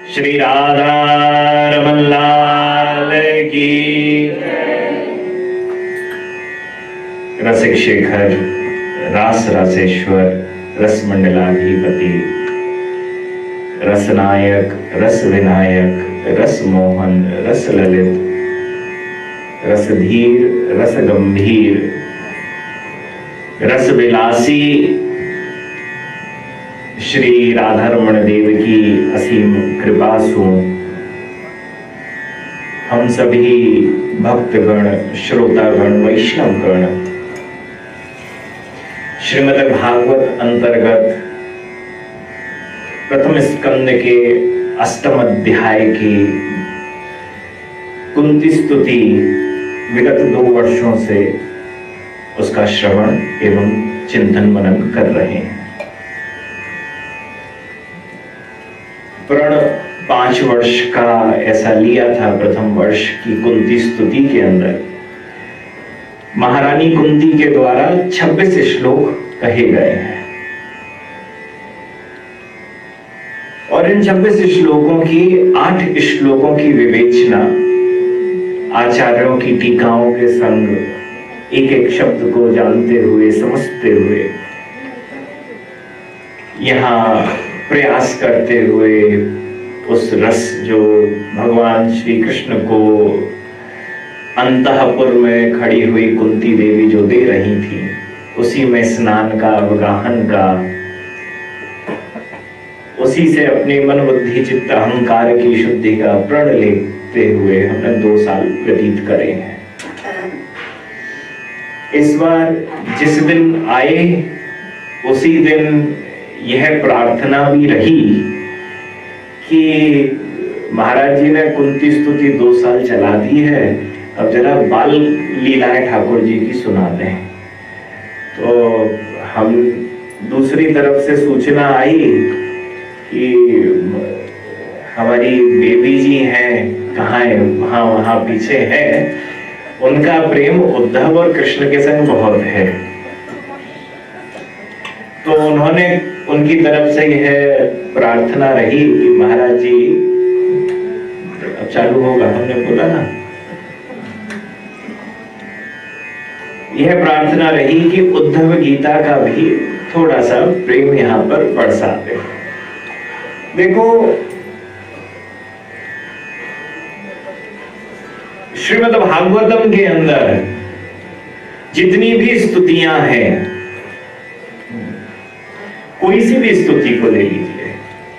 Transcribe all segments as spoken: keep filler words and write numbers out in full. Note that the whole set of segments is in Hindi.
श्री राधा रमन लाल की। रसिक शेखर, रास रासेश्वर, रस मंडलाधिपति, रसनायक, रस विनायक, रस मोहन, रस ललित, रसधीर, रस गंभीर, रस विलासी श्री राधा रमण देव की असीम कृपा सु हम सभी भक्तगण, श्रोतागण, वैष्णवगण श्रीमद् भागवत अंतर्गत प्रथम स्कंद के अष्टम अध्याय की कुंती स्तुति विगत दो वर्षों से उसका श्रवण एवं चिंतन मनन कर रहे हैं। प्रण पांच वर्ष का ऐसा लिया था। प्रथम वर्ष की कुंती स्तुति के अंदर महारानी कुंती के द्वारा छब्बीस श्लोक कहे गए हैं और इन छब्बीस श्लोकों की आठ श्लोकों की विवेचना आचार्यों की टीकाओं के संग एक एक शब्द को जानते हुए, समझते हुए, यहाँ प्रयास करते हुए उस रस जो भगवान श्री कृष्ण को अंतःपुर में खड़ी हुई कुंती देवी जो दे रही थी, उसी में स्नान का, अवगाहन का, उसी से अपने मन बुद्धि चित्त अहंकार की शुद्धि का प्रण लेते हुए हमने दो साल व्यतीत करे हैं। इस बार जिस दिन आए उसी दिन यह प्रार्थना भी रही कि महाराज जी ने कुंती स्तुति दो साल चला दी है, अब जरा बाल लीलाएं ठाकुर जी की सुना दें। तो हम दूसरी तरफ से सूचना आई कि हमारी बेबी जी हैं, कहाँ है, वहाँ वहाँ पीछे है, उनका प्रेम उद्धव और कृष्ण के संग बहुत है। तो उन्होंने, उनकी तरफ से यह प्रार्थना रही कि महाराज जी, अब चालू होगा, हमने बोला ना, यह प्रार्थना रही कि उद्धव गीता का भी थोड़ा सा प्रेम यहाँ पर बरसा दे। देखो, श्रीमद् भागवतम के अंदर जितनी भी स्तुतियां हैं, कोई सी भी स्तुति को ले लीजिए,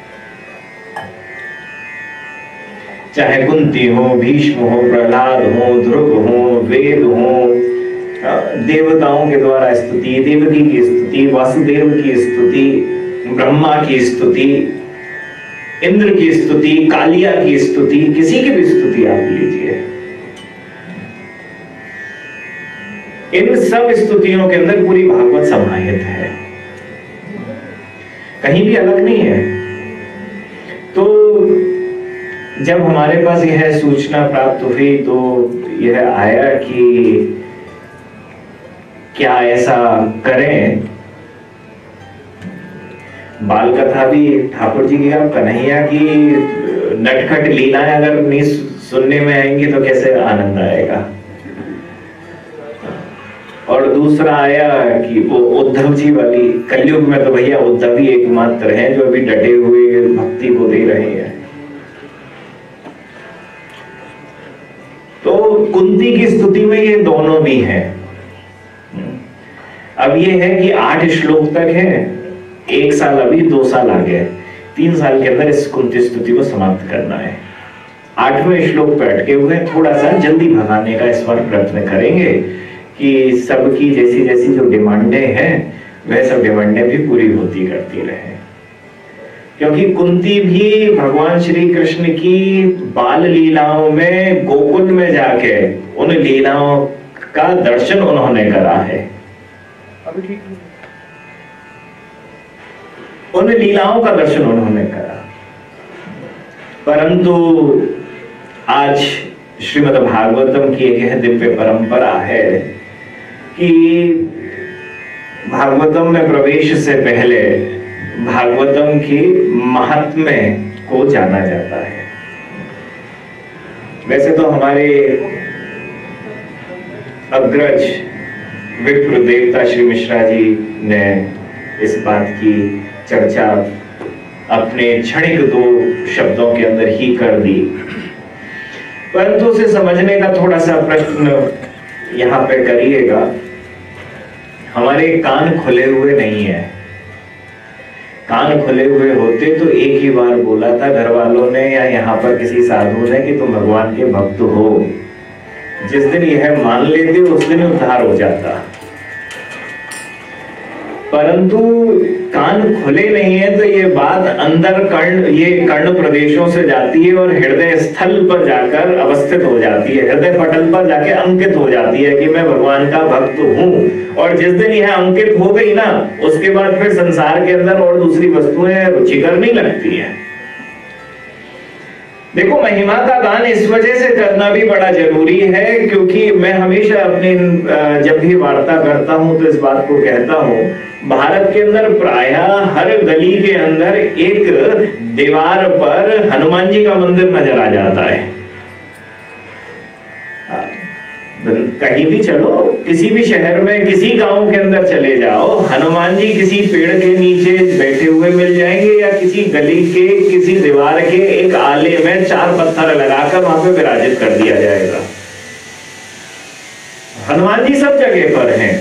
चाहे कुंती हो, भीष्म हो, प्रहलाद हो, ध्रुव हो, वेद हो, देवताओं के द्वारा स्तुति, देवकी की स्तुति, वासुदेव की स्तुति, ब्रह्मा की स्तुति, इंद्र की स्तुति, कालिया की स्तुति, किसी की भी स्तुति आप लीजिए, इन सब स्तुतियों के अंदर पूरी भागवत समाहित है, कहीं भी अलग नहीं है। तो जब हमारे पास यह सूचना प्राप्त हुई तो यह आया कि क्या ऐसा करें, बाल कथा भी ठाकुर जी की, आप कन्हैया की नटखट लीलाएं अगर नहीं सुनने में आएंगी तो कैसे आनंद आएगा। और दूसरा आया कि वो उद्धव जी वाली, कलयुग में तो भैया उद्धव ही एकमात्र हैं जो अभी डटे हुए भक्ति को दे रहे हैं। तो कुंती की स्तुति में ये दोनों भी हैं। अब ये है कि आठ श्लोक तक है, एक साल अभी, दो साल आगे, तीन साल के अंदर इस कुंती स्तुति को समाप्त करना है। आठवें श्लोक पे अटके हुए, थोड़ा सा जल्दी भगाने का इस बार प्रयत्न करेंगे कि सबकी जैसी जैसी जो डिमांडें हैं वह सब डिमांडें भी पूरी होती करती रहे, क्योंकि कुंती भी भगवान श्री कृष्ण की बाल लीलाओं में गोकुल में जाके उन लीलाओं का दर्शन उन्होंने करा है। अभी ठीक है। उन लीलाओं का दर्शन उन्होंने करा, परंतु आज श्रीमद् भागवतम की एक दिव्य परंपरा है कि भागवतम में प्रवेश से पहले भागवतम की महात्म्य को जाना जाता है। वैसे तो हमारे अग्रज विप्र देवता श्री मिश्रा जी ने इस बात की चर्चा अपने क्षणिक दो शब्दों के अंदर ही कर दी, परंतु उसे समझने का थोड़ा सा प्रश्न यहाँ पे करिएगा। हमारे कान खुले हुए नहीं है। कान खुले हुए होते तो एक ही बार बोला था घर वालों ने या यहाँ पर किसी साधु ने कि तुम भगवान के भक्त हो। जिस दिन यह मान लेते उस दिन उद्धार हो जाता, परंतु कान खुले नहीं है तो ये बात अंदर कर्ण ये कर्ण प्रदेशों से जाती है और हृदय स्थल पर जाकर अवस्थित हो जाती है, हृदय पटल पर जाके अंकित हो जाती है कि मैं भगवान का भक्त हूँ। और जिस दिन यह अंकित हो गई ना, उसके बाद फिर संसार के अंदर और दूसरी वस्तुएं रुचिकर नहीं लगती हैं। देखो, महिमा का गान इस वजह से करना भी बड़ा जरूरी है क्योंकि मैं हमेशा अपनी जब भी वार्ता करता हूं तो इस बात को कहता हूं, भारत के अंदर प्रायः हर गली के अंदर एक दीवार पर हनुमान जी का मंदिर नजर आ जाता है। कहीं भी चलो, किसी भी शहर में किसी गांव के अंदर चले जाओ, हनुमान जी किसी पेड़ के नीचे बैठे हुए मिल जाएंगे या किसी गली के किसी दीवार के एक आले में चार पत्थर लगाकर वहां पे विराजित कर दिया जाएगा। हनुमान जी सब जगह पर हैं।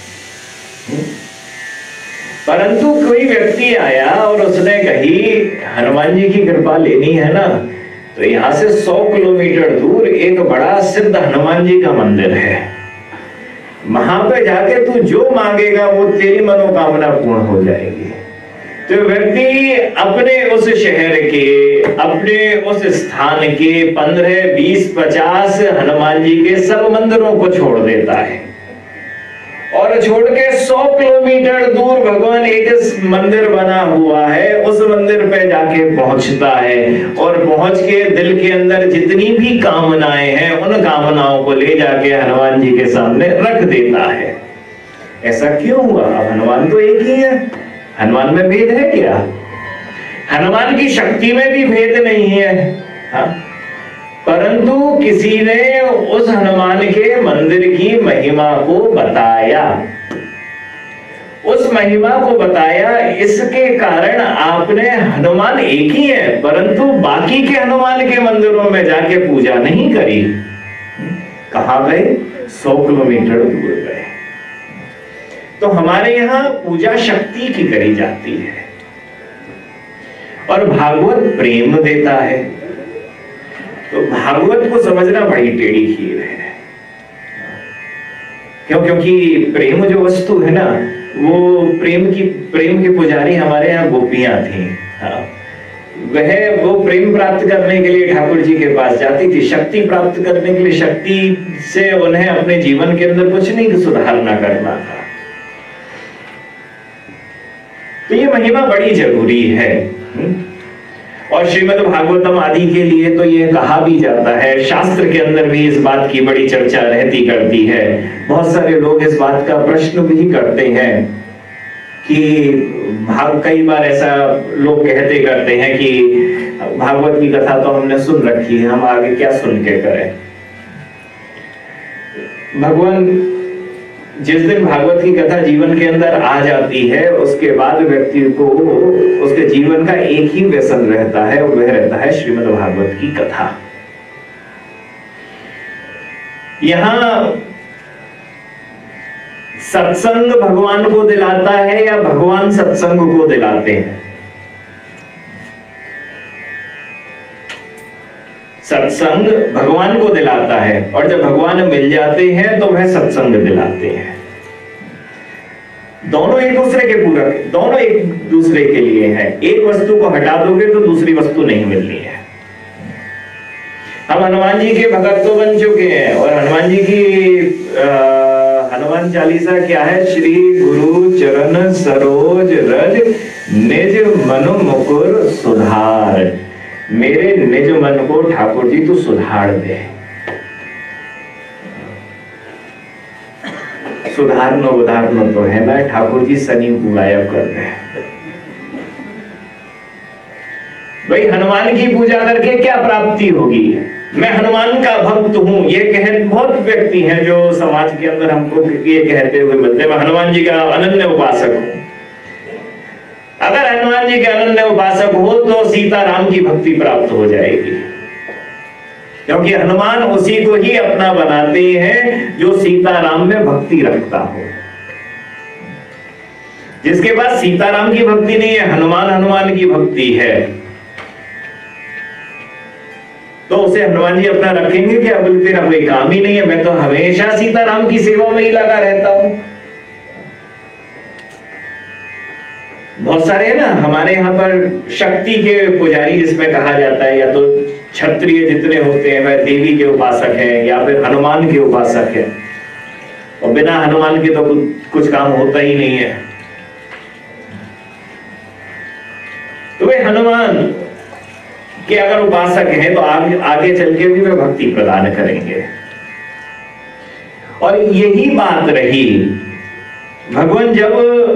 परंतु कोई व्यक्ति आया और उसने कही हनुमान जी की कृपा लेनी है ना, तो यहां से सौ किलोमीटर दूर एक बड़ा सिद्ध हनुमान जी का मंदिर है, वहां पे जाके तू जो मांगेगा वो तेरी मनोकामना पूर्ण हो जाएगी। तो व्यक्ति अपने उस शहर के, अपने उस स्थान के पंद्रह बीस पचास हनुमान जी के सब मंदिरों को छोड़ देता है और छोड़ के सौ किलोमीटर दूर भगवान एक मंदिर बना हुआ है, उस मंदिर पे जाके पहुंचता है और पहुंच के दिल के अंदर जितनी भी कामनाएं हैं उन कामनाओं को ले जाके हनुमान जी के सामने रख देता है। ऐसा क्यों हुआ? अब हनुमान तो एक ही है, हनुमान में भेद है क्या? हनुमान की शक्ति में भी भेद नहीं है, हाँ? परंतु किसी ने उस हनुमान के मंदिर की महिमा को बताया, उस महिमा को बताया, इसके कारण आपने हनुमान एक ही है परंतु बाकी के हनुमान के मंदिरों में जाके पूजा नहीं करी। कहां गए? सौ किलोमीटर दूर गए। तो हमारे यहां पूजा शक्ति की करी जाती है और भागवत प्रेम देता है। तो भागवत को समझना बड़ी टेढ़ी खीर है। क्यों? क्योंकि प्रेम जो वस्तु है ना, वो प्रेम की प्रेम के पुजारी हमारे यहाँ गोपियां थी। हाँ, वह वो प्रेम प्राप्त करने के लिए ठाकुर जी के पास जाती थी, शक्ति प्राप्त करने के लिए। शक्ति से उन्हें अपने जीवन के अंदर कुछ नहीं सुधारना करना था। तो ये महिमा बड़ी जरूरी है। और श्रीमद् भागवतम आदि के लिए तो ये कहा भी जाता है, शास्त्र के अंदर भी इस बात की बड़ी चर्चा रहती करती है। बहुत सारे लोग इस बात का प्रश्न भी करते हैं कि भाग कई बार ऐसा लोग कहते करते हैं कि भागवत की कथा तो हमने सुन रखी है, हम आगे क्या सुन के करें। भगवान जिस दिन भागवत की कथा जीवन के अंदर आ जाती है उसके बाद व्यक्ति को उसके जीवन का एक ही व्यसन रहता है, वह रहता है श्रीमद् भागवत की कथा। यहां सत्संग भगवान को दिलाता है या भगवान सत्संग को दिलाते हैं? सत्संग भगवान को दिलाता है और जब भगवान मिल जाते हैं तो वह सत्संग दिलाते हैं। दोनों एक दूसरे के पूरक, दोनों एक दूसरे के लिए है। एक वस्तु को हटा दोगे तो दूसरी वस्तु नहीं मिलनी है। हम हनुमान जी के भगत तो बन चुके हैं और हनुमान जी की आ, हनुमान चालीसा क्या है? श्री गुरु चरण सरोज रज निज मनु मुकुर सुधार। मेरे निज मन को ठाकुर जी तू सुधार दे। सुधारनो उधारनो तो है ना, ठाकुर जी सनी गायब कर दे। भाई हनुमान की पूजा करके क्या प्राप्ति होगी, मैं हनुमान का भक्त हूं, ये कह बहुत व्यक्ति हैं जो समाज के अंदर हमको ये कहते हुए मिलते हैं, मैं हनुमान जी का अनन्य उपासक हूं। अगर हनुमान जी के अनन्य उपासक हो तो सीता राम की भक्ति प्राप्त हो जाएगी, क्योंकि हनुमान उसी को ही अपना बनाते हैं जो सीता राम में भक्ति रखता हो। जिसके पास सीताराम की भक्ति नहीं है, हनुमान हनुमान की भक्ति है, तो उसे हनुमान जी अपना रखेंगे क्या? बोले तेरा कोई काम ही नहीं है, मैं तो हमेशा सीताराम की सेवा में ही लगा रहता हूं। बहुत सारे है ना हमारे यहाँ पर शक्ति के पुजारी जिसमें कहा जाता है, या तो क्षत्रिय जितने होते हैं वह देवी के उपासक हैं या फिर हनुमान के उपासक हैं, और बिना हनुमान के तो कुछ काम होता ही नहीं है। तो वे हनुमान के अगर उपासक हैं तो आगे आगे चल के भी वे भक्ति प्रदान करेंगे। और यही बात रही, भगवान जब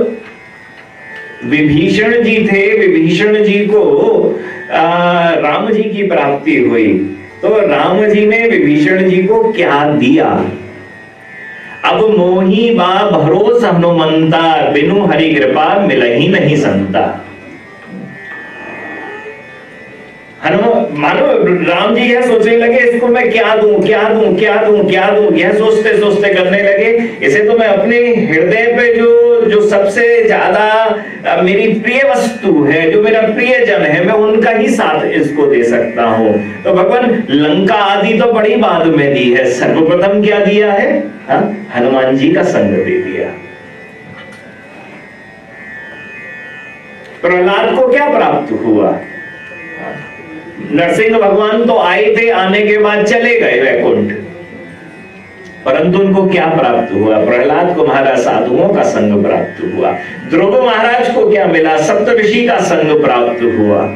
विभीषण जी थे, विभीषण जी को आ, राम जी की प्राप्ति हुई, तो राम जी ने विभीषण जी को क्या दिया? अब मोही बा भरोस हनुमंता, बिनु हरि कृपा मिलहि नहीं संता। हनुमान मानो राम जी यह सोचने लगे इसको मैं क्या दूं क्या दूं क्या दूं क्या दूं, यह सोचते सोचते करने लगे इसे तो मैं अपने हृदय पे जो जो सबसे ज्यादा मेरी प्रिय वस्तु है, जो मेरा प्रिय जन है, मैं उनका ही साथ इसको दे सकता हूं। तो भगवान लंका आदि तो बड़ी बाद में दी है, सर्वप्रथम क्या दिया है? हा? हनुमान जी का संग दे दिया। प्रहलाद को क्या प्राप्त हुआ? नरसिंह भगवान तो आए थे, आने के बाद चले गए वैकुंठ, परंतु उनको क्या प्राप्त हुआ? प्रहलाद को महाराज साधुओं का संग प्राप्त हुआ। ध्रुव महाराज को क्या मिला? सप्तऋषि का संग प्राप्त हुआ।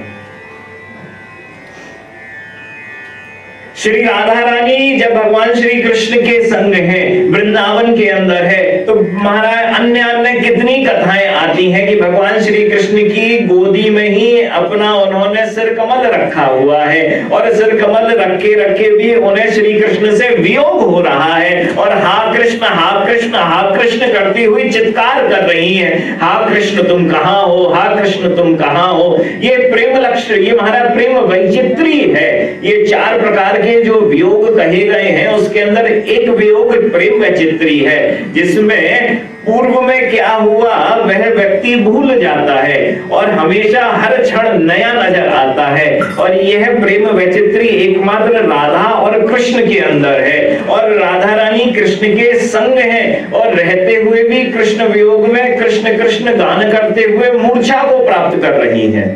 श्री राधा रानी जब भगवान श्री कृष्ण के संग है, वृंदावन के अंदर है, तो महाराज अन्य अन्य कितनी कथाएं आती हैं कि भगवान श्री कृष्ण की गोदी में ही अपना उन्होंने सिर कमल रखा हुआ है, और सिर कमल रखे रखे भी उन्हें श्री कृष्ण से वियोग हो रहा है, और हा कृष्ण हा कृष्ण हा कृष्ण करती हुई चित्कार कर रही है, हा कृष्ण तुम कहां हो, हा कृष्ण तुम कहां हो। ये प्रेम लक्ष्य, ये महाराज प्रेम वैचित्री है। ये चार प्रकार के जो वियोग कहे गए हैं उसके अंदर एक वियोग प्रेम वैचित्री है, जिसमें पूर्व में क्या हुआ वह व्यक्ति भूल जाता है और हमेशा हर क्षण नया नजर आता है। और यह प्रेम वैचित्री एकमात्र राधा और कृष्ण के अंदर है, और राधा रानी कृष्ण के संग है, और रहते हुए भी कृष्ण वियोग में कृष्ण कृष्ण गान करते हुए मूर्छा को प्राप्त कर रही हैं।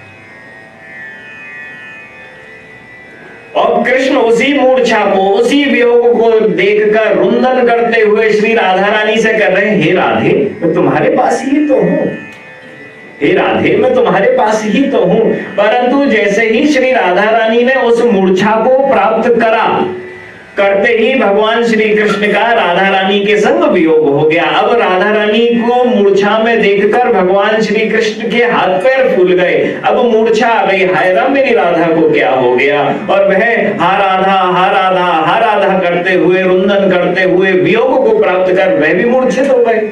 और कृष्ण उसी मूर्छा को, उसी वियोग को देखकर रुंदन करते हुए श्री राधा रानी से कर रहे हैं, हे राधे मैं तुम्हारे पास ही तो हूं, हे राधे मैं तुम्हारे पास ही तो हूं। परंतु जैसे ही श्री राधा रानी ने उस मूर्छा को प्राप्त करा, करते ही भगवान श्री कृष्ण का राधा रानी के संग वियोग हो गया। अब राधा रानी को मूर्छा में देखकर भगवान श्री कृष्ण के हाथ पैर फूल गए। अब मूर्छा आ गई, हाय राम मेरी राधा को क्या हो गया? और वह हा राधा हा राधा हा राधा करते हुए, रुंदन करते हुए वियोग को प्राप्त कर वह भी मूर्छित हो गए।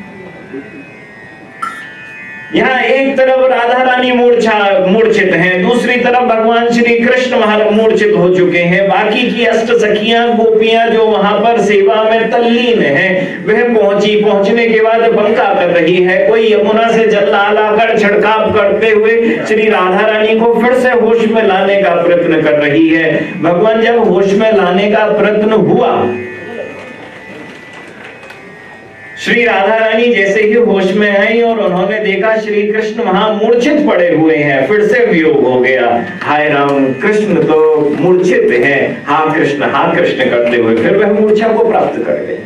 यहाँ एक तरफ राधा रानी मूर्छा मूर्छित हैं, दूसरी तरफ भगवान श्री कृष्ण महाराज मूर्छित हो चुके हैं। बाकी की अष्ट सखियां गोपियां जो वहां पर सेवा में तल्लीन हैं, वह पहुंची, पहुंचने के बाद बंका कर रही है। कोई यमुना से जल ला लाकर छिड़काव करते हुए श्री राधा रानी को फिर से होश में लाने का प्रयत्न कर रही है। भगवान जब होश में लाने का प्रयत्न हुआ, श्री राधा रानी जैसे ही होश में आई और उन्होंने देखा श्री कृष्ण वहां मूर्छित पड़े हुए हैं, फिर से वियोग हो गया। हाय राम कृष्ण तो मूर्छित हैं, हा कृष्ण हा कृष्ण करते हुए फिर वह मूर्छा को प्राप्त कर गए।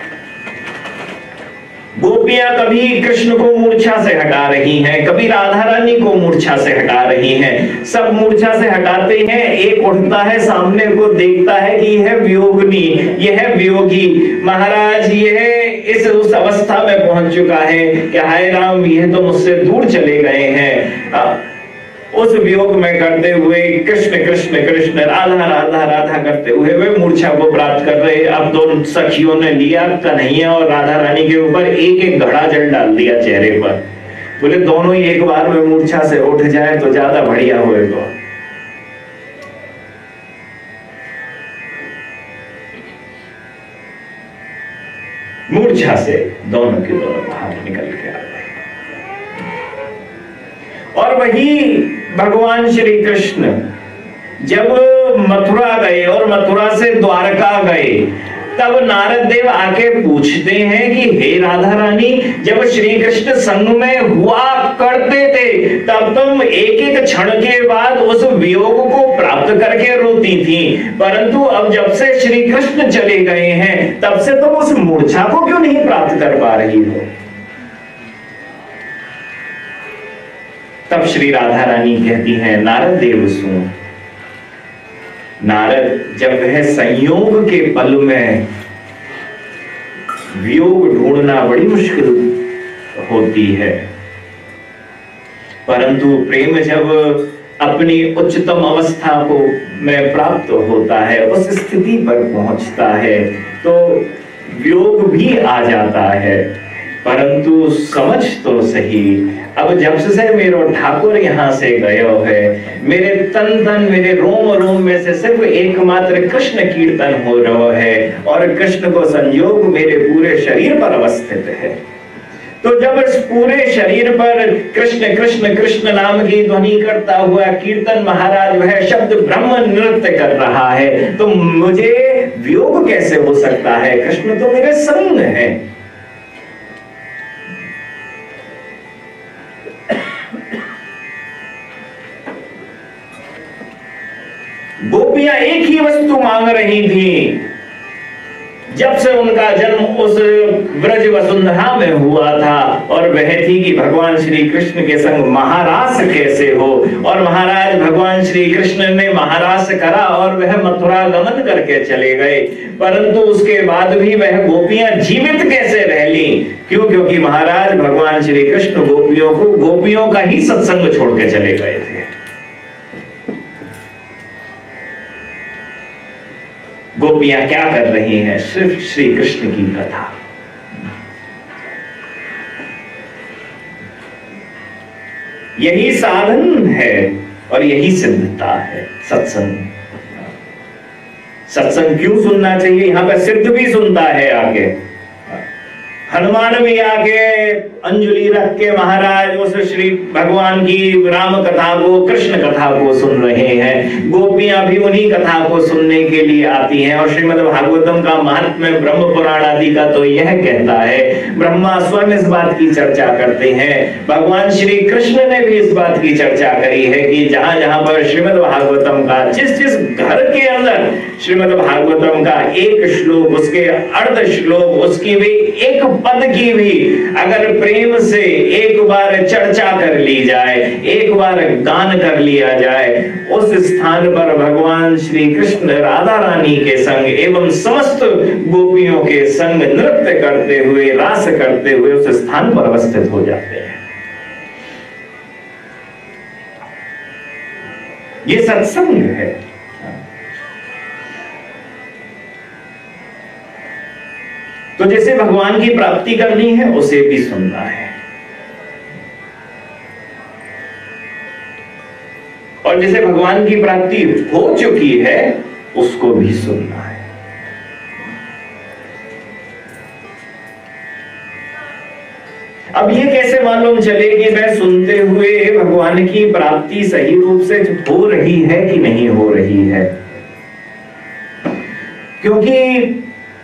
गोपियां कभी कृष्ण को मूर्छा से हटा रही हैं, कभी राधा रानी को मूर्छा से हटा रही हैं। सब मूर्छा से हटाते हैं, एक उठता है सामने को देखता है कि यह वियोगिनी, यह वियोगी महाराज यह इस उस अवस्था में पहुंच चुका है कि हाय राम यह तो मुझसे दूर चले गए हैं। उस वियोग में करते हुए कृष्ण कृष्ण कृष्ण राधा राधा राधा करते हुए वे मूर्छा को प्राप्त कर रहे। अब दोनों सखियों ने लिया कन्हैया और राधा रानी के ऊपर एक एक घड़ा जल डाल दिया चेहरे पर। बोले दोनों ही एक बार में मूर्छा से उठ जाए तो ज्यादा बढ़िया होएगा। मूर्छा से दोनों के दोनों बाहर निकल के आ गए। और वही भगवान श्री कृष्ण जब मथुरा गए और मथुरा से द्वारका गए, तब नारद देव आके पूछते हैं कि हे राधा रानी, जब श्री कृष्ण संग में हुआ करते थे तब तुम एक एक क्षण के बाद उस वियोग को प्राप्त करके रोती थी, परंतु अब जब से श्री कृष्ण चले गए हैं तब से तुम उस मूर्छा को क्यों नहीं प्राप्त कर पा रही हो? तब श्री राधा रानी कहती हैं, नारद देव सुन। नारद, जब वह संयोग के पल में वियोग ढूंढना बड़ी मुश्किल होती है, परंतु प्रेम जब अपनी उच्चतम अवस्था को में प्राप्त होता है, उस स्थिति पर पहुंचता है, तो वियोग भी आ जाता है। परंतु समझ तो सही, अब जब से मेरो ठाकुर यहाँ से गयो है, मेरे तन तन मेरे रोम रोम में से सिर्फ एकमात्र कृष्ण कीर्तन हो रहा है और कृष्ण को संयोग मेरे पूरे शरीर पर अवस्थित है। तो जब इस पूरे शरीर पर कृष्ण कृष्ण कृष्ण नाम की ध्वनि करता हुआ कीर्तन महाराज वह शब्द ब्रह्म नृत्य कर रहा है, तो मुझे वियोग कैसे हो सकता है? कृष्ण तो मेरे संग है। गोपियां एक ही वस्तु मांग रही थी। जब से उनका जन्म उस ब्रज वसुंधरा में हुआ था, और वह थी कि भगवान श्री कृष्ण के संग महारास कैसे हो। और महाराज भगवान श्री कृष्ण ने महारास करा और वह मथुरा गमन करके चले गए, परंतु उसके बाद भी वह गोपियां जीवित कैसे रह ली? क्यों? क्योंकि महाराज भगवान श्री कृष्ण गोपियों को गोपियों का ही सत्संग छोड़ के चले गए थे। गोपियां क्या कर रही हैं? सिर्फ श्री कृष्ण की कथा। यही साधन है और यही सिद्धता है सत्संग। सत्संग क्यों सुनना चाहिए? यहां पर सिद्ध भी सुनता है आगे। हनुमान भी आके अंजलि रख के महाराज उस श्री भगवान की राम कथा को, कृष्ण कथा को सुन रहे हैं। गोपियां भी उन्हीं कथा को सुनने के लिए आती हैं। और श्रीमद् भागवतम का महात्म्य ब्रह्म पुराण आदि का तो यह कहता है, ब्रह्मा स्वयं इस बात की चर्चा करते हैं, भगवान श्री कृष्ण ने भी इस बात की चर्चा करी है कि जहां जहां पर श्रीमद् भागवतम का, जिस जिस घर के अंदर श्रीमद् भागवतम का एक श्लोक, उसके अर्ध श्लोक, उसकी भी एक पद की भी अगर प्रेम से एक बार चर्चा कर ली जाए, एक बार गान कर लिया जाए, उस स्थान पर भगवान श्री कृष्ण राधा रानी के संग एवं समस्त गोपियों के संग नृत्य करते हुए, रास करते हुए उस स्थान पर अवस्थित हो जाते हैं। ये सत्संग है। तो जैसे भगवान की प्राप्ति करनी है उसे भी सुनना है, और जैसे भगवान की प्राप्ति हो चुकी है उसको भी सुनना है। अब ये कैसे मालूम चले कि मैं सुनते हुए भगवान की प्राप्ति सही रूप से हो रही है कि नहीं हो रही है? क्योंकि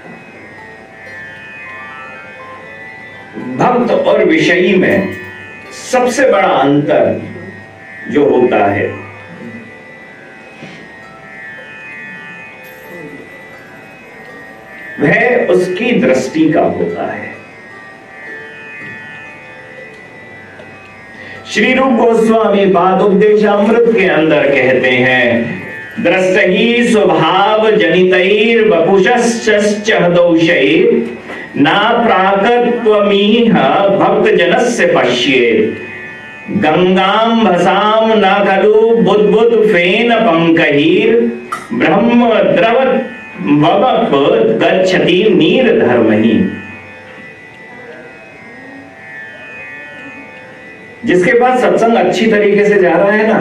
भक्त और विषयी में सबसे बड़ा अंतर जो होता है वह उसकी दृष्टि का होता है। श्री रूप गोस्वामी पाद उपदेशामृत के अंदर कहते हैं, दृष्टि स्वभाव जनितैर वपुषश्च दोषैर ना प्राकत्वमीह भक्त जनस्य पश्येत गंगाम भसाम न खलु बुद्बुद फेन पंकहीर ब्रह्म द्रवत ववप गच्छति नीर धर्मही। जिसके पास सत्संग अच्छी तरीके से जा रहा है ना,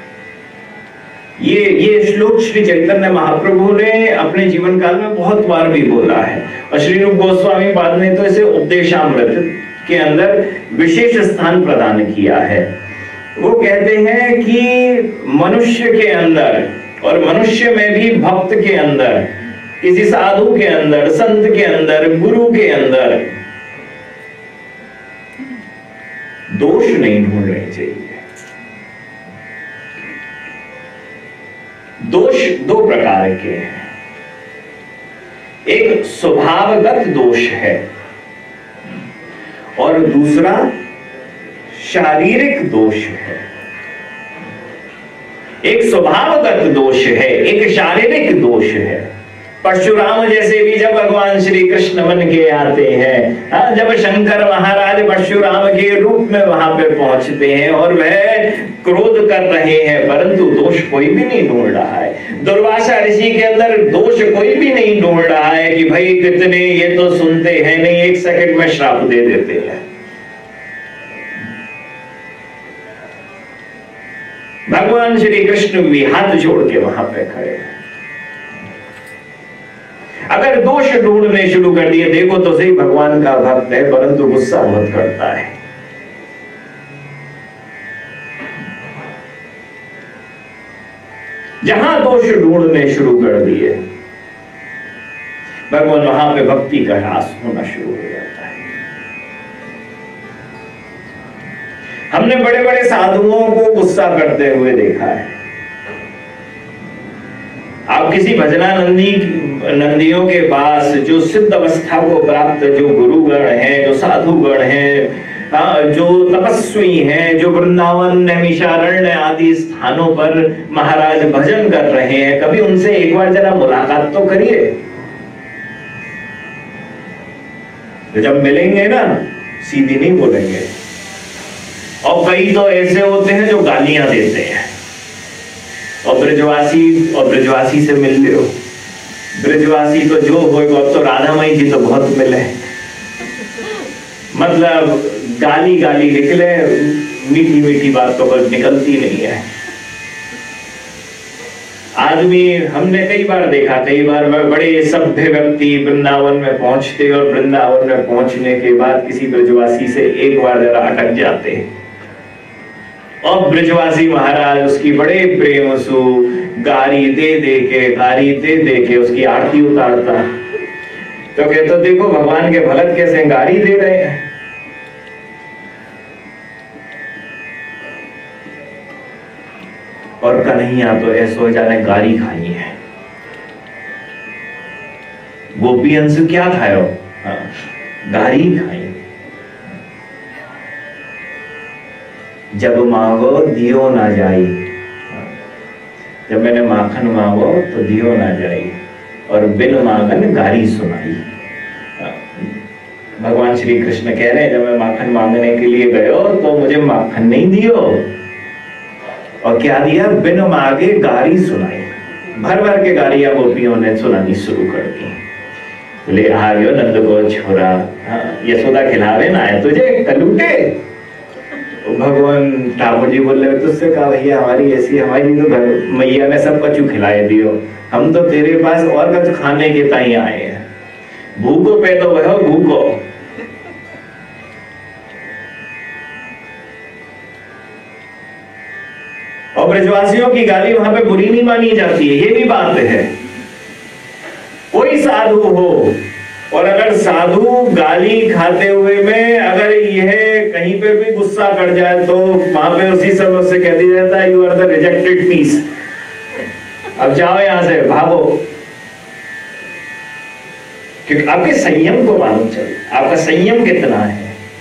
ये ये श्लोक श्री चैतन्य महाप्रभु ने अपने जीवन काल में बहुत बार भी बोला है, और श्री रूप गोस्वामी बाद में तो इसे उपदेशामृत के अंदर विशेष स्थान प्रदान किया है। वो कहते हैं कि मनुष्य के अंदर, और मनुष्य में भी भक्त के अंदर, किसी साधु के अंदर, संत के अंदर, गुरु के अंदर दोष नहीं ढूंढने चाहिए। दोष दो प्रकार के हैं, एक स्वभावगत दोष है और दूसरा शारीरिक दोष है। एक स्वभावगत दोष है, एक शारीरिक दोष है। परशुराम जैसे भी जब भगवान श्री कृष्ण बन के आते हैं, जब शंकर महाराज परशुराम के रूप में वहां पे पहुंचते हैं और वह क्रोध कर रहे हैं, परंतु दोष कोई भी नहीं ढूंढ रहा है। दुर्वासा ऋषि के अंदर दोष कोई भी नहीं ढूंढ रहा है कि भाई कितने ये तो सुनते हैं नहीं, एक सेकंड में श्राप दे देते हैं। भगवान श्री कृष्ण भी हाथ जोड़ के वहां पे खड़े हैं। अगर दोष ढूंढने शुरू कर दिए, देखो तो सही भगवान का भक्त है परंतु गुस्सा बहुत करता है, जहां दोष ढूंढने शुरू कर दिए भगवान, वहां पे भक्ति का ह्रास होना शुरू हो जाता है। हमने बड़े बड़े साधुओं को गुस्सा करते हुए देखा है। आप किसी भजनानंदी नंदियों के पास, जो सिद्ध अवस्था को प्राप्त जो गुरुगण हैं, जो साधुगण हैं, जो तपस्वी हैं, जो वृंदावन नैमिषारण्य आदि स्थानों पर महाराज भजन कर रहे हैं, कभी उनसे एक बार जरा मुलाकात तो करिए। तो जब मिलेंगे ना, सीधी नहीं बोलेंगे। और कई तो ऐसे होते हैं जो गालियां देते हैं, और ब्रजवासी और ब्रजवासी से मिल लो, ब्रजवासी तो जो होगा। अब तो राधामयी जी तो बहुत मिले, मतलब गाली गाली निकले, मीठी मीठी बात तो बस निकलती नहीं है। आदमी हमने कई बार देखा, कई बार बड़े सभ्य व्यक्ति वृंदावन में पहुंचते और वृंदावन में पहुंचने के बाद किसी ब्रजवासी से एक बार जरा अटक जाते, और ब्रजवासी महाराज उसकी बड़े प्रेम से गारी दे दे के गारी दे दे के उसकी आरती उतारता। तो कहते देखो भगवान के भगत कैसे गारी दे रहे हैं। और कन्हैया तो ऐसा हो जाने गारी खाई है। गोपी अंश क्या खायो? हाँ, गारी खाई। जब मांगो दियो ना जाई, जब मैंने माखन मांगो तो दियो ना जाई, और बिन मांगन गारी सुनाई। भगवान श्री कृष्ण कह रहे हैं जब मैं माखन मांगने के लिए गयो तो मुझे माखन नहीं दियो, और क्या दिया? बिन मांगे गारी सुनाई। भर भर के गारियां गोपियों ने सुनानी शुरू कर दी। बोले आ गयो नंद को छोरा, यशोदा खिलावे ना है तुझे कलूटे। भगवान ठाकुर जी बोले तुझसे कहा भैया हमारी ऐसी हमारी तो घर मैया ने सब कछु खिलाए दियो, हम तो तेरे पास और कछु खाने के ताई आए हैं। भूखो पैदा वह भूखो। और ब्रजवासियों की गाली वहां पे बुरी नहीं मानी जाती है, ये भी बात है। कोई साधु हो और अगर साधु गाली खाते हुए में अगर यह कहीं पे भी गुस्सा कर जाए तो वहां पे उसी समय से कह दिया जाता है you are the rejected piece, अब जाओ यहां से, भागो। क्योंकि आपके संयम को मालूम चले, आपका संयम कितना है।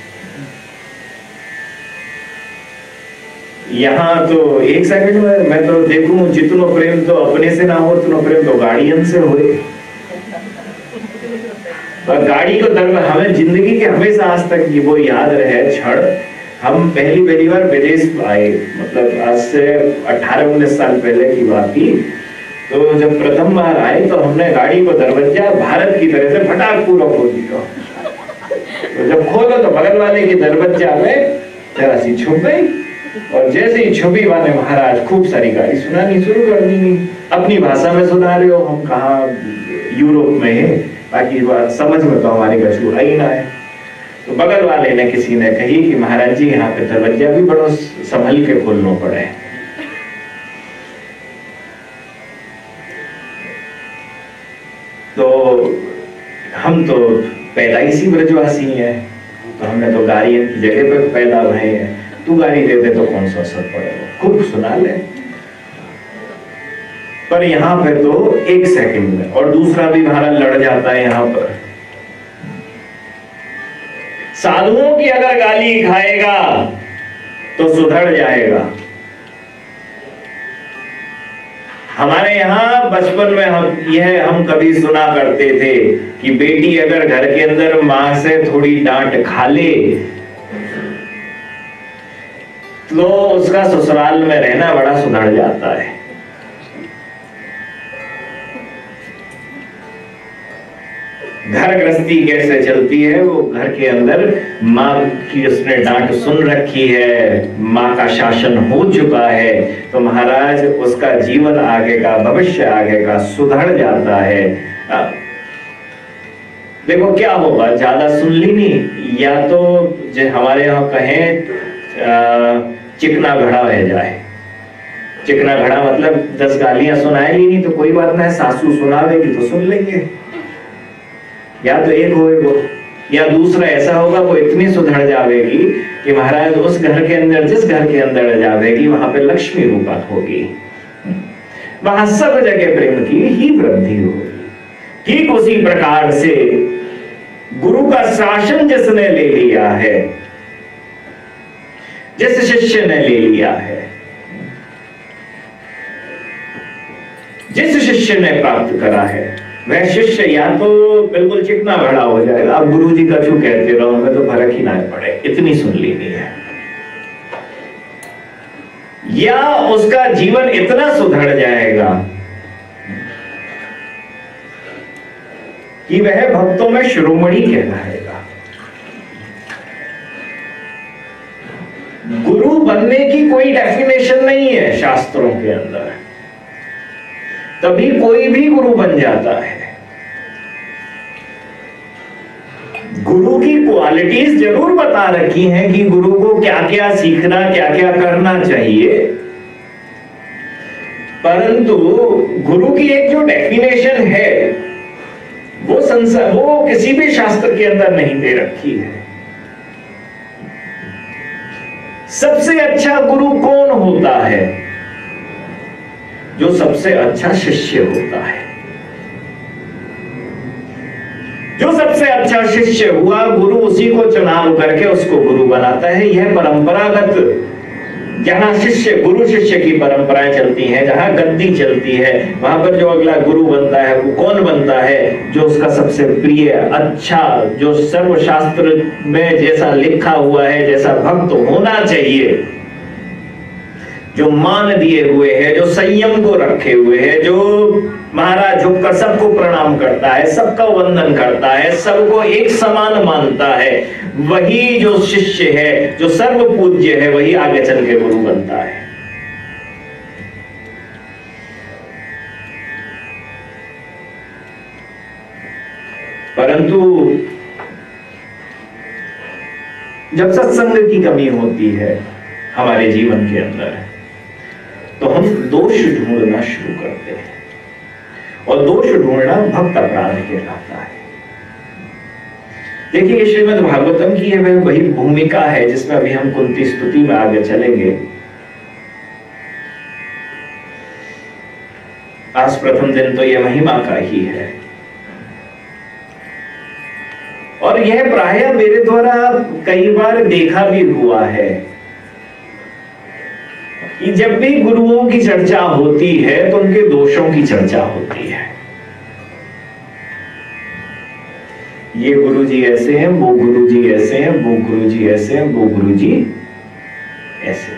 यहाँ तो एक सेकंड में मैं तो देखूं जितनो प्रेम तो अपने से ना हो उतना प्रेम तो गाड़ियन से होए। और गाड़ी को दर हमें जिंदगी के हमेशा आज तक वो याद रहे क्षण, हम पहली पहली बार विदेश आए, मतलब आज से अठारह उन्नीस साल पहले की बात थी। तो जब प्रथम बार आए तो हमने गाड़ी को दरवाजा भारत की तरह से फटाक पूरा खोल दिया। तो जब खोलो तो बगल वाले की दरवाजा में जरा सी छुप गई, और जैसे ही छुपी वाले महाराज खूब सारी गाली सुनानी शुरू कर दी। नहीं अपनी भाषा में सुना रहे हो, हम कहाँ यूरोप में है, बाकी बात समझ में तो हमारी कछू आई ना है। तो बगल वाले ने किसी ने कही कि महाराज जी यहाँ पे दरवाजा भी बड़ो संभल के खोलना पड़े। तो हम तो पैदाइशी ब्रजवासी हैं, तो हमने तो गाड़ी की जगह पे पैदा हुए हैं, तू गाड़ी दे दे तो कौन सा असर पड़ेगा, खूब सुना ले। पर यहाँ पे तो एक सेकंड में, और दूसरा भी महाराज लड़ जाता है यहाँ पर। साधुओं की अगर गाली खाएगा तो सुधर जाएगा। हमारे यहाँ बचपन में हम यह हम कभी सुना करते थे कि बेटी अगर घर के अंदर मां से थोड़ी डांट खा ले तो उसका ससुराल में रहना बड़ा सुधर जाता है। घर गृहस्थी कैसे चलती है, वो घर के अंदर माँ की उसने डांट सुन रखी है, माँ का शासन हो चुका है, तो महाराज उसका जीवन आगे का, भविष्य आगे का सुधर जाता है। देखो क्या होगा, ज्यादा सुन ली नहीं, या तो जो हमारे यहाँ कहें चिकना घड़ा रह जाए। चिकना घड़ा मतलब दस गालियां सुनाए ली नहीं तो कोई बात ना है, सासू सुनावेगी तो सुन लेंगे, या तो एक होगा, या दूसरा ऐसा होगा वो इतनी सुधर जावेगी कि महाराज उस घर के अंदर, जिस घर के अंदर जावेगी वहां पे लक्ष्मी रूपा होगी, वहां सब जगह प्रेम की ही वृद्धि होगी। ठीक उसी प्रकार से गुरु का शासन जिसने ले लिया है, जिस शिष्य ने ले लिया है, जिस शिष्य ने प्राप्त करा है, वह शिष्य या तो बिल्कुल चिकना घड़ा हो जाएगा, अब गुरु जी का जो कहते रहो हमें तो फर्क ही ना पड़े, इतनी सुन लेनी है, या उसका जीवन इतना सुधर जाएगा कि वह भक्तों में शिरोमणि कहलाएगा। गुरु बनने की कोई डेफिनेशन नहीं है शास्त्रों के अंदर, तभी कोई भी गुरु बन जाता है। गुरु की क्वालिटीज जरूर बता रखी हैं कि गुरु को क्या क्या सीखना, क्या क्या करना चाहिए, परंतु गुरु की एक जो डेफिनेशन है वो संसार वो किसी भी शास्त्र के अंदर नहीं दे रखी है। सबसे अच्छा गुरु कौन होता है? जो सबसे अच्छा शिष्य होता है। जो सबसे अच्छा शिष्य हुआ, गुरु उसी को चुनाव करके उसको गुरु बनाता है। यह परंपरागत, जहां शिष्य गुरु शिष्य की परंपराएं चलती हैं, जहां गद्दी चलती है, वहां पर जो अगला गुरु बनता है वो कौन बनता है? जो उसका सबसे प्रिय, अच्छा, जो सर्वशास्त्र में जैसा लिखा हुआ है, जैसा भक्त होना चाहिए, जो मान दिए हुए है, जो संयम को रखे हुए है, जो महाराज झुककर सबको प्रणाम करता है, सबका वंदन करता है, सबको एक समान मानता है, वही जो शिष्य है, जो सर्व पूज्य है, वही आगे चल के गुरु बनता है। परंतु जब सत्संग की कमी होती है हमारे जीवन के अंदर, तो हम दोष ढूंढना शुरू करते हैं, और दोष ढूंढना भक्त अपराध कहलाता है। देखिए, श्रीमद् भागवतम की वह वही भूमिका है जिसमें अभी हम कुंती स्तुति में आगे चलेंगे। आज प्रथम दिन तो यह महिमा का ही है, और यह प्रायः मेरे द्वारा कई बार देखा भी हुआ है कि जब भी गुरुओं की चर्चा होती है तो उनके दोषों की चर्चा होती है। ये गुरुजी ऐसे हैं, वो गुरुजी ऐसे हैं, वो गुरुजी ऐसे हैं, वो गुरुजी ऐसे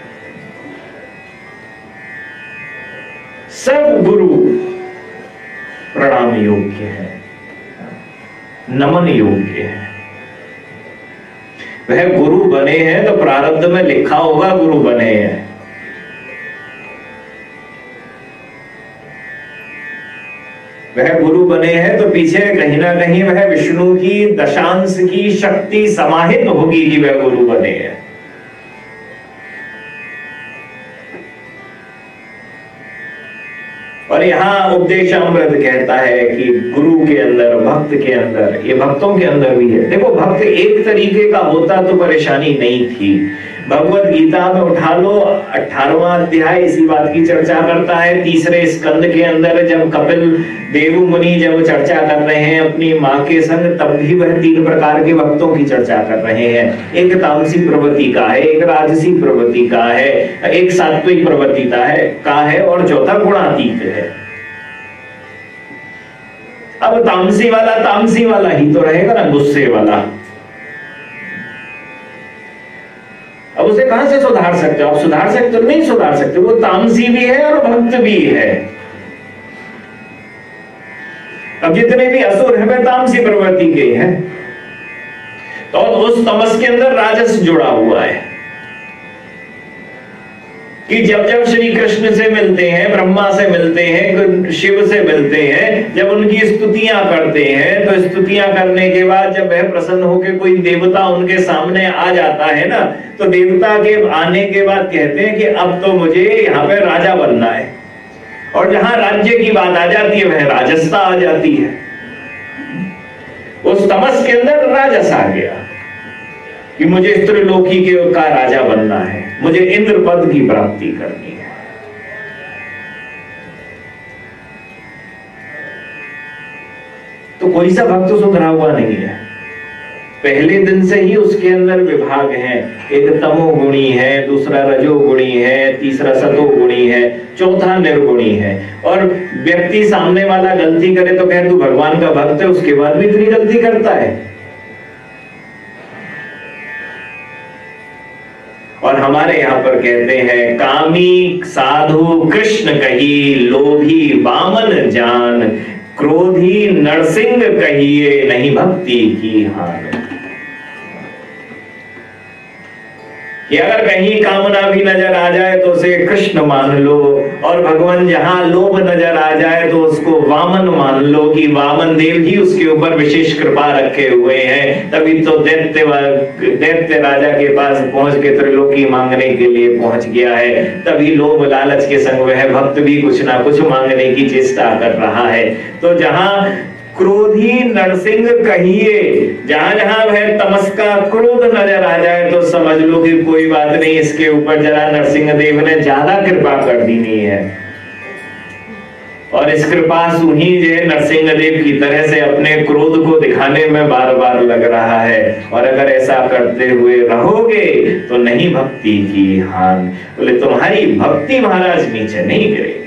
सब गुरु प्रणाम योग्य है, नमन योग्य है। वह गुरु बने हैं तो प्रारब्ध में लिखा होगा गुरु बने हैं। वह गुरु बने हैं तो पीछे कहीं ना कहीं वह विष्णु की दशांश की शक्ति समाहित होगी कि वह गुरु बने हैं। और यहां उपदेशामृत कहता है कि गुरु के अंदर, भक्त के अंदर, ये भक्तों के अंदर भी है। देखो भक्त एक तरीके का होता तो परेशानी नहीं थी। भगवत गीता में उठा लो, अठारहवां अध्याय इसी बात की चर्चा करता है। तीसरे स्कंद के अंदर जब कपिल देव मुनि जब चर्चा कर रहे हैं अपनी माँ के संग, तब भी वह तीन प्रकार के भक्तों की चर्चा कर रहे हैं। एक तामसी प्रवृत्ति का है, एक राजसी प्रवृत्ति का है, एक सात्विक प्रवृत्ति का है का है और चौथा गुणातीत है। अब तामसी वाला तामसी वाला ही तो रहेगा ना, गुस्से वाला। अब उसे कहां से सुधार सकते हो? आप सुधार सकते हो? नहीं सुधार सकते। वो तामसी भी है और भक्त भी है। अब जितने भी असुर हैं वे तामसी प्रवृत्ति के हैं, तो उस तमस के अंदर राजस जुड़ा हुआ है कि जब जब श्री कृष्ण से मिलते हैं, ब्रह्मा से मिलते हैं, शिव से मिलते हैं, जब उनकी स्तुतियां करते हैं, तो स्तुतियां करने के बाद जब वह प्रसन्न होकर कोई देवता उनके सामने आ जाता है ना, तो देवता के आने के बाद कहते हैं कि अब तो मुझे यहाँ पे राजा बनना है। और जहां राज्य की बात आ जाती है वह राजसता आ जाती है। उस तमस के अंदर राजस आ गया कि मुझे त्रिलोकी के का राजा बनना है, मुझे इंद्र पद की प्राप्ति करनी है। तो कोई सा भक्त सुधरा हुआ नहीं है। पहले दिन से ही उसके अंदर विभाग हैं। एक तमोगुणी है, दूसरा रजोगुणी है, तीसरा सतोगुणी है, चौथा निर्गुणी है। और व्यक्ति सामने वाला गलती करे तो कहे तू भगवान का भक्त है, उसके बाद भी इतनी गलती करता है। और हमारे यहाँ पर कहते हैं कामी साधु कृष्ण कही, लोभी वामन जान, क्रोधी नरसिंह कहिए नहीं भक्ति की हान। कि अगर कहीं कामना भी नजर आ जाए तो उसे कृष्ण मान लो, और भगवान जहां लोभ नजर आ जाए तो उसको वामन मान लो कि वामन देव ही उसके ऊपर विशेष कृपा रखे हुए हैं। तभी तो दैत्य दैत्य राजा के पास पहुंच के त्रिलोकी मांगने के लिए पहुंच गया है। तभी लोभ लालच के संग वह भक्त भी कुछ ना कुछ मांगने की चेष्टा कर रहा है। तो जहां क्रोधी नरसिंह कहिए, जहां जहां वह तमस का क्रोध नजर आ जाए तो समझ लो कि कोई बात नहीं, इसके ऊपर जरा नरसिंह देव ने ज्यादा कृपा कर दी नहीं है। और इस कृपा सुही जो है नरसिंह देव की तरह से अपने क्रोध को दिखाने में बार बार लग रहा है। और अगर ऐसा करते हुए रहोगे तो नहीं भक्ति की हान। बोले तुम्हारी भक्ति महाराज नीचे नहीं गिरेगी।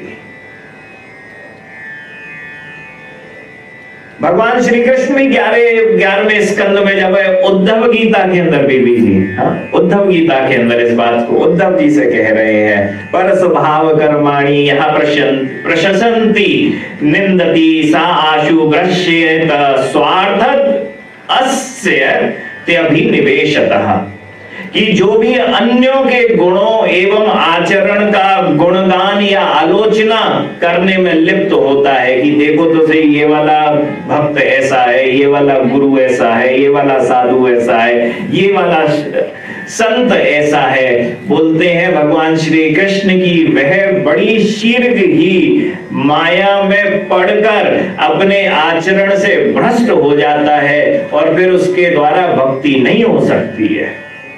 भगवान श्री कृष्ण भी ग्यारह ग्यारहवें स्कंद में जब उद्धव गीता के अंदर बीबी जी हाँ उद्धव गीता के अंदर इस बात को उद्धव जी से कह रहे हैं, पर स्वभाव कर्माणि यहाँ प्रशंसन्ति निंदति सा आशु भ्रश्येत स्वार्थ अस्य त्यभिनिवेशतः। कि जो भी अन्यों के गुणों एवं आचरण का गुणगान या आलोचना करने में लिप्त होता है कि देखो तो सही ये वाला भक्त ऐसा है, ये वाला गुरु ऐसा है, ये वाला साधु ऐसा है, ये वाला संत ऐसा है। बोलते हैं भगवान श्री कृष्ण की वह बड़ी शीर्घ ही माया में पड़कर अपने आचरण से भ्रष्ट हो जाता है और फिर उसके द्वारा भक्ति नहीं हो सकती है।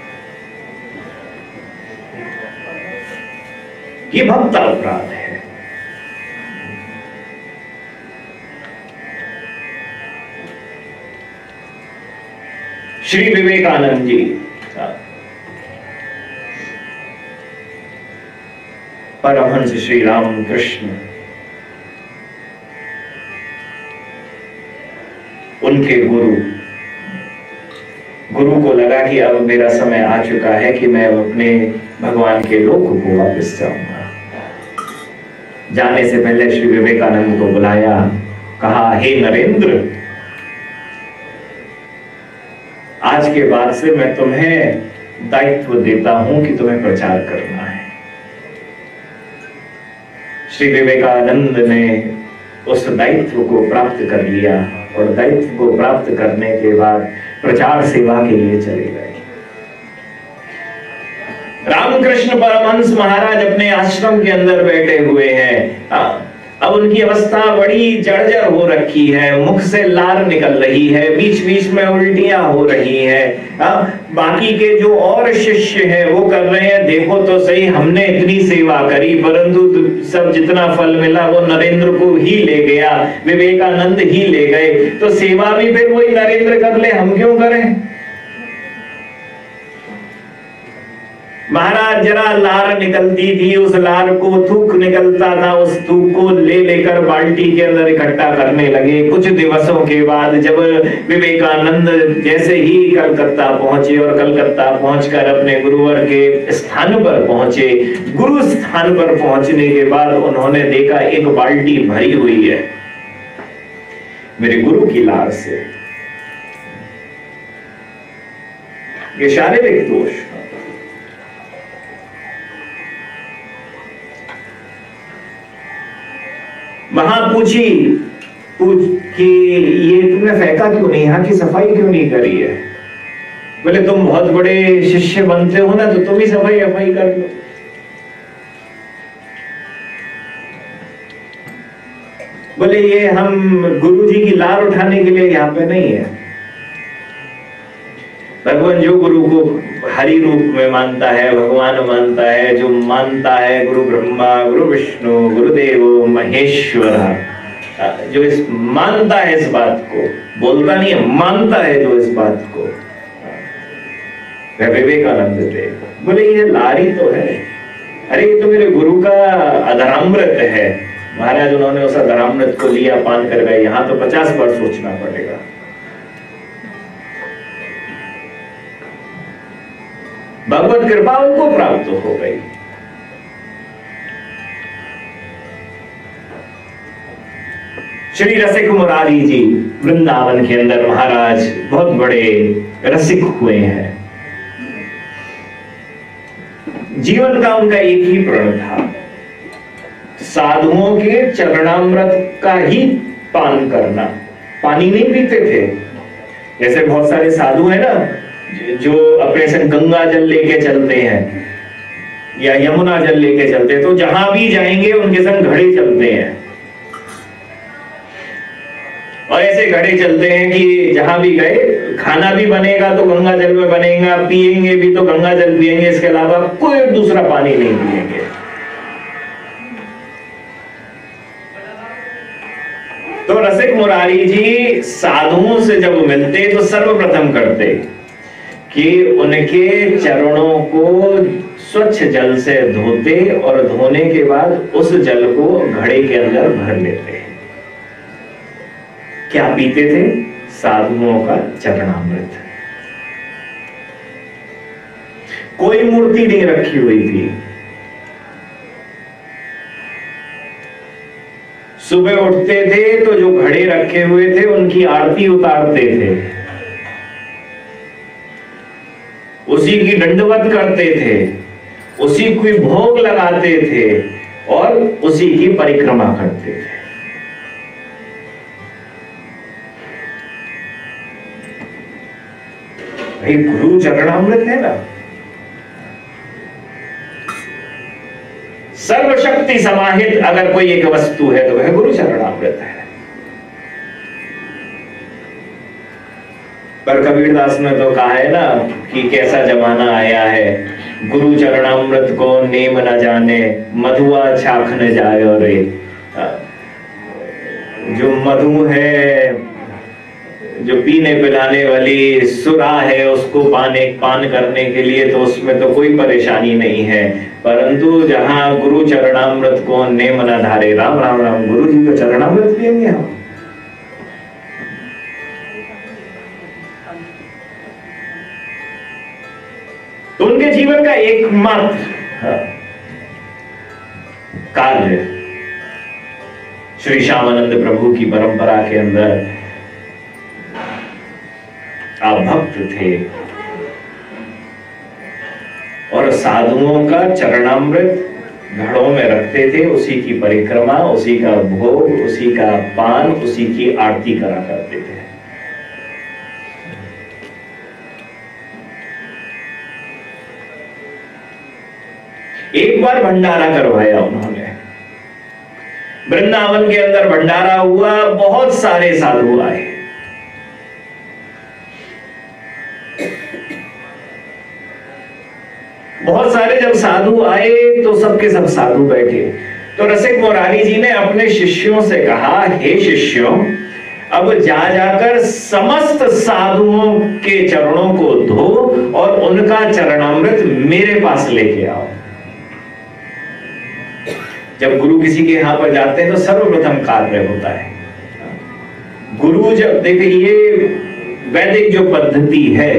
ये भक्त अपराध है। श्री विवेकानंद जी परमहंस श्री राम कृष्ण, उनके गुरु गुरु को लगा कि अब मेरा समय आ चुका है कि मैं अपने भगवान के लोक को वापस जाऊंगा। जाने से पहले श्री विवेकानंद को बुलाया, कहा, हे नरेंद्र, आज के बाद से मैं तुम्हें दायित्व देता हूं कि तुम्हें प्रचार करना है। श्री विवेकानंद ने उस दायित्व को प्राप्त कर लिया और दायित्व को प्राप्त करने के बाद प्रचार सेवा के लिए चले गए। रामकृष्ण परमहंस महाराज अपने आश्रम के अंदर बैठे हुए हैं। अब उनकी अवस्था बड़ी जर्जर हो रखी है, मुख से लार निकल रही है, बीच बीच में उल्टियां हो रही हैं। बाकी के जो और शिष्य हैं वो कर रहे हैं, देखो तो सही, हमने इतनी सेवा करी परंतु सब जितना फल मिला वो नरेंद्र को ही ले गया, विवेकानंद ही ले गए, तो सेवा भी फिर वही नरेंद्र कर ले, हम क्यों करें। महाराज जरा लार निकलती थी, उस लार को थूक निकलता था, उस थूक को ले लेकर बाल्टी के अंदर इकट्ठा करने लगे। कुछ दिवसों के बाद जब विवेकानंद जैसे ही कलकत्ता पहुंचे और कलकत्ता पहुंचकर अपने गुरुवर के स्थान पर पहुंचे, गुरु स्थान पर पहुंचने के बाद उन्होंने देखा एक बाल्टी भरी हुई है मेरे गुरु की लार से। ये शारीरिक दोष। वहां पूछी पूछ कि ये तुमने फेंका क्यों नहीं, यहाँ की सफाई क्यों नहीं करी है। बोले तुम बहुत बड़े शिष्य बनते हो ना, तो तुम ही सफाई सफाई कर लो। बोले ये हम गुरुजी की लार उठाने के लिए यहाँ पे नहीं है। भगवान जो गुरु को हरि रूप में मानता है, भगवान मानता है, जो मानता है गुरु ब्रह्मा गुरु विष्णु गुरुदेव महेश्वर, जो इस मानता है इस बात को, बोलता नहीं है, मानता है जो इस बात को, वह विवेकानंद थे। बोले ये लारी तो है, अरे ये तो मेरे गुरु का अधरामृत है। महाराज उन्होंने उस अधरामृत को लिया, पान कर गए। यहाँ तो पचास बार सोचना पड़ेगा। भगवत कृपा उनको प्राप्त हो गई। श्री रसिक मुरारी जी वृंदावन के अंदर महाराज बहुत बड़े रसिक हुए हैं। जीवन का उनका एक ही प्रण था, साधुओं के चरणामृत का ही पान करना। पानी नहीं पीते थे, जैसे बहुत सारे साधु हैं ना जो अपने संग गंगा जल लेके चलते हैं या यमुना जल लेके चलते हैं, तो जहां भी जाएंगे उनके संग घड़े चलते हैं। और ऐसे घड़े चलते हैं कि जहां भी गए, खाना भी बनेगा तो गंगा जल में बनेगा, पिएंगे भी तो गंगा जल पिएंगे, इसके अलावा कोई दूसरा पानी नहीं पिएंगे। तो रसिक मुरारी जी साधुओं से जब मिलते तो सर्वप्रथम करते कि उनके चरणों को स्वच्छ जल से धोते और धोने के बाद उस जल को घड़े के अंदर भर लेते। क्या पीते थे? साधुओं का चरणामृत। कोई मूर्ति नहीं रखी हुई थी। सुबह उठते थे तो जो घड़े रखे हुए थे उनकी आरती उतारते थे, उसी की दंडवत करते थे, उसी को भोग लगाते थे और उसी की परिक्रमा करते थे। भाई गुरु चरणामृत है ना, सर्वशक्ति समाहित अगर कोई एक वस्तु है तो वह गुरु चरणामृत है। पर कबीरदास ने तो कहा है ना कि कैसा जमाना आया है, गुरु चरणामृत को नेम न जाने, मधुआ छाख न जाए। और जो मधु है, जो पीने पिलाने वाली सुरा है, उसको पाने पान करने के लिए तो उसमें तो कोई परेशानी नहीं है, परंतु जहां गुरु चरणामृत को नेम न धारे, राम राम राम, गुरु जी का चरणामृत पिएंगे हम। तो उनके जीवन का एकमात्र कार्य श्री श्यामानंद प्रभु की परंपरा के अंदर आप भक्त थे और साधुओं का चरणामृत घड़ों में रखते थे, उसी की परिक्रमा, उसी का भोग, उसी का पान, उसी की आरती करा करते थे। एक बार भंडारा करवाया उन्होंने, वृंदावन के अंदर भंडारा हुआ, बहुत सारे साधु आए। बहुत सारे जब साधु आए तो सबके सब साधु बैठे। तो रसिक मुरारी जी ने अपने शिष्यों से कहा, हे शिष्यों, अब जा जाकर समस्त साधुओं के चरणों को धो और उनका चरणामृत मेरे पास लेके आओ। जब गुरु किसी के यहां पर जाते हैं तो सर्वप्रथम कार्य होता है, गुरु जब देखिए वैदिक जो पद्धति है,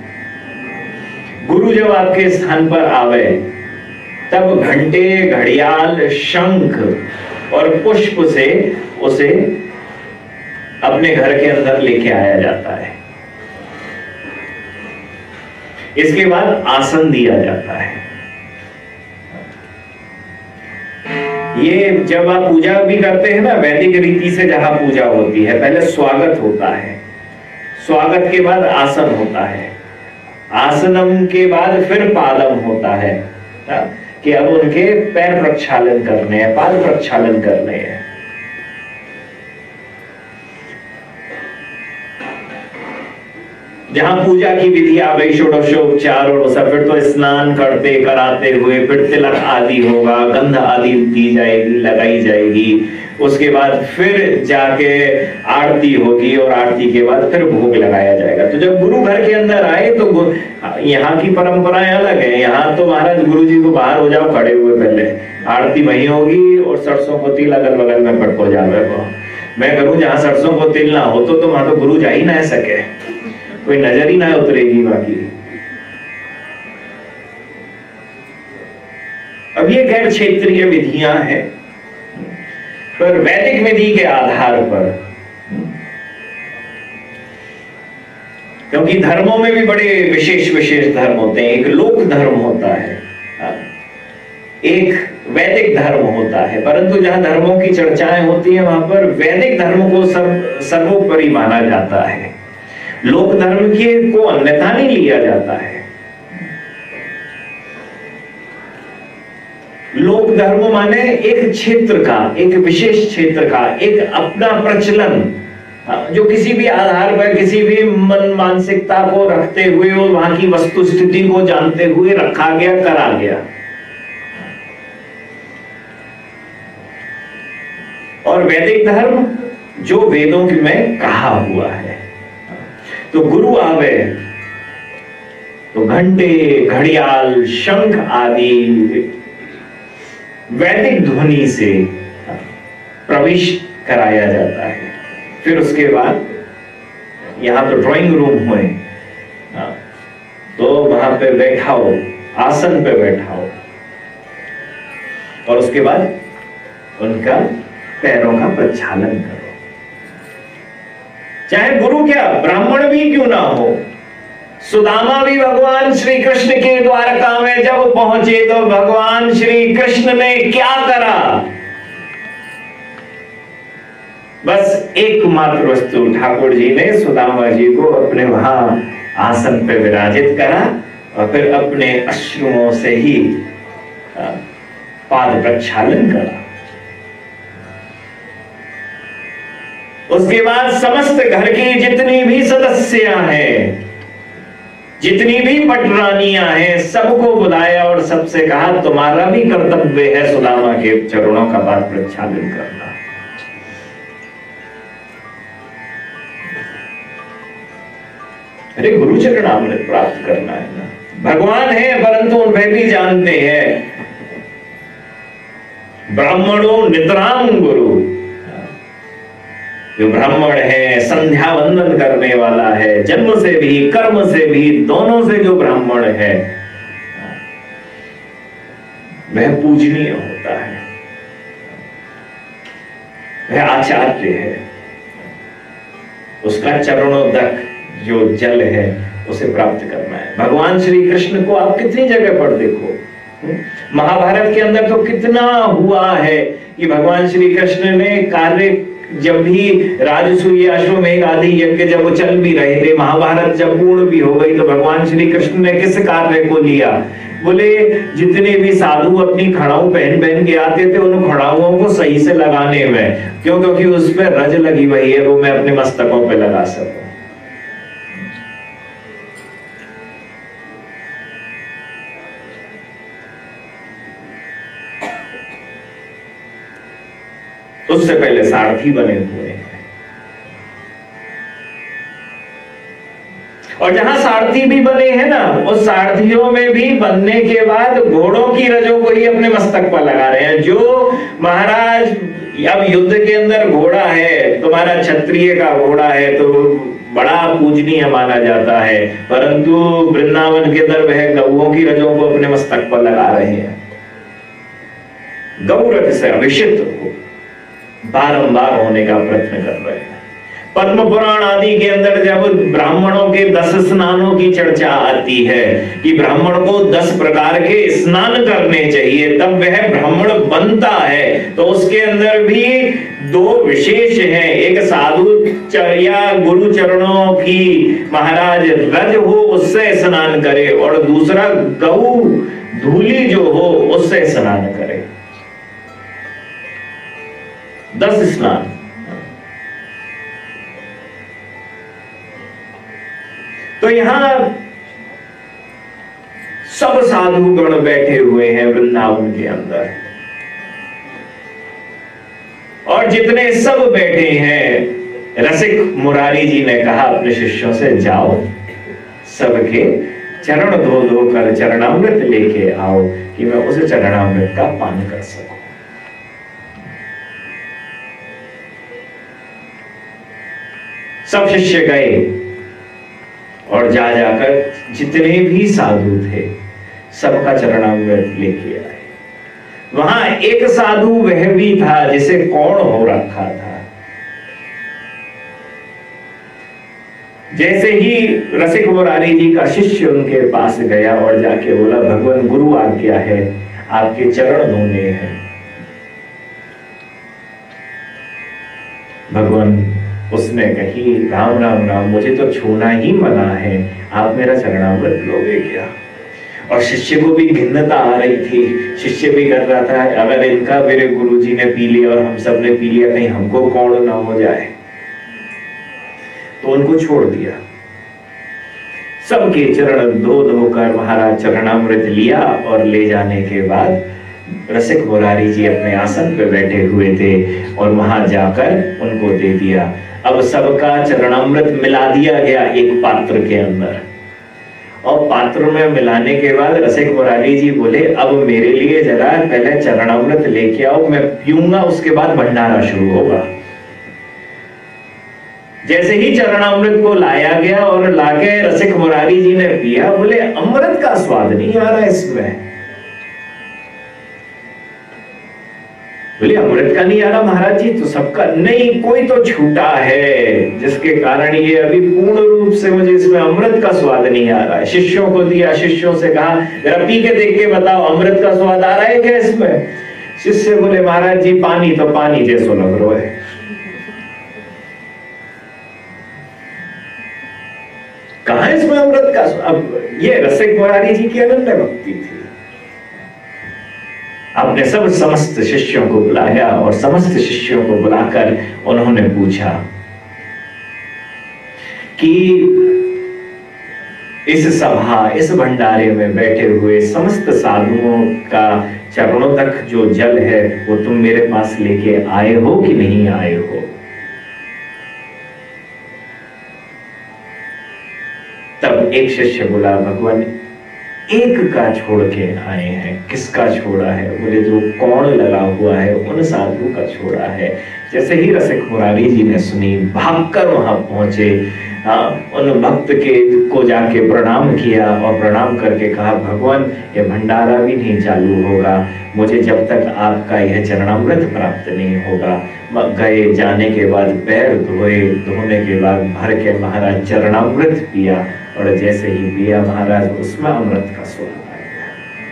गुरु जब आपके स्थान पर आवे तब घंटे, घड़ियाल, शंख और पुष्प से उसे अपने घर के अंदर लेके आया जाता है। इसके बाद आसन दिया जाता है। ये जब आप पूजा भी करते हैं ना, वैदिक रीति से जहां पूजा होती है, पहले स्वागत होता है, स्वागत के बाद आसन होता है, आसनम के बाद फिर पादम होता है, ना? कि अब उनके पैर प्रक्षालन करने हैं, पाद प्रक्षालन करने हैं। जहां पूजा की विधि आ गई, षोडशोपचार और सब, फिर तो स्नान करते कराते हुए फिर तिलक आदि होगा, गंध आदि दी जाएगी, लगाई जाएगी। उसके बाद फिर जाके आरती होगी और आरती के बाद फिर भोग लगाया जाएगा। तो जब गुरु घर के अंदर आए तो यहाँ की परंपराएं अलग है। यहाँ तो महाराज गुरु जी को बाहर हो जाओ खड़े हुए, पहले आरती वहीं होगी और सरसों को तिल अगल बगल में पटको जावे। मैं करूं जहाँ सरसों को तिल ना हो तो वहां तो गुरु जा ही ना सके, कोई नजर ही ना उतरेगी बाकी। अब ये गैर क्षेत्रीय विधियां हैं, पर वैदिक विधि के आधार पर, क्योंकि धर्मों में भी बड़े विशेष विशेष धर्म होते हैं। एक लोक धर्म होता है, एक वैदिक धर्म होता है, परंतु जहां धर्मों की चर्चाएं होती है वहां पर वैदिक धर्म को सर्व सर्वोपरि माना जाता है, लोक धर्म के को अन्यथा नहीं लिया जाता है। लोक धर्म माने एक क्षेत्र का, एक विशेष क्षेत्र का एक अपना प्रचलन, जो किसी भी आधार पर, किसी भी मन मानसिकता को रखते हुए और वहां की वस्तु स्थिति को जानते हुए रखा गया, करा गया। और वैदिक धर्म जो वेदों में कहा हुआ है। तो गुरु आवे तो घंटे, घड़ियाल, शंख आदि वैदिक ध्वनि से प्रवेश कराया जाता है। फिर उसके बाद यहां तो ड्राइंग रूम हुए, तो वहां पे बैठाओ, आसन पे बैठाओ और उसके बाद उनका पैरों का प्रक्षालन करो। चाहे गुरु क्या, ब्राह्मण भी क्यों ना हो। सुदामा भी भगवान श्री कृष्ण के द्वारका में जब पहुंचे तो भगवान श्री कृष्ण ने क्या करा, बस एकमात्र वस्तु, ठाकुर जी ने सुदामा जी को अपने वहां आसन पे विराजित करा और फिर अपने अश्रुओं से ही पाद प्रक्षालन करा। उसके बाद समस्त घर की जितनी भी सदस्यां हैं, जितनी भी पटरानियां हैं, सबको बुलाया और सबसे कहा तुम्हारा भी कर्तव्य है सुदामा के चरणों का पाद प्रक्षालन करना। अरे गुरु चरणामृत प्राप्त करना है ना, भगवान है परंतु उन्हें भी जानते हैं। ब्राह्मणों नितराम गुरु, जो ब्राह्मण है, संध्या वंदन करने वाला है, जन्म से भी कर्म से भी दोनों से जो ब्राह्मण है, वह पूजनीय होता है, वह आचार्य है, उसका चरणोदक जो जल है उसे प्राप्त करना है। भगवान श्री कृष्ण को आप कितनी जगह पर देखो, महाभारत के अंदर तो कितना हुआ है कि भगवान श्री कृष्ण ने कार्य, जब भी राजसूय अश्वमेध आदि यज्ञ जब वो चल भी रहे थे, महाभारत जब पूर्ण भी हो गई, तो भगवान श्री कृष्ण ने किस कार्य को लिया? बोले जितने भी साधु अपनी खड़ाऊ पहन पहन के आते थे, उन खड़ाऊओं को सही से लगाने में, क्यों? क्योंकि उस पर रज लगी हुई है, वो मैं अपने मस्तकों पे लगा सकूं। उससे पहले सारथी बने हुए हैं, और जहां सारथी भी बने हैं ना, उस सारथियों में भी बनने के बाद घोड़ों की रजों को ही अपने मस्तक पर लगा रहे हैं। जो महाराज अब युद्ध के अंदर घोड़ा है, तुम्हारा क्षत्रिय का घोड़ा है तो बड़ा पूजनीय माना जाता है, परंतु वृंदावन के अंदर वह गौओं की रजों को अपने मस्तक पर लगा रहे हैं। गौ रज से अभिषिक्त हो, बारंबार होने का प्रयत्न कर रहे हैं। पद्म पुराण आदि के अंदर जब ब्राह्मणों के दस स्नानों की चर्चा आती है कि ब्राह्मण को दस प्रकार के स्नान करने चाहिए तब वह ब्राह्मण बनता है, तो उसके अंदर भी दो विशेष हैं, एक साधु या गुरु चरणों की महाराज रज हो उससे स्नान करे, और दूसरा गौ धूली जो हो उससे स्नान करे। दस स्नान। तो यहां सब साधुगण बैठे हुए हैं वृंदावन के अंदर, और जितने सब बैठे हैं, रसिक मुरारी जी ने कहा अपने शिष्यों से, जाओ सबके चरण धो धो कर चरणामृत लेके आओ कि मैं उस चरणामृत का पान कर सकूं। सब शिष्य गए और जा जाकर जितने भी साधु थे सबका चरणामृत लेके आए। वहां एक साधु वह भी था जिसे कौड़ हो रखा था। जैसे ही रसिक मुरारी जी का शिष्य उनके पास गया और जाके बोला, भगवान गुरु आज्ञा है, आपके चरण धोने हैं। भगवान उसने कही, राम राम राम, मुझे तो छूना ही मना है, आप मेरा चरणामृत लोगे क्या? और शिष्य को भी घिन्नता आ रही थी, शिष्य भी कर रहा था, अगर इनका मेरे गुरुजी ने पी लिया और हम सब ने पी लिया, कहीं हमको कौड़ ना हो जाए। तो उनको छोड़ दिया। सबके चरण धो धो कर महाराज चरणामृत लिया, और ले जाने के बाद रसिक मुरारी जी अपने आसन पे बैठे हुए थे और वहां जाकर उनको दे दिया। अब सबका चरणामृत मिला दिया गया एक पात्र के अंदर, और पात्र में मिलाने के बाद रसिक मुरारी जी बोले, अब मेरे लिए जरा पहले चरणामृत लेके आओ, मैं पीऊंगा, उसके बाद भंडारा शुरू होगा। जैसे ही चरणामृत को लाया गया और लाके रसिक मुरारी जी ने पिया, बोले अमृत का स्वाद नहीं आ रहा इसमें। बोले अमृत का नहीं आ रहा महाराज जी? तो सबका नहीं, कोई तो छूटा है जिसके कारण ये अभी पूर्ण रूप से मुझे इसमें अमृत का स्वाद नहीं आ रहा है। शिष्यों को दिया, शिष्यों से कहा जरा पी के देख के बताओ अमृत का स्वाद आ रहा है क्या इसमें? शिष्य बोले महाराज जी पानी तो पानी जैसो लग रहा है। कहां इसमें अमृत का? अब ये रसिक मुरारी जी की अनन्य भक्ति थी। आपने सब समस्त शिष्यों को बुलाया और समस्त शिष्यों को बुलाकर उन्होंने पूछा कि इस सभा, इस भंडारे में बैठे हुए समस्त साधुओं का चरणों तक जो जल है वो तुम मेरे पास लेके आए हो कि नहीं आए हो? तब एक शिष्य बोला, भगवान एक का छोड़ के आए हैं। किसका छोड़ा है? बोले जो कौड़ लगा हुआ है उन साधु का छोड़ा है। जैसे ही रसिक मुरारी जी ने सुनी, भागकर वहां पहुंचे, हाँ, उन भक्त के को जाके प्रणाम किया और प्रणाम करके कहा, भगवान ये भंडारा भी नहीं चालू होगा मुझे जब तक आपका यह चरणामृत प्राप्त नहीं होगा। गए, जाने के बाद पैर धोए, धोने के बाद भर के महाराज चरणामृत पिया और जैसे ही पिया महाराज उसमें अमृत का स्वाद आ गया।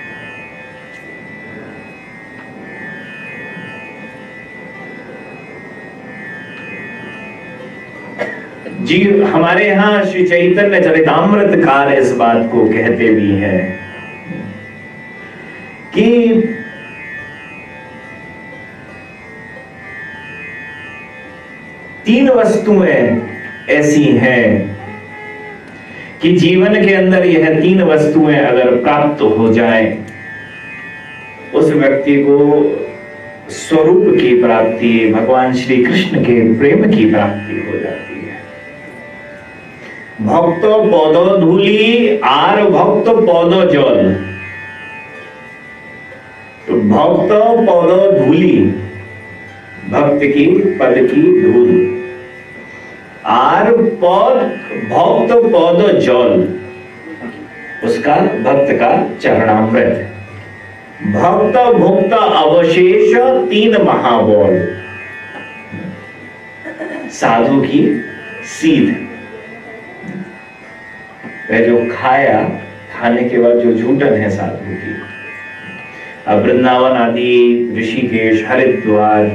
जी हमारे यहाँ श्री चैतन्य चरितामृतकार इस बात को कहते भी हैं कि तीन वस्तुएं ऐसी हैं कि जीवन के अंदर यह तीन वस्तुएं अगर प्राप्त हो जाएं, उस व्यक्ति को स्वरूप की प्राप्ति, भगवान श्री कृष्ण के प्रेम की प्राप्ति हो जाती है। भक्त पौधो धूली आर भक्त पौधो जल। तो भक्त पौधो धूली, भक्त की पद की धूल, आर पौध भक्त पौध जल, उसका भक्त का चरणामृत, भक्त भुक्त अवशेष तीन महाबोल, साधु की सीध, वह जो खाया, खाने के बाद जो झूठन है साधु की। अब वृंदावन आदि, ऋषिकेश, हरिद्वार,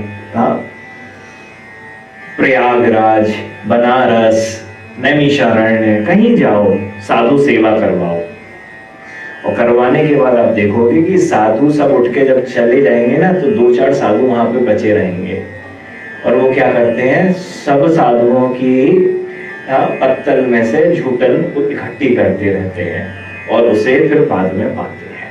प्रयागराज, बनारस, नैमिषारण्य, कहीं जाओ साधु सेवा करवाओ और करवाने के बाद आप देखोगे कि साधु सब उठ के जब चले जाएंगे ना तो दो चार साधु वहां पे बचे रहेंगे और वो क्या करते हैं, सब साधुओं की पत्तल में से झूठन इकट्ठी करते रहते हैं और उसे फिर बाद में पाते हैं।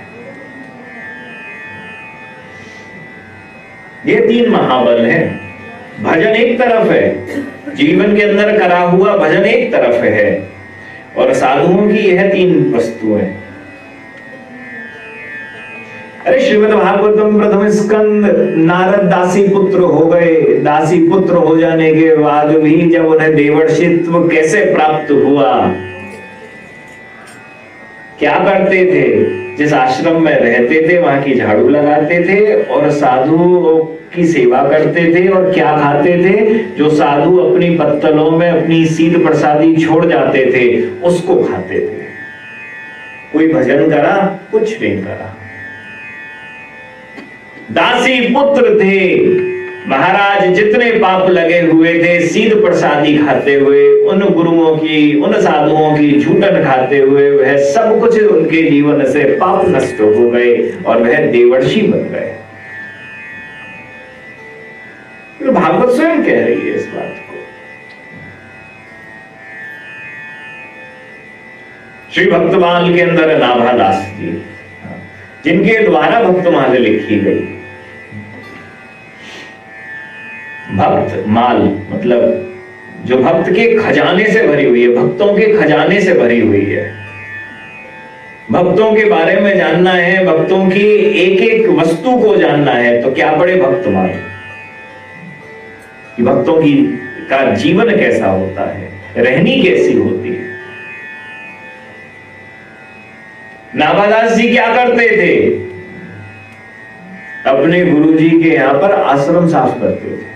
ये तीन महाबल हैं। भजन एक तरफ है, जीवन के अंदर करा हुआ भजन एक तरफ है और साधुओं की यह तीन वस्तुएं। अरे श्रीमद् भागवतम प्रथम स्कंद, नारद दासी पुत्र हो गए। दासी पुत्र हो जाने के बाद भी जब उन्हें देवर्षित्व कैसे प्राप्त हुआ, क्या करते थे, जिस आश्रम में रहते थे वहां की झाड़ू लगाते थे और साधु की सेवा करते थे और क्या खाते थे, जो साधु अपनी पत्तलों में अपनी सीध प्रसादी छोड़ जाते थे उसको खाते थे। कोई भजन करा, कुछ नहीं करा। दासी पुत्र थे महाराज, जितने पाप लगे हुए थे सीध प्रसादी खाते हुए, उन गुरुओं की, उन साधुओं की झूठन खाते हुए, वह सब कुछ उनके जीवन से पाप नष्ट हो गए और वह देवर्षि बन गए। तो भागवत स्वयं कह रही है इस बात को। श्री भक्तमाल के अंदर नाभादास जी, जिनके द्वारा भक्तमाल लिखी गई। भक्त माल मतलब जो भक्त के खजाने से भरी हुई है, भक्तों के खजाने से भरी हुई है। भक्तों के बारे में जानना है, भक्तों की एक एक वस्तु को जानना है तो क्या पढ़े भक्तमाल, कि भक्तों की का जीवन कैसा होता है, रहनी कैसी होती है। नाभादास जी क्या करते थे, अपने गुरुजी के यहां पर आश्रम साफ करते थे।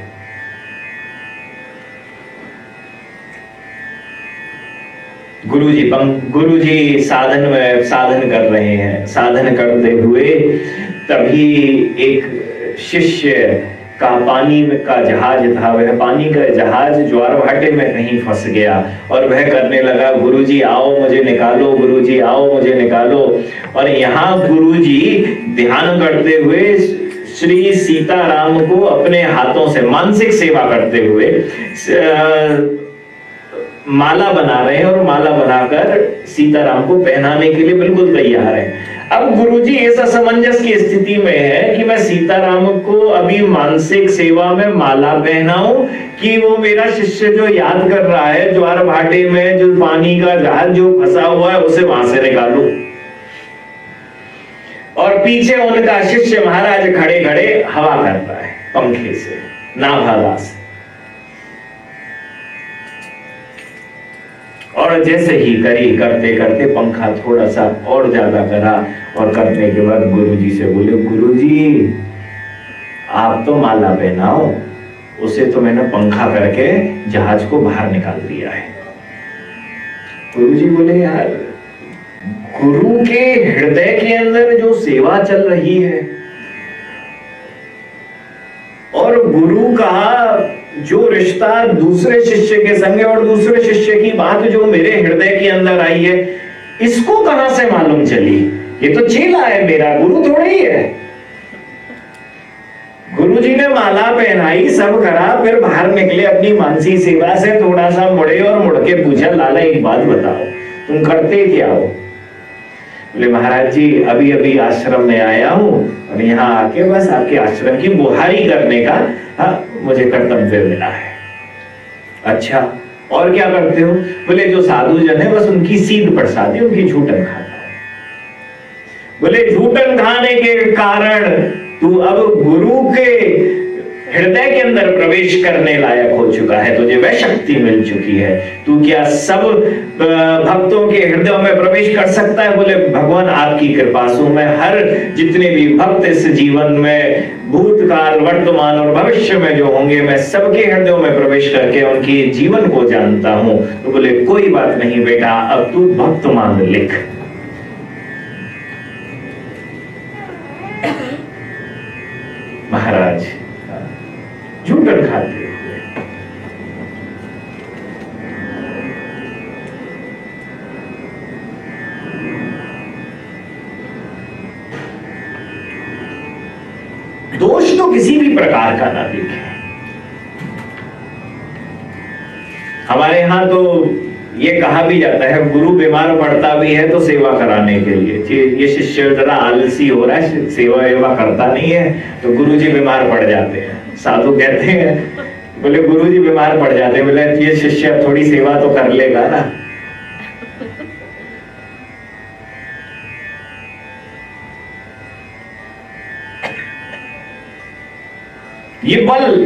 गुरुजी गुरुजी साधन में साधन कर रहे हैं, साधन करते हुए तभी एक शिष्य का पानी का जहाज था, वह पानी का जहाज ज्वार भाटे में कहीं फंस गया और वह करने लगा, गुरुजी आओ मुझे निकालो, गुरुजी आओ मुझे निकालो। और यहाँ गुरुजी ध्यान करते हुए श्री सीताराम को अपने हाथों से मानसिक सेवा करते हुए माला बना रहे हैं और माला बनाकर सीताराम को पहनाने के लिए बिल्कुल तैयार है। अब गुरुजी इस असमंजस की स्थिति में है कि मैं सीताराम को अभी मानसिक सेवा में माला पहनाऊं कि वो मेरा शिष्य जो याद कर रहा है ज्वार भाटे में जो पानी का जहाज जो फंसा हुआ है उसे वहां से निकालूं। और पीछे उनका शिष्य महाराज खड़े खड़े हवा कर रहा है पंखे से, नाभादास। और जैसे ही करी, करते करते पंखा थोड़ा सा और ज्यादा करा और करने के बाद गुरुजी से बोले, गुरुजी आप तो माला पहनाओ, उसे तो मैंने पंखा करके जहाज को बाहर निकाल दिया है। गुरुजी बोले, यार गुरु के हृदय के अंदर जो सेवा चल रही है और गुरु का जो रिश्ता दूसरे शिष्य के संग और दूसरे शिष्य की बात जो मेरे हृदय के अंदर आई है, इसको कहां से मालूम चली? ये तो चेला है मेरा, गुरु थोड़ा ही है। गुरुजी ने माला पहनाई, सब करा, फिर बाहर निकले अपनी मानसी सेवा से, थोड़ा सा मुड़े और मुड़ के पूछा, लाला एक बात बताओ, तुम करते क्या हो? बोले, महाराज जी अभी अभी आश्रम में आया हूं और यहाँ आके बस आपके आश्रम की बुहारी करने का हाँ, मुझे कर्तव्य मिला है। अच्छा, और क्या करते हो? बोले, जो साधु जन है बस उनकी सीध प्रसादी, उनकी झूठन खाता हूं। बोले, झूठन खाने के कारण तू अब गुरु के हृदय के अंदर प्रवेश करने लायक हो चुका है, तुझे वह शक्ति मिल चुकी है, तू क्या सब भक्तों के हृदयों में प्रवेश कर सकता है? बोले, भगवान आपकी कृपा से मैं हर जितने भी भक्त इस जीवन में भूतकाल, वर्तमान और भविष्य में जो होंगे, मैं सबके हृदयों में प्रवेश करके उनके जीवन को जानता हूं। तो बोले, कोई बात नहीं बेटा, अब तू भक्त मान लिख। महाराज झूठन खाते हुए दोष तो किसी भी प्रकार का ना दिखे। हमारे यहां तो ये कहा भी जाता है, गुरु बीमार पड़ता भी है तो सेवा कराने के लिए, ये शिष्य जरा आलसी हो रहा है, सेवा वेवा करता नहीं है, तो गुरु जी बीमार पड़ जाते हैं। साधु कहते हैं, बोले गुरु जी बीमार पड़ जाते हैं, बोले ये शिष्य थोड़ी सेवा तो कर लेगा ना। ये बल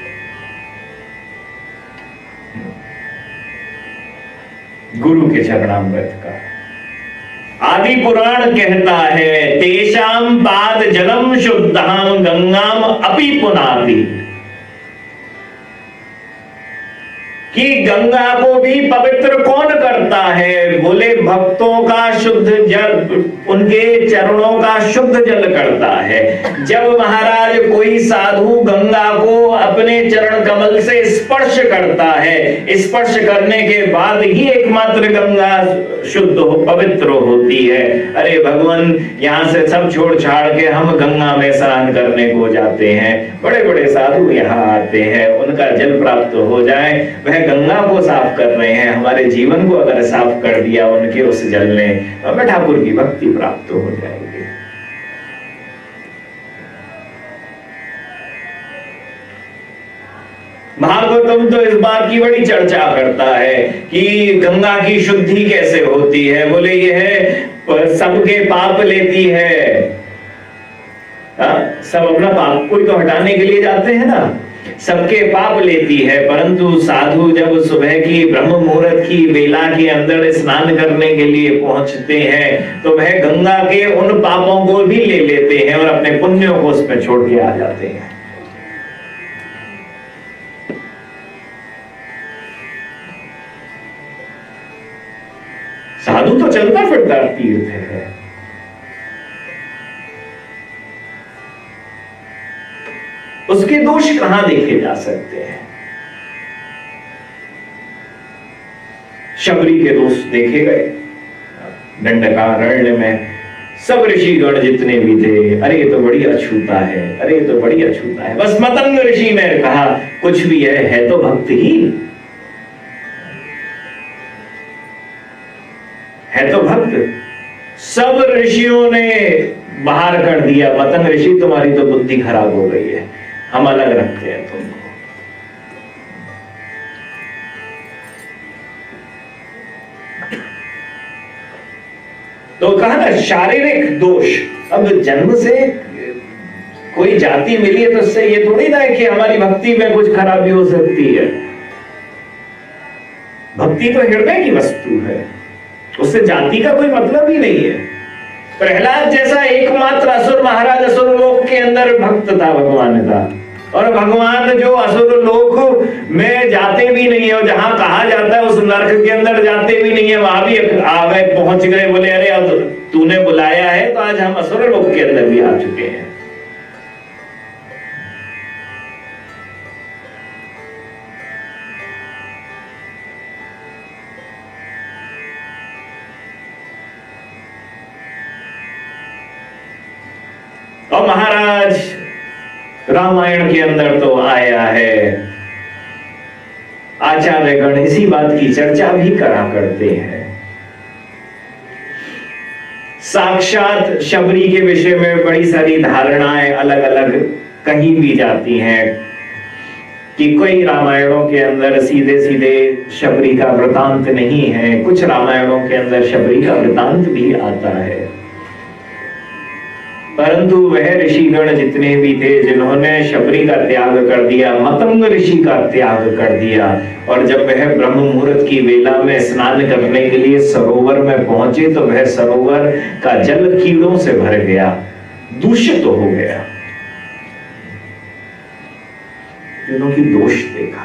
गुरु के चरणामृत का। आदि पुराण कहता है, तेषाम पाद जलम शुद्धाम गंगाम अपि पुनाति, कि गंगा को भी पवित्र कौन करता है? बोले, भक्तों का शुद्ध जल, उनके चरणों का शुद्ध जल करता है। जब महाराज कोई साधु गंगा को अपने चरण कमल से स्पर्श करता है, स्पर्श करने के बाद ही एकमात्र गंगा शुद्ध हो, पवित्र होती है। अरे भगवान, यहाँ से सब छोड़ छाड़ के हम गंगा में स्नान करने को जाते हैं, बड़े बड़े साधु यहाँ आते हैं, उनका जल प्राप्त हो जाए, वह गंगा को साफ कर रहे हैं। हमारे जीवन को अगर साफ कर दिया उनके उस जल ने, हमें ठाकुर की भक्ति प्राप्त हो जाएगी। भागवतम तो इस बात की बड़ी चर्चा करता है कि गंगा की शुद्धि कैसे होती है। बोले, ये है सबके पाप लेती है। हा? सब अपना पाप कोई तो हटाने के लिए जाते हैं ना, सबके पाप लेती है, परंतु साधु जब सुबह की ब्रह्म मुहूर्त की वेला के अंदर स्नान करने के लिए पहुंचते हैं तो वह गंगा के उन पापों को भी ले लेते हैं और अपने पुण्यों को उसमें छोड़ के आ जाते हैं। साधु तो चलता फिरता तीर्थ है। उसके दोष कहां देखे जा सकते हैं? शबरी के दोष देखे गए दंडकारण्य में, सब ऋषिगण जितने भी थे, अरे ये तो बड़ी अछूता है, अरे ये तो बड़ी अछूता है। बस मतंग ऋषि ने कहा, कुछ भी है, है तो भक्तहीन, है तो भक्त। सब ऋषियों ने बाहर कर दिया, मतंग ऋषि तुम्हारी तो बुद्धि खराब हो गई है, हम अलग रखते हैं तुमको। तो कहा ना शारीरिक दोष। अब जन्म से कोई जाति मिली है तो इससे ये थोड़ी ना है कि हमारी भक्ति में कुछ खराबी हो सकती है। भक्ति तो हृदय की वस्तु है, उससे जाति का कोई मतलब ही नहीं है। प्रहलाद जैसा एकमात्र असुर महाराज असुर लोक के अंदर भक्त था भगवान का, और भगवान जो असुर लोक में जाते भी नहीं है, और जहां कहा जाता है उस नरक के अंदर जाते भी नहीं है, वहां भी आ गए, पहुंच गए, बोले अरे अब तूने बुलाया है तो आज हम असुर लोक के अंदर भी आ चुके हैं। और महाराज रामायण के अंदर तो आया है, आचार्यगण इसी बात की चर्चा भी करा करते हैं। साक्षात शबरी के विषय में बड़ी सारी धारणाएं अलग अलग कही भी जाती हैं कि कोई रामायणों के अंदर सीधे सीधे शबरी का वृतांत नहीं है, कुछ रामायणों के अंदर शबरी का वृतांत भी आता है। परंतु वह ऋषिगण जितने भी थे जिन्होंने शबरी का त्याग कर दिया, मतंग ऋषि का त्याग कर दिया, और जब वह ब्रह्म मुहूर्त की वेला में स्नान करने के लिए सरोवर में पहुंचे तो वह सरोवर का जल कीड़ों से भर गया, दूषित तो हो गया, क्योंकि दोष देखा।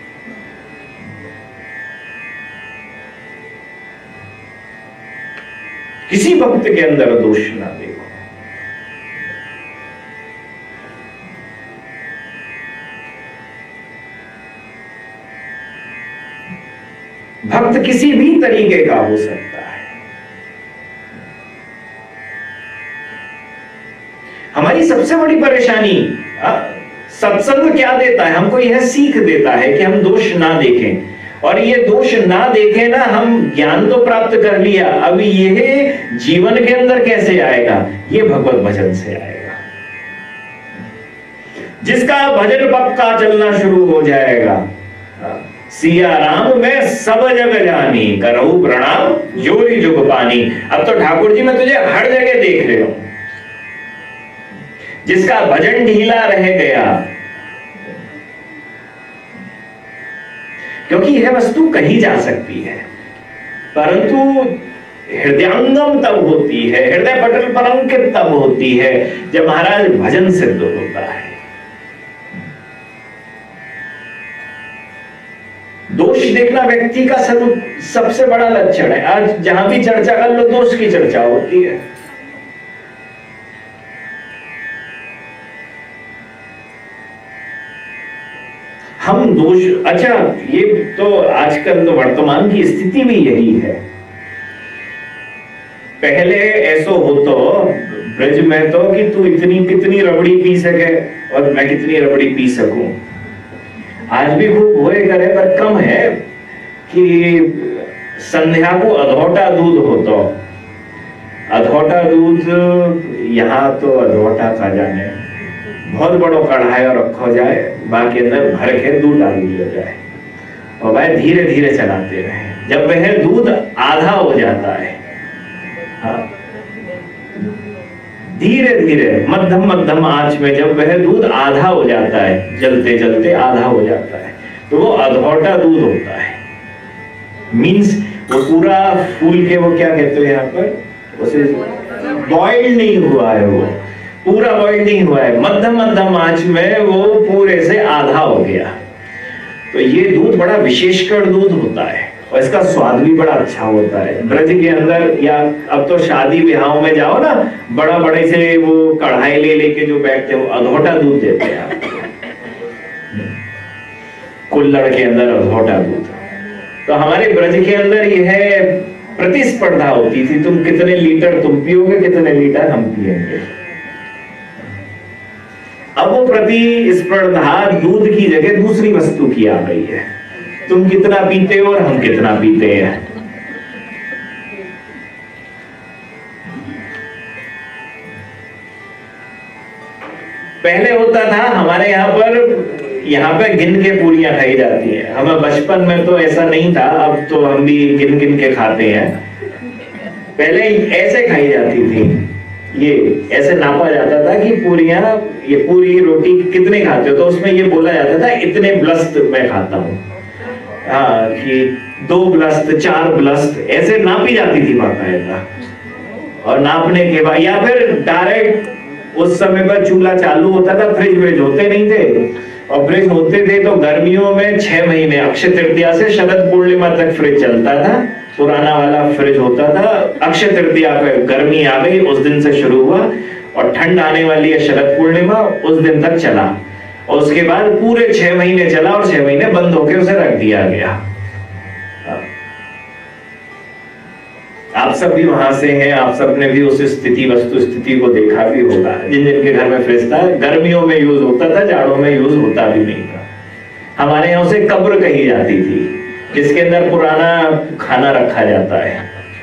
किसी भक्त के अंदर दोष ना देखो। भक्त किसी भी तरीके का हो सकता है। हमारी सबसे बड़ी परेशानी, सत्संग क्या देता है हमको, यह सीख देता है कि हम दोष ना देखें, और ये दोष ना देखें ना, हम ज्ञान तो प्राप्त कर लिया, अब यह जीवन के अंदर कैसे आएगा, ये भगवत भजन से आएगा। जिसका भजन पक्का चलना शुरू हो जाएगा, सिया राम में सब जग जानी, करहु प्रणाम जोरी जुग पानी। अब तो ठाकुर जी मैं तुझे हर जगह देख रहे हूं। जिसका भजन ढीला रह गया, क्योंकि यह वस्तु कही जा सकती है, परंतु हृदयंगम तब होती है, हृदय पटल पर अंकित तब होती है जब महाराज भजन सिद्ध होता है। दोष देखना व्यक्ति का सब सबसे बड़ा लक्षण है। आज जहां भी चर्चा कर लो दोष की चर्चा होती है। हम दोष, अच्छा ये तो आजकल तो वर्तमान की स्थिति भी यही है। पहले ऐसा हो तो ब्रज में तो कि तू इतनी कितनी रबड़ी पी सके और मैं कितनी रबड़ी पी सकूं। आज भी खूब होए करे, पर कम है कि संध्या को अधोटा दूध हो तो अधोटा दूध, यहाँ तो अधोटा का जाने बहुत बड़ो कढ़ाई और रखो जाए, बाकी अंदर भर के दूध डाल दिया जाए और भाई धीरे धीरे चलाते रहे। जब वह दूध आधा हो जाता है, हाँ, धीरे धीरे मध्यम मध्यम आंच में जब वह दूध आधा हो जाता है, जलते जलते आधा हो जाता है, तो वो अधोटा दूध होता है। मींस वो पूरा फूल के, वो क्या कहते हैं यहाँ पर, उसे बॉइल नहीं हुआ है, वो पूरा बॉइल नहीं हुआ है, मध्यम मध्यम आंच में वो पूरे से आधा हो गया। तो ये दूध बड़ा विशेषकर दूध होता है और इसका स्वाद भी बड़ा अच्छा होता है। ब्रज के अंदर या अब तो शादी ब्याहों में जाओ ना, बड़ा बड़े से वो कढ़ाई ले लेके जो बैठते हैं वो अधोटा दूध देते हैं, कुल्हड़ के अंदर अधोटा दूध। तो हमारे ब्रज के अंदर यह प्रतिस्पर्धा होती थी, तुम कितने लीटर तुम पियोगे, कितने लीटर हम पिएंगे। अब वो प्रतिस्पर्धा दूध की जगह दूसरी वस्तु की आ गई है, तुम कितना पीते हो और हम कितना पीते हैं। पहले होता था हमारे यहाँ पर, यहाँ पे गिन के पूरियां खाई जाती है। हमें बचपन में तो ऐसा नहीं था, अब तो हम भी गिन गिन के खाते हैं। पहले ऐसे खाई जाती थी, ये ऐसे नापा जाता था कि पूरियां, ये पूरी रोटी कितने खाते हो, तो उसमें ये बोला जाता था इतने ब्लस्त मैं खाता हूँ। हाँ, कि दो ब्लस्त, चार ब्लस्त ऐसे नापी जाती थी बाकायदा। और नापने के बाद या फिर डायरेक्ट उस समय पर चूल्हा चालू होता था, फ्रिज व्रिज होते नहीं थे, और फ्रिज होते थे तो गर्मियों में छह महीने अक्षय तृतीया से शरद पूर्णिमा तक फ्रिज चलता था, पुराना वाला फ्रिज होता था। अक्षय तृतीया पे गर्मी आ गई, उस दिन से शुरू हुआ, और ठंड आने वाली है शरद पूर्णिमा, उस दिन तक चला, और उसके बाद पूरे छह महीने चला और छह महीने बंद होकर उसे रख दिया गया। आप सब भी वहां से हैं, आप सब ने भी उस स्थिति वस्तु स्थिति को देखा भी होगा। जिन जिनके घर में फ्रिज था, गर्मियों में यूज होता था, जाड़ों में यूज होता भी नहीं था। हमारे यहाँ उसे कब्र कही जाती थी, जिसके अंदर पुराना खाना रखा जाता है।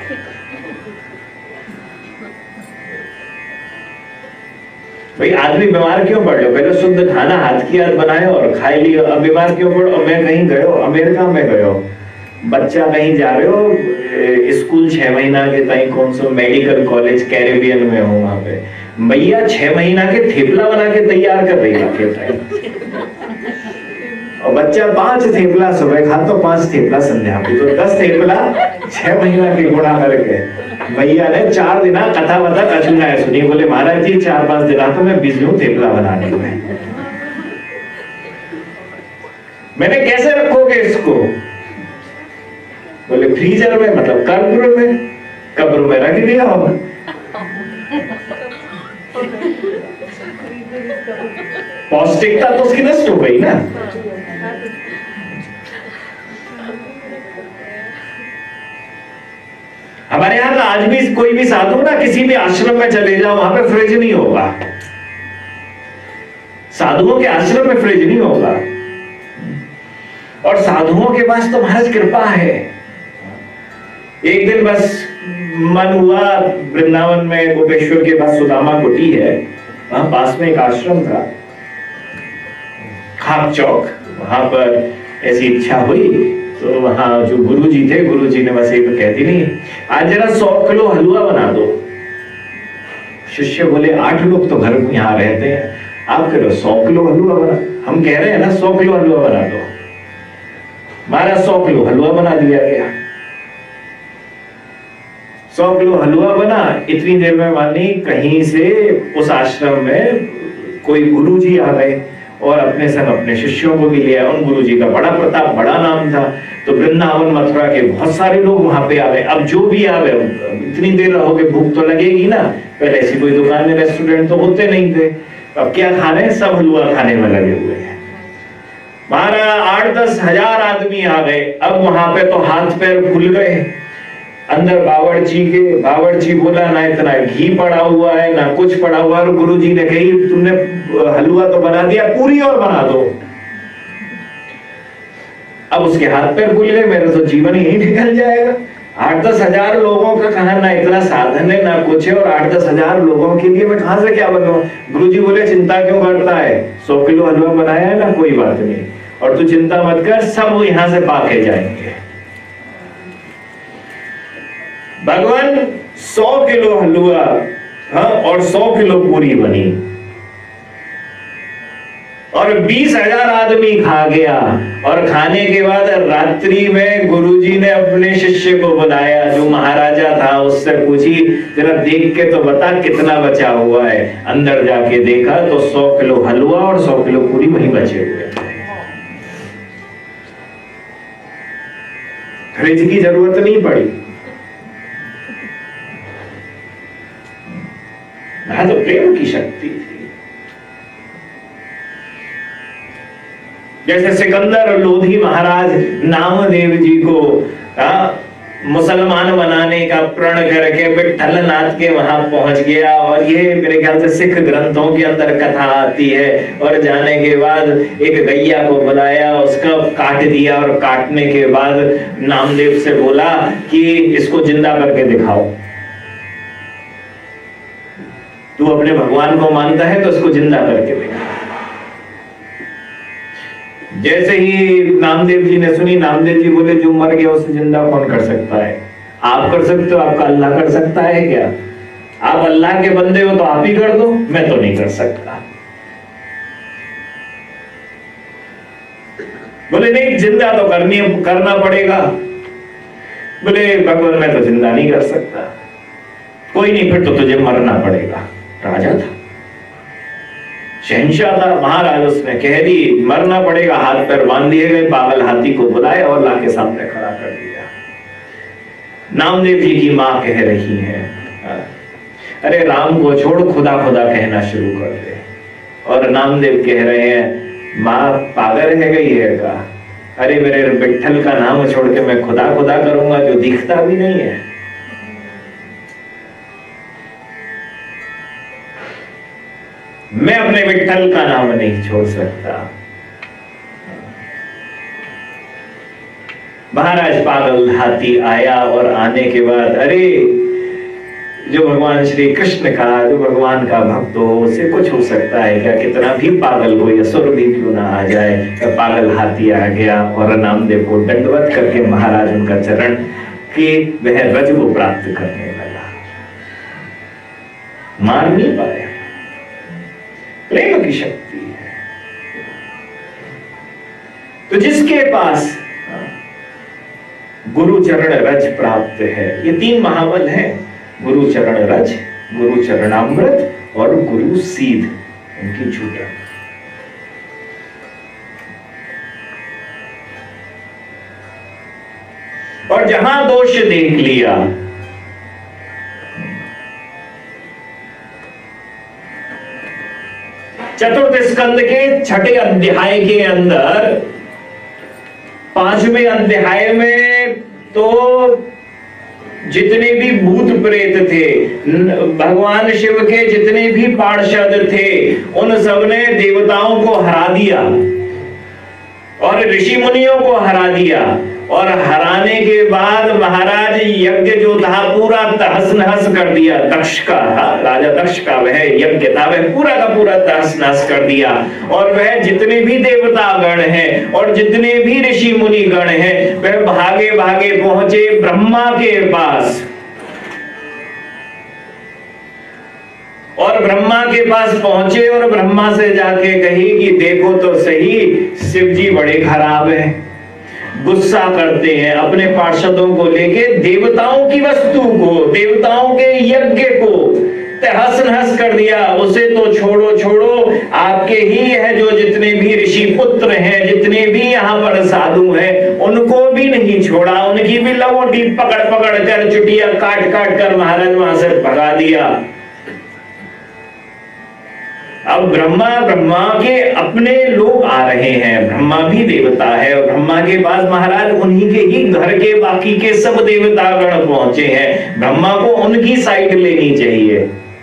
भाई आदमी बीमार क्यों पड़ लो, पहले शुद्ध खाना हाथ की हाथ बनाए और खाए लियो, अब बीमार क्यों पड़ो। मैं कहीं गयो, अमेरिका में गयो, बच्चा कहीं जा रहे हो, स्कूल छह महीना के ताई कौन सो मेडिकल कॉलेज कैरेबियन में हो, वहां पे भैया छह महीना के थेपला बना के तैयार कर रही है, और बच्चा पांच थेपला सुबह खा तो पांच थेपला संध्या को, तो दस थेपला छह महीना के गुणा करके भैया ने चार दिन कथा बता कछुना है सुनी, बोले महाराज जी चार पांच दिन तो मैं बिजी हूं थेपला बनाने में। मैंने कैसे रखोगे इसको, बोले फ्रीजर में, मतलब कब्र में, कब्र में रख दिया होगा। पौष्टिकता तो उसकी नष्ट हो गई ना। हमारे यहाँ का आज भी कोई भी साधु ना, किसी भी आश्रम में चले जाओ, वहां पे फ्रिज नहीं होगा, साधुओं के आश्रम में फ्रिज नहीं होगा। और साधुओं के पास तो महाराज कृपा है। एक दिन बस मन हुआ, वृंदावन में गोपेश्वर के पास सुदामा कुटी है, वहां पास में एक आश्रम था, खाक चौक, वहां पर ऐसी इच्छा हुई तो वहां जो गुरुजी थे, गुरुजी ने बस एक कहती नहीं आज जरा सौ किलो हलवा बना दो। शिष्य बोले आठ लोग तो घर में यहाँ रहते हैं, आप कह रहे हो सौ किलो हलवा बना, हम कह रहे हैं ना सौ किलो हलवा बना दो। महाराज सौ किलो हलवा बना दिया गया। सौ किलो हलवा बना, इतनी देर में मानी कहीं से उस आश्रम में कोई गुरुजी आ गए और अपने संग अपने शिष्यों को भी लिया। उन गुरुजी का बड़ा प्रताप, बड़ा नाम था, तो वृंदावन मथुरा के बहुत सारे लोग वहां पे आ गए। अब जो भी आ गए, इतनी देर रहोगे भूख तो लगेगी ना, पहले ऐसी कोई दुकान में रेस्टोरेंट तो होते नहीं थे, अब क्या खा रहे हैं, सब हलवा खाने में लगे हुए हैं। महाराज आठ दस हजार आदमी आ गए। अब वहां पे तो हाथ पैर फूल गए। अंदर बावर्ची के बावर्ची बोला ना इतना घी पड़ा हुआ है ना कुछ पड़ा हुआ है। गुरुजी ने कही तुमने हलवा तो बना दिया, पूरी और बना दो। अब उसके हाथ पैर खुल गए, मेरा तो जीवन ही निकल जाएगा। आठ दस हजार लोगों का कहा ना इतना साधन है ना कुछ है, और आठ दस हजार लोगों के लिए मैं कहां से क्या बनूं। गुरुजी बोले चिंता क्यों करता है, सौ किलो हलवा बनाया है ना, कोई बात नहीं, और तू चिंता मत कर, सब यहां से पाके जाएंगे। भगवान सौ किलो हलवा, हाँ, और सौ किलो पूरी बनी, और बीस हजार आदमी खा गया। और खाने के बाद रात्रि में गुरुजी ने अपने शिष्य को बुलाया जो महाराजा था, उससे पूछी जरा देख के तो बता कितना बचा हुआ है। अंदर जाके देखा तो सौ किलो हलवा और सौ किलो पूरी वहीं बचे हुए थे। फ्रिज की जरूरत नहीं पड़ी, वहां तो प्रेम की शक्ति थी। जैसे सिकंदर लोधी महाराज नामदेव जी को आ, मुसलमान बनाने का प्रण करके विठ्ठल नाथ के वहां पहुंच गया। और ये मेरे ख्याल से सिख ग्रंथों के अंदर कथा आती है। और जाने के बाद एक गैया को बुलाया, उसका काट दिया, और काटने के बाद नामदेव से बोला कि इसको जिंदा करके दिखाओ। तू अपने भगवान को मानता है तो इसको जिंदा करके दिखा। जैसे ही नामदेव जी ने सुनी, नामदेव जी बोले जो मर गया उसे जिंदा कौन कर सकता है, आप कर सकते हो, आपका अल्लाह कर सकता है क्या? आप अल्लाह के बंदे हो तो आप ही कर दो, मैं तो नहीं कर सकता। बोले नहीं, जिंदा तो करनी करना पड़ेगा। बोले भगवान मैं तो जिंदा नहीं कर सकता। कोई नहीं, फिर तो तुझे मरना पड़ेगा। राजा था, शहंशाह था, महाराज, उसने कह दी मरना पड़ेगा। हाथ पैर बांध दिए गए, पागल हाथी को बुलाया और लाके सामने खड़ा कर दिया। नामदेव जी की मां कह रही है, अरे राम को छोड़, खुदा खुदा कहना शुरू कर दे। और नामदेव कह रहे हैं, माँ पागल है गई है का? अरे मेरे विट्ठल का नाम छोड़ के मैं खुदा खुदा करूंगा जो दिखता भी नहीं है। मैं अपने विट्ठल का नाम नहीं छोड़ सकता। महाराज पागल हाथी आया और आने के बाद, अरे जो भगवान श्री कृष्ण का, जो भगवान का भक्त हो, उससे कुछ हो सकता है क्या? कितना भी पागल कोई असुर भी क्यों ना आ जाए। पागल हाथी आ गया और नामदेव को दंडवत करके महाराज उनका चरण के वह रज को प्राप्त करने लगा। मार नहीं पाए, प्रेम की शक्ति है। तो जिसके पास गुरु चरण रज प्राप्त है, ये तीन महाबल हैं, गुरु चरण रज, गुरु चरणामृत और गुरु सीध, उनकी झूठा। और जहां दोष देख लिया, चतुर्थ स्कंद के छठे अध्याय के अंदर पांचवें अध्याय में तो जितने भी भूत प्रेत थे, भगवान शिव के जितने भी पार्षद थे, उन सब ने देवताओं को हरा दिया और ऋषि मुनियों को हरा दिया। और हराने के बाद महाराज यज्ञ जो था पूरा तहस नहस कर दिया। दक्ष का, राजा दक्ष का वह यज्ञ था, वह पूरा का पूरा तहस नहस कर दिया। और वह जितने भी देवता गण हैं और जितने भी ऋषि मुनि गण हैं, वह भागे भागे पहुंचे ब्रह्मा के पास। और ब्रह्मा के पास पहुंचे और ब्रह्मा से जाके कही कि देखो तो सही, शिव जी बड़े खराब हैं, गुस्सा करते हैं, अपने पार्षदों को लेके देवताओं की वस्तु को, देवताओं के यज्ञ को तहस नहस कर दिया। उसे तो छोड़ो छोड़ो, आपके ही है जो जितने भी ऋषि पुत्र हैं, जितने भी यहाँ पर साधु हैं, उनको भी नहीं छोड़ा, उनकी भी लवोटी पकड़ पकड़ कर, चुटिया काट काट कर महाराज वहां से भगा दिया। अब ब्रह्मा, ब्रह्मा के अपने लोग आ रहे हैं, ब्रह्मा भी देवता है और ब्रह्मा के पास महाराज उन्हीं के ही घर के बाकी के सब देवता गण पहुंचे हैं। ब्रह्मा को उनकी साइड लेनी चाहिए।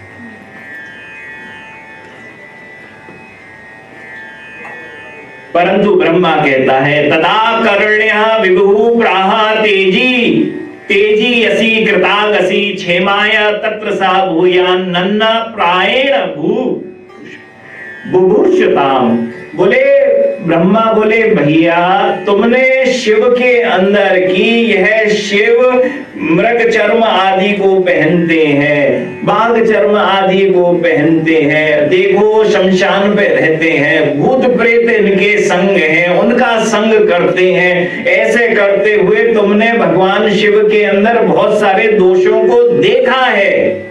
परंतु ब्रह्मा कहता है, तदा कर्ण्या विभु प्राहा तेजी तेजी यसी कृतागसी क्षेमाय तत्र सा भूयान नन्ना प्रायेण भू बुभुर्षताम। बोले ब्रह्मा बोले, भैया तुमने शिव के अंदर की, यह शिव मृग चर्म आदि को पहनते हैं, बाघ चर्म आदि को पहनते हैं, देखो शमशान पे रहते हैं, भूत प्रेत इनके संग हैं, उनका संग करते हैं। ऐसे करते हुए तुमने भगवान शिव के अंदर बहुत सारे दोषों को देखा है।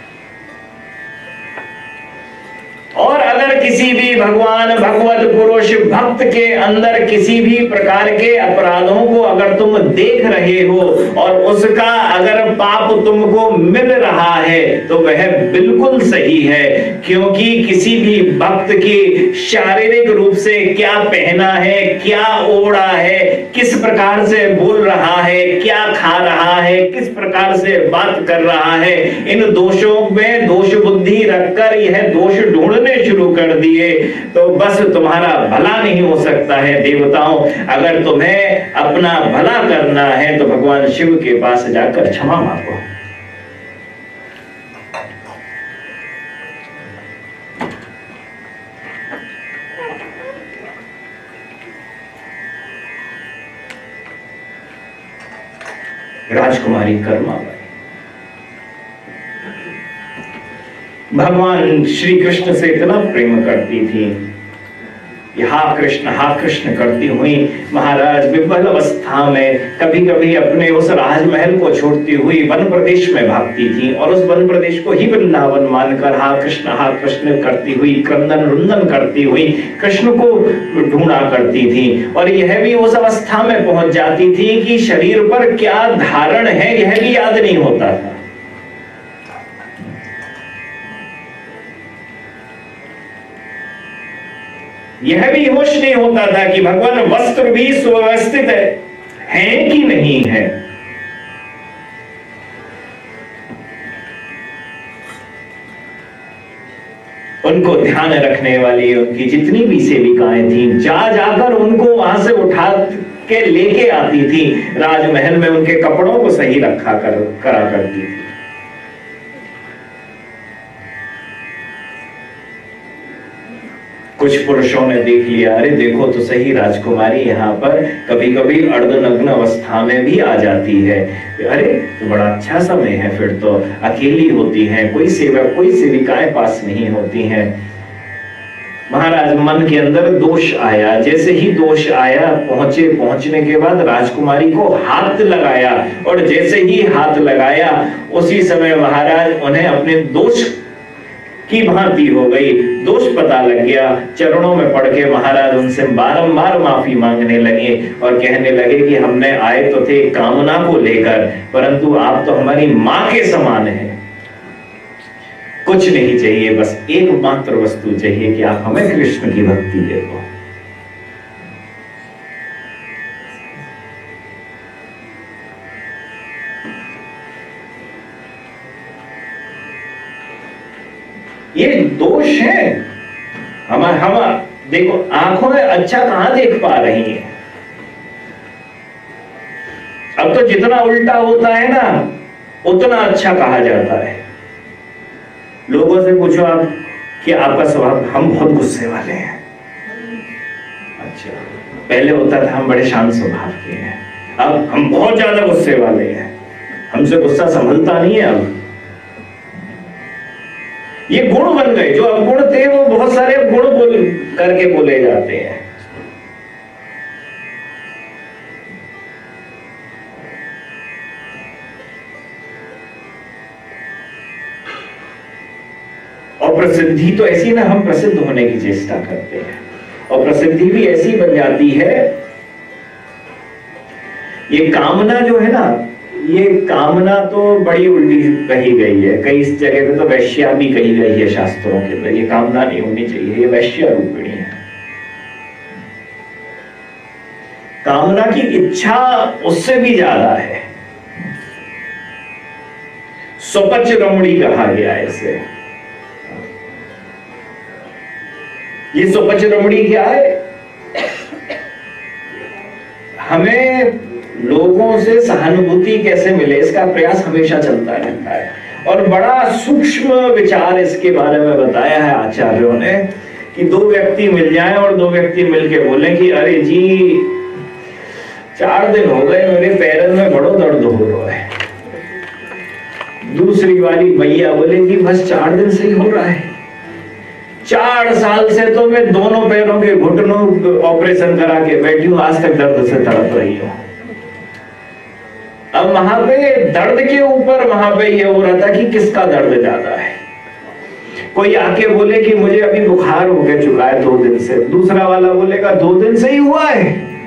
और अगर किसी भी भगवान भगवत पुरुष भक्त के अंदर किसी भी प्रकार के अपराधों को अगर तुम देख रहे हो और उसका अगर पाप तुमको मिल रहा है तो वह बिल्कुल सही है, क्योंकि किसी भी भक्त की शारीरिक रूप से क्या पहना है, क्या ओढ़ा है, किस प्रकार से बोल रहा है, क्या खा रहा है, किस प्रकार से बात कर रहा है, इन दोषों में दोष बुद्धि रखकर यह दोष ढूंढने शुरू कर दिए तो बस तुम्हारा भला नहीं हो सकता है। देवताओं, अगर तुम्हें अपना भला करना है तो भगवान शिव के पास जाकर क्षमा मांगो। राजकुमारी कर्माबाई भगवान श्री कृष्ण से इतना प्रेम करती थी, कि हा कृष्ण हा कृष्ण करती हुई महाराज विफल अवस्था में कभी कभी अपने उस राजमहल को छोड़ती हुई वन प्रदेश में भागती थी और उस वन प्रदेश को ही वृंदावन मानकर हा कृष्ण हा कृष्ण करती हुई क्रंदन रुंदन करती हुई कृष्ण को ढूंढा करती थी। और यह भी उस अवस्था में पहुंच जाती थी कि शरीर पर क्या धारण है यह भी याद नहीं होता था। यह भी होश नहीं होता था कि भगवान वस्त्र भी सुव्यवस्थित है, है कि नहीं है। उनको ध्यान रखने वाली उनकी जितनी भी सेविकाएं थीं, जा जाकर उनको वहां से उठा के लेके आती थी, राजमहल में उनके कपड़ों को सही रखा कर करा करती थी। कुछ पुरुषों ने देख लिया, अरे देखो तो सही राजकुमारी यहाँ पर कभी कभी अर्धनग्न अवस्था में भी आ जाती है, अरे तो बड़ा अच्छा समय है, फिर तो अकेली होती है, कोई सेवक कोई सेविकाएं पास नहीं होती हैं। महाराज मन के अंदर दोष आया, जैसे ही दोष आया पहुंचे, पहुंचने के बाद राजकुमारी को हाथ लगाया और जैसे ही हाथ लगाया उसी समय महाराज उन्हें अपने दोष की भांति हो गई, दोष पता लग गया। चरणों में पड़ के महाराज उनसे बारंबार माफी मांगने लगे और कहने लगे कि हमने आए तो थे कामना को लेकर, परंतु आप तो हमारी मां के समान हैं, कुछ नहीं चाहिए, बस एकमात्र वस्तु चाहिए कि आप हमें कृष्ण की भक्ति दे दो। ये दोष है हम हम देखो आंखों में अच्छा कहां देख पा रही हैं। अब तो जितना उल्टा होता है ना उतना अच्छा कहा जाता है। लोगों से पूछो आप कि आपका स्वभाव, हम बहुत गुस्से वाले हैं। अच्छा, पहले होता था हम बड़े शांत स्वभाव के हैं, अब हम बहुत ज्यादा गुस्से वाले हैं, हमसे गुस्सा संभलता नहीं है। अब ये गुण बन गए, जो अवगुण थे वो बहुत सारे गुण बोल करके बोले जाते हैं। और प्रसिद्धि तो ऐसी ना, हम प्रसिद्ध होने की चेष्टा करते हैं और प्रसिद्धि भी ऐसी बन जाती है। ये कामना जो है ना, ये कामना तो बड़ी उल्टी कही गई है, कई जगह पे तो वैश्या भी कही गई है शास्त्रों के अंदर। ये कामना नहीं होनी चाहिए, ये वैश्या रूपिणी है। कामना की इच्छा उससे भी ज्यादा है। स्वपच रमणी कहा गया है इसे। ये स्वपच रमणी क्या है? हमें लोगों से सहानुभूति कैसे मिले इसका प्रयास हमेशा चलता रहता है। और बड़ा सूक्ष्म विचार इसके बारे में बताया है आचार्यों ने कि दो व्यक्ति मिल जाएं और दो व्यक्ति मिलके बोले कि अरे जी चार दिन हो गए मेरे पैरों में बड़ो दर्द हो रहा है। दूसरी वाली भैया बोलेगी बस चार दिन से ही हो रहा है, चार साल से तो मैं दोनों पैरों के घुटनों ऑपरेशन करा के बैठी हूं, आज तक दर्द से तड़प रही हूं। अब वहां पे दर्द के ऊपर वहां पे ये हो रहा था कि किसका दर्द ज्यादा है। कोई आके बोले कि मुझे अभी बुखार हो गया चुका है दो दिन से, दूसरा वाला बोलेगा दो दिन से ही हुआ है,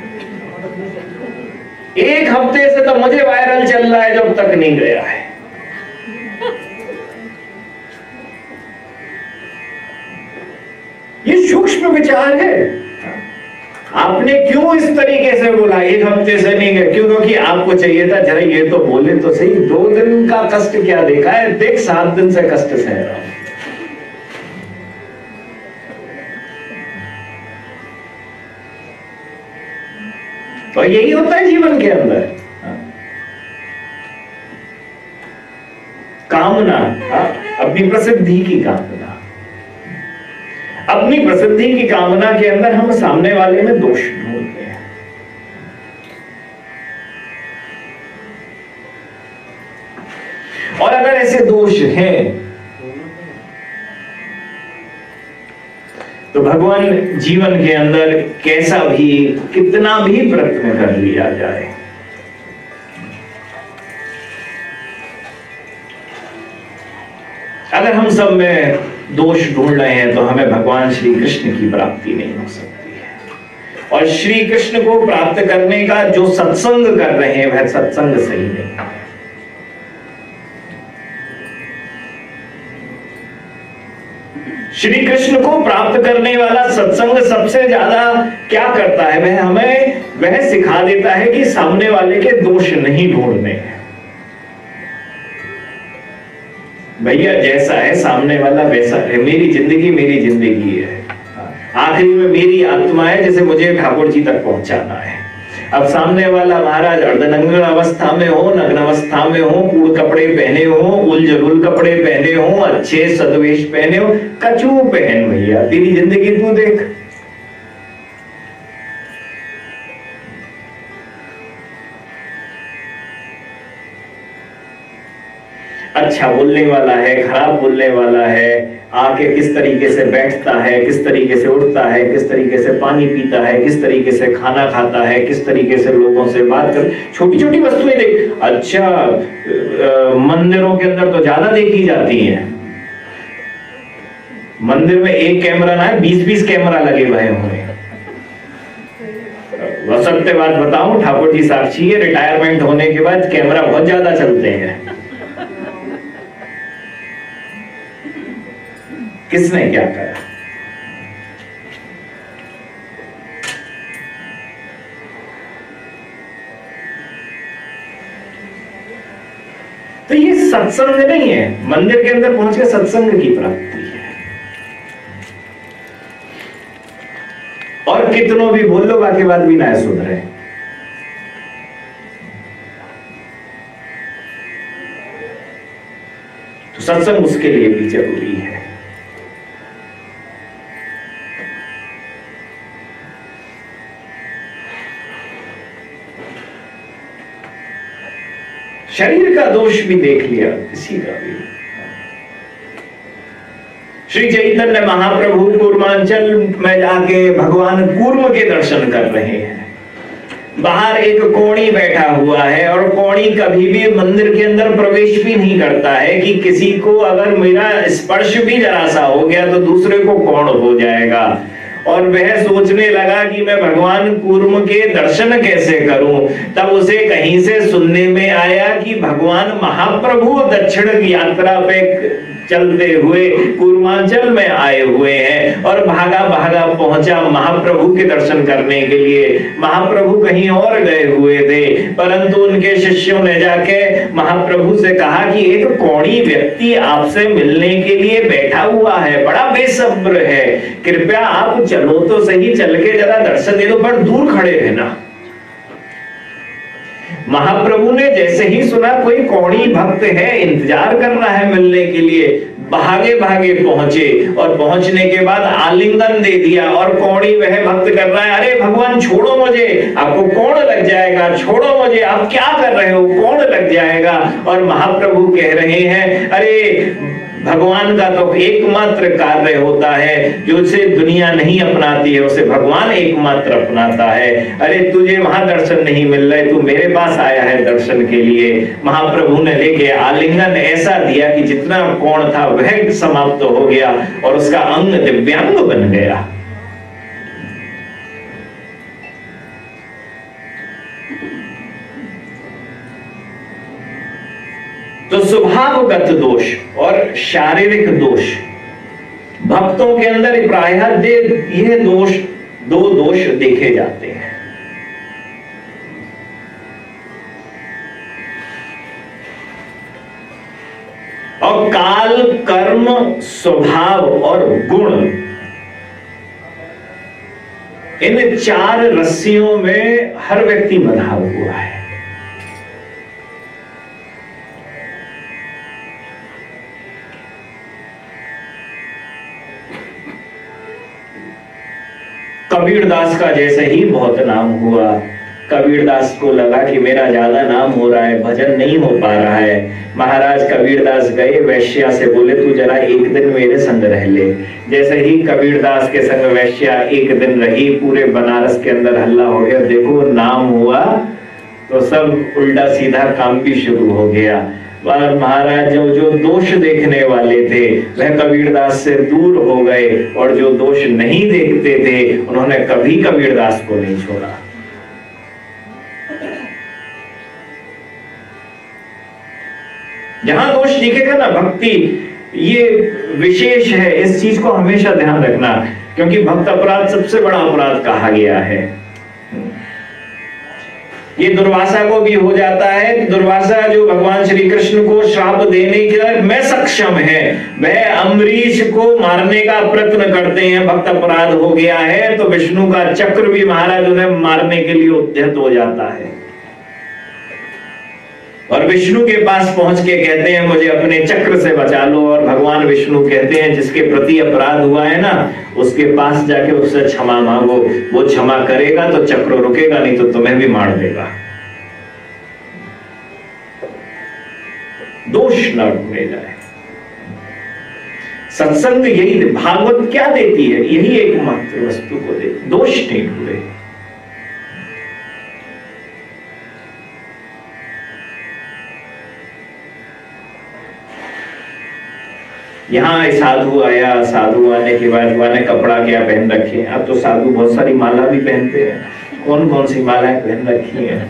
एक हफ्ते से तो मुझे वायरल चल रहा है जब तक नहीं गया है। ये सूक्ष्म विचार है। आपने क्यों इस तरीके से बोला एक हफ्ते से नहीं गए? क्यों? क्योंकि आपको चाहिए था जरा ये तो बोले तो सही, दो दिन का कष्ट क्या देखा है, देख सात दिन से कष्ट सह रहा हूं। तो यही होता है जीवन के अंदर, कामना, अपनी प्रसिद्धि की कामना। अपनी प्रसिद्धि की कामना के अंदर हम सामने वाले में दोष ढूंढते हैं। और अगर ऐसे दोष हैं तो भगवान भगवान जीवन के अंदर कैसा भी कितना भी प्रयत्न कर लिया जाए, अगर हम सब में दोष ढूंढ रहे हैं तो हमें भगवान श्री कृष्ण की प्राप्ति नहीं हो सकती है। और श्री कृष्ण को प्राप्त करने का जो सत्संग कर रहे हैं वह सत्संग सही नहीं है। श्री कृष्ण को प्राप्त करने वाला सत्संग सबसे ज्यादा क्या करता है, वह हमें वह सिखा देता है कि सामने वाले के दोष नहीं ढूंढने हैं। भैया जैसा है सामने वाला वैसा है, मेरी जिंदगी मेरी जिंदगी है, आखिरी में मेरी आत्मा है जिसे मुझे ठाकुर जी तक पहुंचाना है। अब सामने वाला महाराज अर्धनग्न अवस्था में हो, नग्न अवस्था में हो, कूड़ कपड़े पहने हो, उल जलूल कपड़े पहने हो, अच्छे सदवेश पहने हो, कछू पहन भैया, तेरी जिंदगी तू देख। अच्छा बोलने वाला है, खराब बोलने वाला है, आके किस तरीके से बैठता है, किस तरीके से उठता है, किस तरीके से पानी पीता है, किस तरीके से खाना खाता है, किस तरीके से लोगों से बात कर, छोटी छोटी वस्तुएं देख। अच्छा मंदिरों के अंदर तो ज्यादा देखी जाती हैं, मंदिर में एक कैमरा ना है, बीस बीस कैमरा लगे हुए होंगे। सत्य बात बताऊं, ठाकुर जी साक्षी है, रिटायरमेंट होने के बाद कैमरा बहुत ज्यादा चलते हैं। किसने क्या करा? तो ये सत्संग नहीं है, मंदिर के अंदर पहुंच के सत्संग की प्राप्ति है। और कितनों भी बोल लो, बाकी बात भी ना सुधरे। तो सत्संग उसके लिए भी जरूरी है। शरीर का दोष भी देख लिया किसी का भी। श्री चैतन्य महाप्रभु कूर्मांचल में जाके भगवान कूर्म के दर्शन कर रहे हैं। बाहर एक कोढ़ी बैठा हुआ है और कोढ़ी कभी भी मंदिर के अंदर प्रवेश भी नहीं करता है कि किसी को अगर मेरा स्पर्श भी जरा सा हो गया तो दूसरे को कौन हो जाएगा। और वह सोचने लगा कि मैं भगवान कूर्म के दर्शन कैसे करूं। तब उसे कहीं से सुनने में आया कि भगवान महाप्रभु दक्षिण यात्रा पे चलते हुए कूर्मांचल में आए हुए हैं और भागा भागा पहुंचा महाप्रभु के दर्शन करने के लिए। महाप्रभु कहीं और गए हुए थे, परंतु उनके शिष्यों ने जाके महाप्रभु से कहा कि एक कौड़ी व्यक्ति आपसे मिलने के लिए बैठा हुआ है, बड़ा बेसब्र है, कृपया आप चलो तो सही, चल के जरा दर्शन दे दो, पर दूर खड़े रहना। महाप्रभु ने जैसे ही सुना कोई कौड़ी भक्त है, इंतजार कर रहा है मिलने के लिए, भागे भागे पहुंचे और पहुंचने के बाद आलिंगन दे दिया। और कौड़ी वह भक्त कर रहा है, अरे भगवान छोड़ो मुझे, आपको कौन लग जाएगा, छोड़ो मुझे, आप क्या कर रहे हो, कौन लग जाएगा। और महाप्रभु कह रहे हैं, अरे भगवान का तो एकमात्र कार्य होता है, जो उसे दुनिया नहीं अपनाती है उसे भगवान एकमात्र अपनाता है। अरे तुझे वहां दर्शन नहीं मिल रहे, तू मेरे पास आया है दर्शन के लिए। महाप्रभु ने लेके आलिंगन ऐसा दिया कि जितना कोण था वह समाप्त हो गया और उसका अंग दिव्यांग बन गया। तो स्वभावगत दोष और शारीरिक दोष भक्तों के अंदर प्रायः दे यह दोष दो दोष देखे जाते हैं। और काल, कर्म, स्वभाव और गुण, इन चार रस्सियों में हर व्यक्ति बंधा हुआ है। कबीरदास का जैसे ही बहुत नाम हुआ, कबीरदास को लगा कि मेरा ज्यादा नाम हो रहा है, भजन नहीं हो पा रहा है, महाराज कबीरदास गए वैश्या से, बोले तू जरा एक दिन मेरे संग रह ले। जैसे ही कबीरदास के संग वैश्या एक दिन रही, पूरे बनारस के अंदर हल्ला हो गया, देखो नाम हुआ तो सब उल्टा सीधा काम भी शुरू हो गया। और महाराज जो जो दोष देखने वाले थे वह कबीरदास से दूर हो गए, और जो दोष नहीं देखते थे उन्होंने कभी कबीरदास को नहीं छोड़ा। जहां दोष दिखेगा ना, भक्ति ये विशेष है, इस चीज को हमेशा ध्यान रखना, क्योंकि भक्त अपराध सबसे बड़ा अपराध कहा गया है। ये दुर्वासा को भी हो जाता है। दुर्वासा जो भगवान श्री कृष्ण को श्राप देने के में सक्षम है, वह अम्बरीश को मारने का प्रयत्न करते हैं, भक्त अपराध हो गया है, तो विष्णु का चक्र भी महाराज उन्हें मारने के लिए उद्यत हो जाता है, और विष्णु के पास पहुंच के कहते हैं मुझे अपने चक्र से बचा लो। और भगवान विष्णु कहते हैं जिसके प्रति अपराध हुआ है ना, उसके पास जाके उससे क्षमा मांगो, वो क्षमा करेगा तो चक्र रुकेगा, नहीं तो तुम्हें भी मार देगा। दोष न ढूंढे जाए। सत्संग यही, भागवत क्या देती है, यही एकमात्र वस्तु को दे, दोष नहीं ढूंढे। यहाँ साधु आया, साधु आने के बाद मैंने कपड़ा क्या पहन रखे, अब तो साधु बहुत सारी माला भी पहनते हैं, कौन कौन सी मालाएं पहन रखी हैं।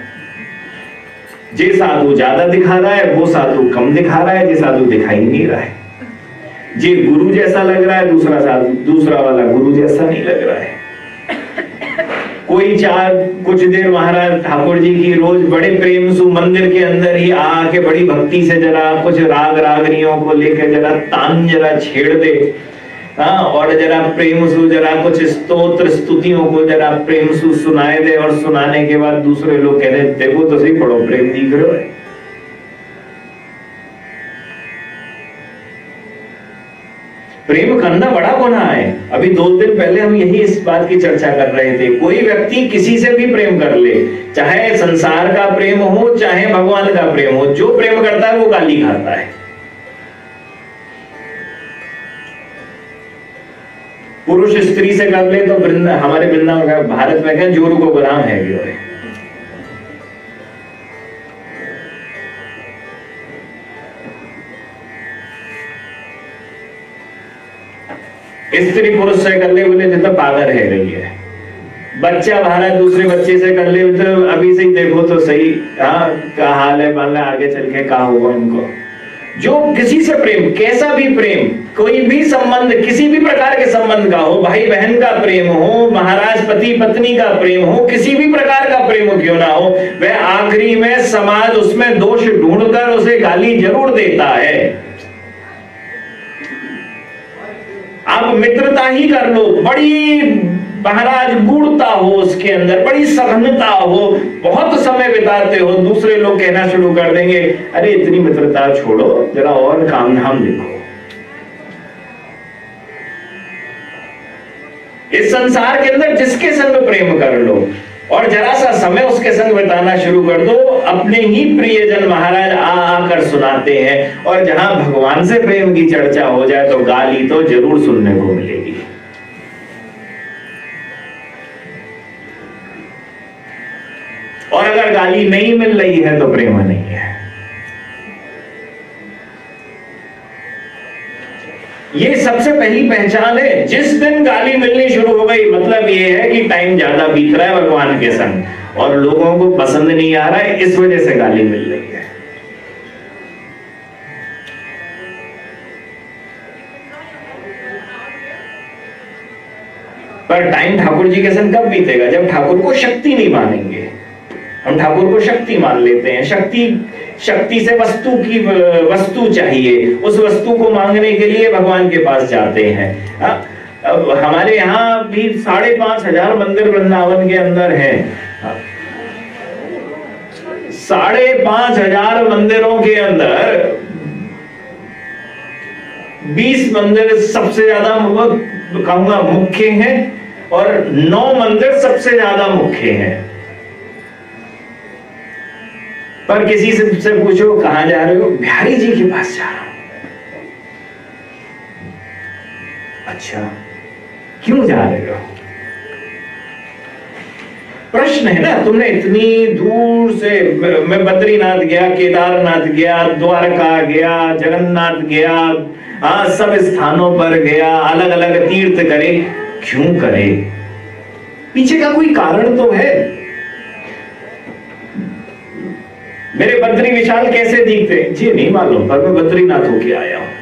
जे साधु ज्यादा दिखा रहा है वो साधु कम दिखा रहा है, जे साधु दिखाई नहीं रहा है। जे गुरु जैसा लग रहा है, दूसरा साधु दूसरा वाला गुरु जैसा नहीं लग रहा है। कोई चार कुछ देर महाराज ठाकुर जी की रोज बड़े प्रेम से मंदिर के अंदर ही आके बड़ी भक्ति से जरा कुछ राग रागनियों को लेकर जरा तान जरा छेड़ दे, हाँ, और जरा प्रेम से जरा कुछ स्तोत्र स्तुतियों को जरा प्रेम से सुनाए दे, और सुनाने के बाद दूसरे लोग कह रहे देखो तो सही बड़ो प्रेम दिख रहा है। प्रेम करना बड़ा गुनाह है। अभी दो दिन पहले हम यही इस बात की चर्चा कर रहे थे। कोई व्यक्ति किसी से भी प्रेम कर ले, चाहे संसार का प्रेम हो चाहे भगवान का प्रेम हो, जो प्रेम करता है वो गाली खाता है। पुरुष स्त्री से कर ले तो वृंदा, हमारे वृंदावन का भारत में क्या जोरू को गुलाम है भी है। स्त्री पुरुष से कर ले बोले तो पागल है रही है। बच्चा भारत दूसरे बच्चे से कर ले तो अभी से ही देखो तो सही, हाँ क्या हाल है, मान आगे चल के क्या होगा उनको। जो किसी से प्रेम, कैसा भी प्रेम, कोई भी संबंध, किसी भी प्रकार के संबंध का हो, भाई बहन का प्रेम हो, महाराज पति पत्नी का प्रेम हो, किसी भी प्रकार का प्रेम क्यों ना हो, वह आखिरी में समाज उसमें दोष ढूंढकर उसे गाली जरूर देता है। आप मित्रता ही कर लो, बड़ी महाराज गूढ़ता हो उसके अंदर, बड़ी सघनता हो, बहुत समय बिताते हो, दूसरे लोग कहना शुरू कर देंगे अरे इतनी मित्रता छोड़ो, जरा और काम धाम देखो। इस संसार के अंदर जिसके संग प्रेम कर लो और जरा सा समय उसके संग बिताना शुरू कर दो, अपने ही प्रियजन महाराज आ आकर सुनाते हैं। और जहां भगवान से प्रेम की चर्चा हो जाए तो गाली तो जरूर सुनने को मिलेगी। और अगर गाली नहीं मिल रही है तो प्रेम नहीं है। ये सबसे पहली पहचान है। जिस दिन गाली मिलनी शुरू हो गई मतलब ये है कि टाइम ज्यादा बीत रहा है भगवान के संग और लोगों को पसंद नहीं आ रहा है, इस वजह से गाली मिल रही है। पर टाइम ठाकुर जी के संग कब बीतेगा? जब ठाकुर को शक्ति नहीं मानेंगे। हम ठाकुर को शक्ति मान लेते हैं, शक्ति शक्ति से वस्तु की वस्तु चाहिए, उस वस्तु को मांगने के लिए भगवान के पास जाते हैं। अब हमारे यहाँ भी साढ़े पांच हजार मंदिर वृंदावन के अंदर हैं। साढ़े पांच हजार मंदिरों के अंदर बीस मंदिर सबसे ज्यादा कहूंगा मुख्य हैं और नौ मंदिर सबसे ज्यादा मुख्य हैं। पर किसी से, से पूछो कहां जा रहे हो, बिहारी जी के पास जा रहा हूं। अच्छा, क्यों जा रहे हो? प्रश्न है ना, तुमने इतनी दूर से, मैं बद्रीनाथ गया, केदारनाथ गया, द्वारका गया, जगन्नाथ गया, हाँ सब स्थानों पर गया, अलग अलग तीर्थ करे, क्यों करे? पीछे का कोई कारण तो है। मेरे बद्री विशाल कैसे दिखते? जी नहीं मालूम, पर मैं बद्रीनाथ होके आया हूं।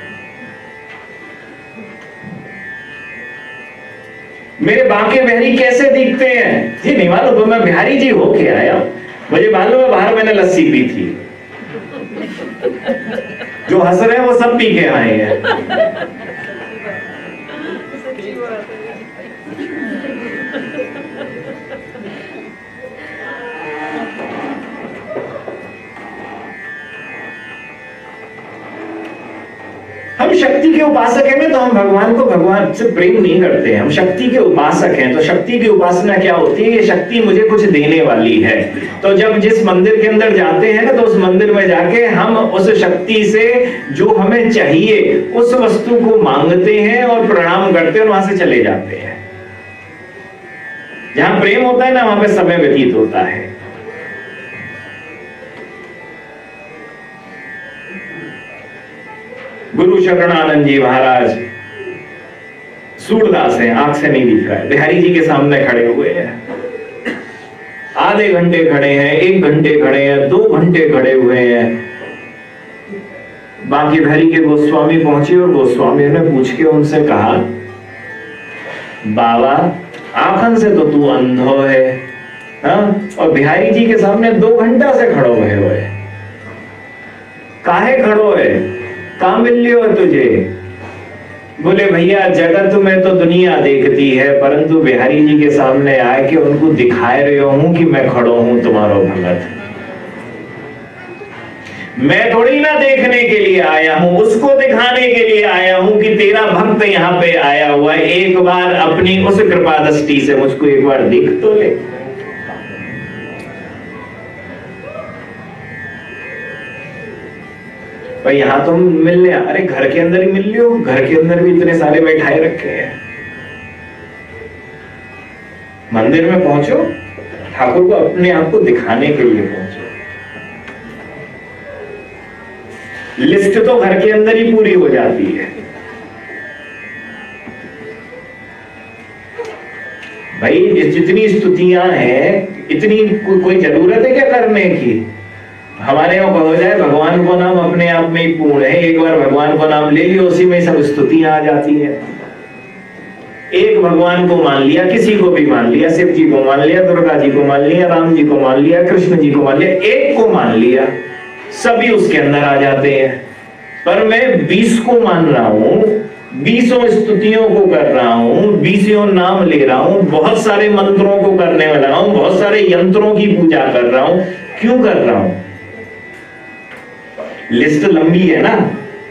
मेरे बांके बिहारी कैसे दिखते हैं? जी नहीं मालूम, पर मैं बिहारी जी होके आया हूं। मुझे मालूम है बाहर मैंने लस्सी पी थी। जो हंस रहे हैं वो सब पी के आए हैं। हम शक्ति के उपासक हैं ना, तो हम भगवान को भगवान से प्रेम नहीं करते हैं। हम शक्ति के उपासक हैं, तो शक्ति की उपासना क्या होती है? ये शक्ति मुझे कुछ देने वाली है। तो जब जिस मंदिर के अंदर जाते हैं ना, तो उस मंदिर में जाके हम उस शक्ति से जो हमें चाहिए उस वस्तु को मांगते हैं और प्रणाम करते हैं और वहां से चले जाते हैं। जहां प्रेम होता है ना, वहां पे समय व्यतीत होता है। गुरु शरणानंद जी महाराज सूरदास हैं, आंख से नहीं दिख रहा है, बिहारी जी के सामने खड़े हुए हैं। आधे घंटे खड़े हैं, एक घंटे खड़े हैं, दो घंटे खड़े हुए हैं। बाकी बिहारी के गोस्वामी पहुंचे और गोस्वामी ने पूछ के उनसे कहा, बाबा आंखन से तो तू अंधो है, हा? और बिहारी जी के सामने दो घंटा से खड़ो हुए हुए, काहे खड़ो है, कहां मिल लियो तुझे? बोले भैया जगत में तो दुनिया देखती है, परंतु बिहारी जी के सामने आए कि उनको दिखाए रहे हूं कि मैं खड़ो हूं तुम्हारो भगत। मैं थोड़ी ना देखने के लिए आया हूं, उसको दिखाने के लिए आया हूं कि तेरा भक्त यहां पे आया हुआ है, एक बार अपनी उस कृपा दृष्टि से मुझको एक बार देख तो ले। भाई यहां तुम मिलने, अरे घर के अंदर ही मिल लियो, घर के अंदर भी इतने सारे बैठाए रखे हैं। मंदिर में पहुंचो, ठाकुर को अपने आप को दिखाने के लिए पहुंचो। लिस्ट तो घर के अंदर ही पूरी हो जाती है। भाई जितनी स्तुतियां हैं, इतनी को, कोई जरूरत है क्या करने की? हमारे यहाँ कहा जाए भगवान को नाम अपने आप में ही पूर्ण है, एक बार भगवान को नाम ले लियो, उसी में सब स्तुतियां आ जाती है। एक भगवान को मान लिया, किसी को भी मान लिया, शिव जी को मान लिया, दुर्गा जी को मान लिया, राम जी को मान लिया, कृष्ण जी को मान लिया, एक को मान लिया, सभी उसके अंदर आ जाते हैं। पर मैं बीस को मान रहा हूं, बीसों स्तुतियों को कर रहा हूं, बीसों नाम ले रहा हूं, बहुत सारे मंत्रों को करने में लगा हूं, बहुत सारे यंत्रों की पूजा कर रहा हूं। क्यों कर रहा हूं? लिस्ट लंबी है ना,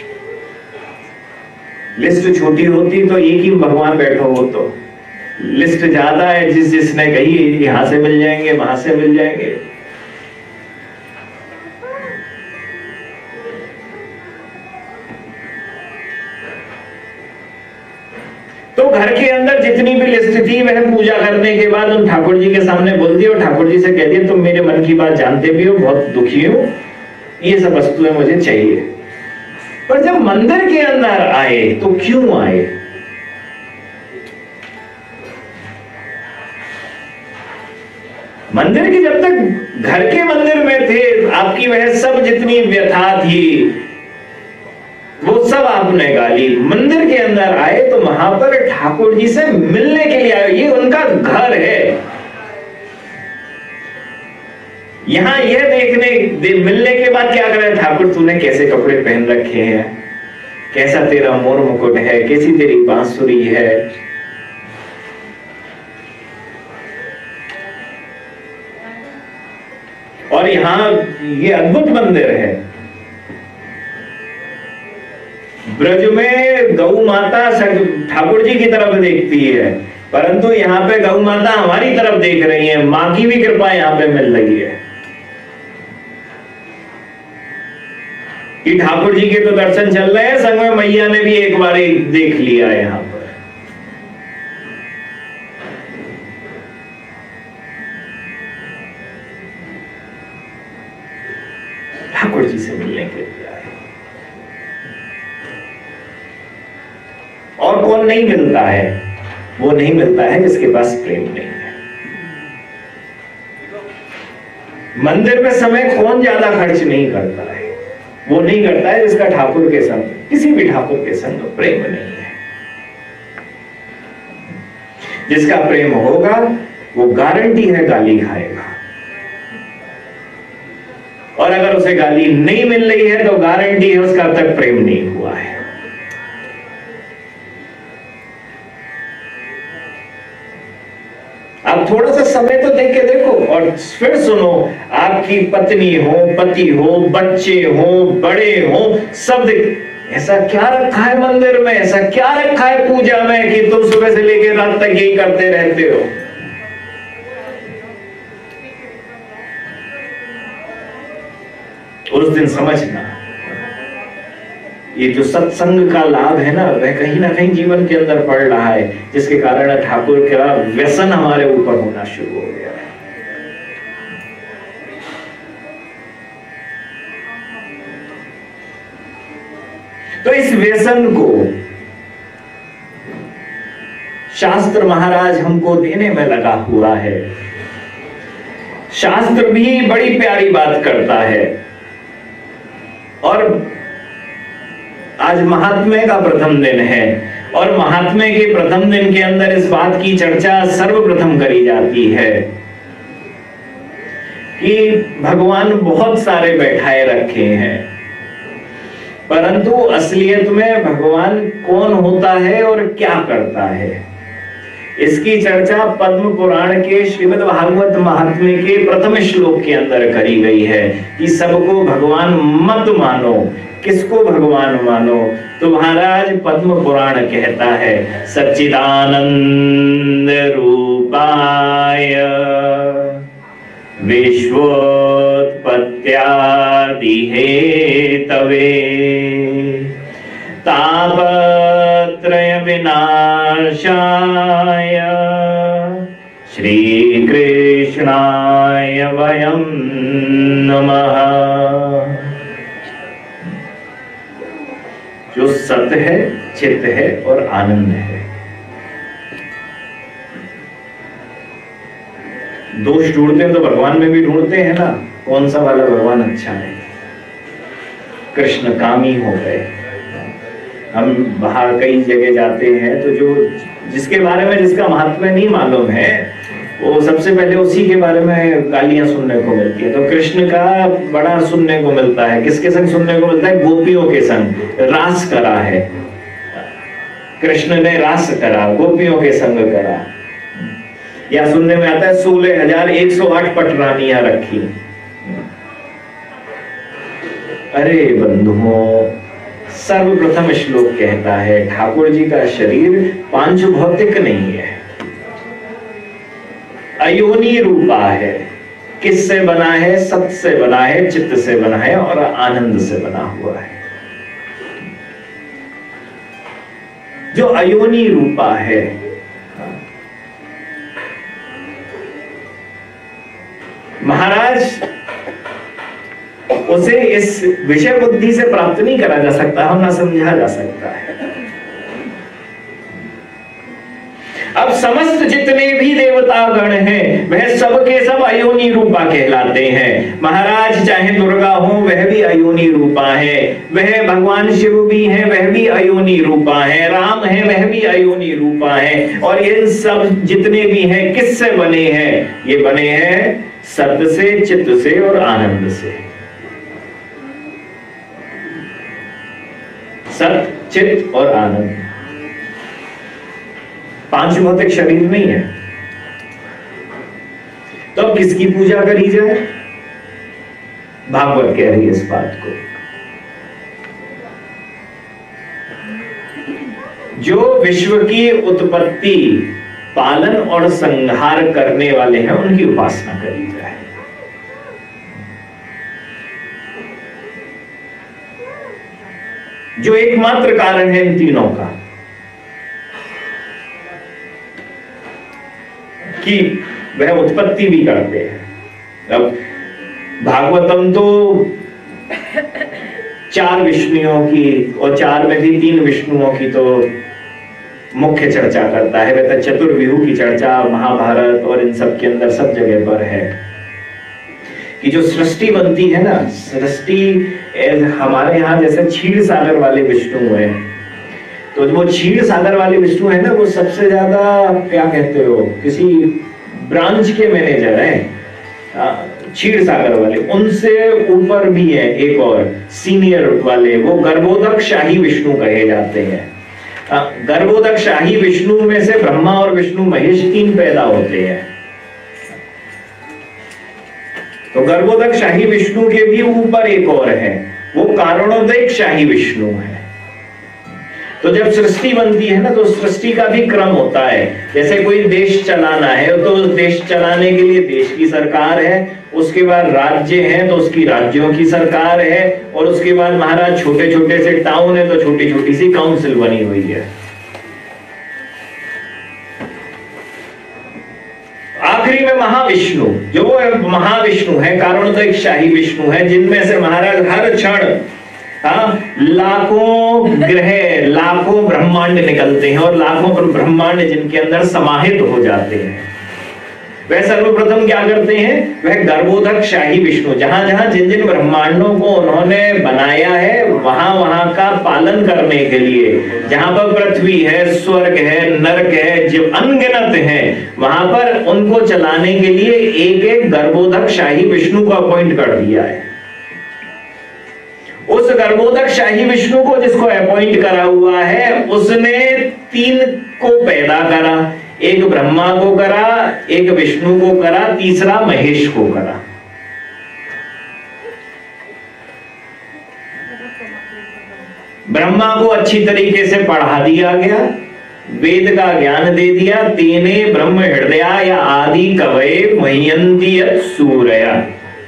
लिस्ट छोटी होती तो एक ही भगवान बैठो हो, तो लिस्ट ज्यादा है, जिस जिसने कही यहां से मिल जाएंगे, वहां से मिल जाएंगे। तो घर के अंदर जितनी भी लिस्ट थी वह पूजा करने के बाद उन ठाकुर जी के सामने बोल दिया और ठाकुर जी से कह दिया तुम मेरे मन की बात जानते भी हो, बहुत दुखी हूं, ये सब वस्तुएं मुझे चाहिए। पर जब मंदिर के अंदर आए तो क्यों आए? मंदिर की, जब तक घर के मंदिर में थे आपकी वह सब जितनी व्यथा थी वो सब आपने गाली। मंदिर के अंदर आए तो वहां पर ठाकुर जी से मिलने के लिए आए, ये उनका घर है। यहां यह देखने दे, मिलने के बाद क्या कर रहे ठाकुर, तूने कैसे कपड़े पहन रखे हैं, कैसा तेरा मोर मुकुट है, कैसी तेरी बांसुरी है। और यहां ये अद्भुत मंदिर है। ब्रज में गौ माता ठाकुर जी की तरफ देखती है, परंतु यहाँ पे गौ माता हमारी तरफ देख रही है। माँ की भी कृपा यहाँ पे मिल रही है। कि ठाकुर जी के तो दर्शन चल रहे हैं, संग में मैया ने भी एक बार एक देख लिया यहां पर। ठाकुर जी से मिलने के लिए आए। और कौन नहीं मिलता है? वो नहीं मिलता है जिसके पास प्रेम नहीं है। मंदिर में समय कौन ज्यादा खर्च नहीं करता है? वो नहीं करता है जिसका ठाकुर के संग, किसी भी ठाकुर के संग प्रेम नहीं है। जिसका प्रेम होगा वो गारंटी है गाली खाएगा, और अगर उसे गाली नहीं मिल रही है तो गारंटी है उसका अब तक प्रेम नहीं हुआ है। आप थोड़ा सा समय तो देख के देखो और फिर सुनो। आपकी पत्नी हो, पति हो, बच्चे हो, बड़े हो, सब ऐसा क्या रखा है मंदिर में, ऐसा क्या रखा है पूजा में कि तुम सुबह से लेकर रात तक यही करते रहते हो? उस दिन समझना, ये जो सत्संग का लाभ है ना, वह कहीं ना कहीं जीवन के अंदर पड़ रहा है, जिसके कारण ठाकुर का व्यसन हमारे ऊपर होना शुरू हो गया है। तो इस व्यसन को शास्त्र महाराज हमको देने में लगा हुआ है। शास्त्र भी बड़ी प्यारी बात करता है। और आज महात्म्य का प्रथम दिन है, और महात्म्य के प्रथम दिन के अंदर इस बात की चर्चा सर्वप्रथम करी जाती है कि भगवान बहुत सारे बैठाए रखे हैं, परंतु असलियत में भगवान कौन होता है और क्या करता है, इसकी चर्चा पद्म पुराण के श्रीमद् भागवत महात्म्य के प्रथम श्लोक के अंदर करी गई है कि सबको भगवान मत मानो। किसको भगवान मानो? तो महाराज पद्म पुराण कहता है सच्चिदानंद रूपाय विश्वोत्पत्त्यादि हेतवे तापत्रय विनाशाय श्री कृष्णाय वयं नमः। जो सत्य है, चित्त है और आनंद है। दोष ढूंढते हैं तो भगवान में भी ढूंढते हैं ना, कौन सा वाला भगवान अच्छा है। कृष्ण कामी हो गए। हम बाहर कई जगह जाते हैं तो जो जिसके बारे में जिसका महात्म्य नहीं मालूम है, वो सबसे पहले उसी के बारे में गालियां सुनने को मिलती है। तो कृष्ण का बड़ा सुनने को मिलता है। किसके संग सुनने को मिलता है? गोपियों के संग। रास करा है कृष्ण ने, रास करा, गोपियों के संग करा। या सुनने में आता है सोलह हजार एक सौ आठ पटरानियां रखी। अरे बंधुओं, सर्वप्रथम श्लोक कहता है ठाकुर जी का शरीर पांच भौतिक नहीं है, अयोनी रूपा है। किससे बना है? सत से बना है, चित्त से बना है और आनंद से बना हुआ है। जो अयोनी रूपा है, महाराज उसे इस विषय बुद्धि से प्राप्त नहीं करा जा सकता, हम ना समझा जा सकता है। अब समस्त जितने भी देवता गण हैं वह सब के सब अयोनी रूपा कहलाते हैं। महाराज चाहे दुर्गा हो वह भी अयोनी रूपा है, वह भगवान शिव भी हैं वह भी अयोनी रूपा है, राम है वह भी अयोनी रूपा है। और ये सब जितने भी हैं किससे बने हैं? ये बने हैं सत्य से, चित्त से और आनंद से। सत्य, चित्त और आनंद। पांच भौतिक शरीर नहीं है। तो अब किसकी पूजा करी जाए? भागवत कह रही है इस बात को। जो विश्व की उत्पत्ति, पालन और संहार करने वाले हैं उनकी उपासना करी जाए। जो एकमात्र कारण है इन तीनों का, कि वह उत्पत्ति भी करते हैं। अब भागवतम तो चार विष्णुओं की, और चार में भी तीन विष्णुओं की तो मुख्य चर्चा करता है। वह तो चतुर्व्यूह की चर्चा महाभारत और इन सब के अंदर सब जगह पर है कि जो सृष्टि बनती है ना, सृष्टि हमारे यहाँ जैसे क्षीर सागर वाले विष्णु है, तो वो क्षीर सागर वाले विष्णु है ना, वो सबसे ज्यादा क्या कहते हो, किसी ब्रांच के मैनेजर हैं क्षीर सागर वाले। उनसे ऊपर भी है एक और सीनियर वाले, वो गर्भोदक शाही विष्णु कहे जाते हैं। गर्भोदक शाही विष्णु में से ब्रह्मा और विष्णु महेश तीन पैदा होते हैं। तो गर्भोदक शाही विष्णु के भी ऊपर एक और है, वो कारणोदक शाही विष्णु है। तो जब सृष्टि बनती है ना, तो सृष्टि का भी क्रम होता है। जैसे कोई देश चलाना है तो उस देश चलाने के लिए देश की सरकार है, उसके बाद राज्य है तो उसकी राज्यों की सरकार है, और उसके बाद महाराज छोटे छोटे से टाउन है तो छोटी छोटी सी काउंसिल बनी हुई है। आखिरी में महाविष्णु, जो वो महाविष्णु है, कारणोदक शाही विष्णु है, जिनमें से महाराज हर क्षण हाँ लाखों ग्रह, लाखों ब्रह्मांड निकलते हैं, और लाखों ब्रह्मांड जिनके अंदर समाहित हो जाते हैं। वह सर्वप्रथम क्या करते हैं, वह गर्भोदक शाही विष्णु जहां जहां जिन जिन ब्रह्मांडों को उन्होंने बनाया है, वहां वहां का पालन करने के लिए, जहां पर पृथ्वी है, स्वर्ग है, नरक है, जो अनगिनत है, वहां पर उनको चलाने के लिए एक एक गर्भोदक शाही विष्णु को अपॉइंट कर दिया है। उस गर्भोदक शाही विष्णु को जिसको अपॉइंट करा हुआ है, उसने तीन को पैदा करा, एक ब्रह्मा को करा, एक विष्णु को करा, तीसरा महेश को करा। ब्रह्मा को अच्छी तरीके से पढ़ा दिया गया, वेद का ज्ञान दे दिया। तेने ब्रह्म हृदया या आदि कवये मह्यन्ति यत् सूरया।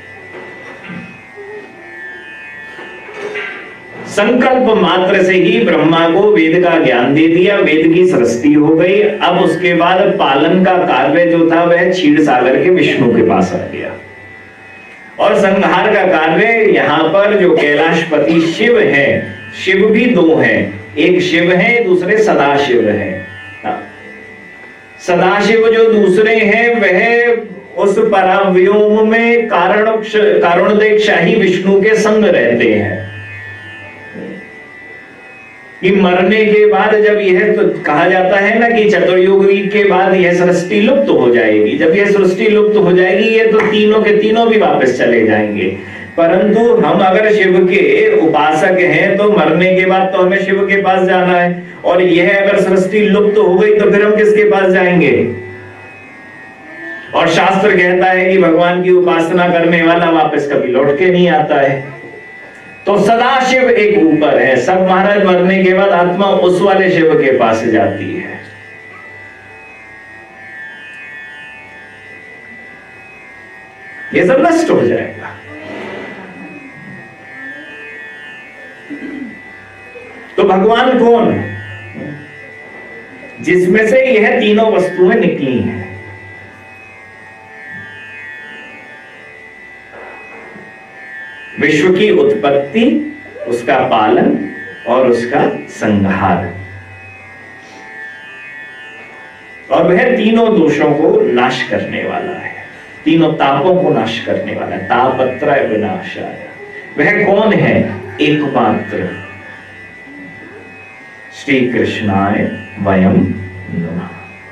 संकल्प मात्र से ही ब्रह्मा को वेद का ज्ञान दे दिया, वेद की सृष्टि हो गई। अब उसके बाद पालन का कार्य जो था वह क्षीर सागर के विष्णु के पास आ गया, और संहार का कार्य यहाँ पर जो कैलाशपति शिव है, शिव भी दो हैं, एक शिव है, दूसरे सदाशिव है। सदाशिव जो दूसरे हैं वह उस पराव्योम में कारण कारणोदक शाही विष्णु के संग रहते हैं, कि मरने के बाद जब यह तो कहा जाता है ना कि चतुर्युगी के बाद यह सृष्टि लुप्त हो जाएगी। जब यह सृष्टि लुप्त हो जाएगी, ये तो तीनों के तीनों भी वापस चले जाएंगे। परंतु हम अगर शिव के उपासक हैं तो मरने के बाद तो हमें शिव के पास जाना है, और यह अगर सृष्टि लुप्त हो गई तो फिर हम किसके पास जाएंगे? और शास्त्र कहता है कि भगवान की उपासना करने वाला वापस कभी लौट के नहीं आता है। तो सदाशिव एक ऊपर है, सब महाराज मरने के बाद आत्मा उस वाले शिव के पास जाती है। ये सब नष्ट हो जाएगा। तो भगवान कौन? जिसमें से यह तीनों वस्तुएं निकली हैं। विश्व की उत्पत्ति, उसका पालन और उसका संहार, और वह तीनों दोषों को नाश करने वाला है, तीनों तापों को नाश करने वाला है। तापत्रय विनाशाय। वह कौन है? एकमात्र श्री कृष्णाय वयम नमः।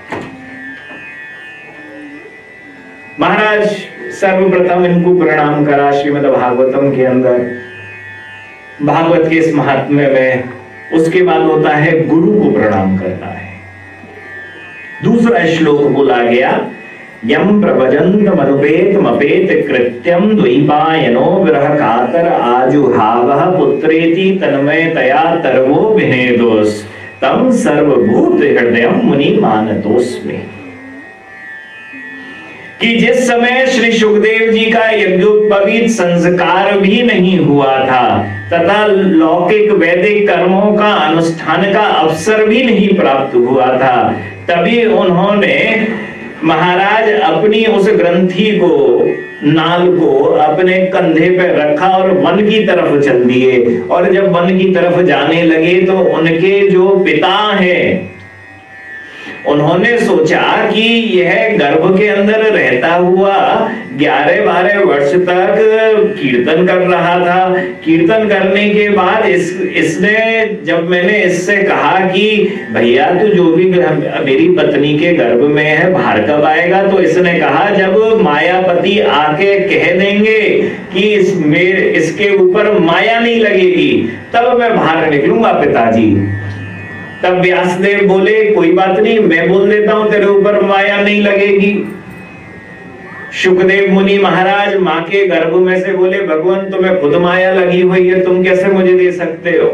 महाराज सर्वप्रथम इनको प्रणाम करा श्रीमद् भागवतम के अंदर, भागवत के इस महात्म्य में। उसके बाद होता है गुरु को प्रणाम करना है। दूसरा श्लोक बोला गया, यम प्रभजंत मनुपेत मपेत कृत्यम द्वैपायनो विरह कातर आजुहावः पुत्रेति तन्मयतया तरवो विनेदोस तम सर्वभूत हृदयम मुनि मानतोस्मि। कि जिस समय श्री सुखदेव जी का यज्ञोपवीत संस्कार भी नहीं हुआ था तथा लौकिक वैदिक कर्मों का अनुष्ठान का अवसर भी नहीं प्राप्त हुआ था, तभी उन्होंने महाराज अपनी उस ग्रंथि को, नाल को अपने कंधे पे रखा और वन की तरफ चल दिए। और जब वन की तरफ जाने लगे तो उनके जो पिता हैं उन्होंने सोचा कि यह गर्भ के अंदर रहता हुआ ग्यारह बारह वर्ष तक कीर्तन कर रहा था। कीर्तन करने के बाद इस इसने जब मैंने इससे कहा कि भैया तू जो भी मेरी पत्नी के गर्भ में है बाहर कब आएगा, तो इसने कहा जब मायापति आके कह देंगे कि इस मेरे इसके ऊपर माया नहीं लगेगी तब मैं बाहर निकलूंगा पिताजी। तब व्यासदेव बोले कोई बात नहीं, मैं बोल देता हूं तेरे ऊपर माया नहीं लगेगी। शुकदेव मुनि महाराज मां के गर्भ में से बोले भगवान तुम्हें खुद माया लगी हुई है, तुम कैसे मुझे दे सकते हो।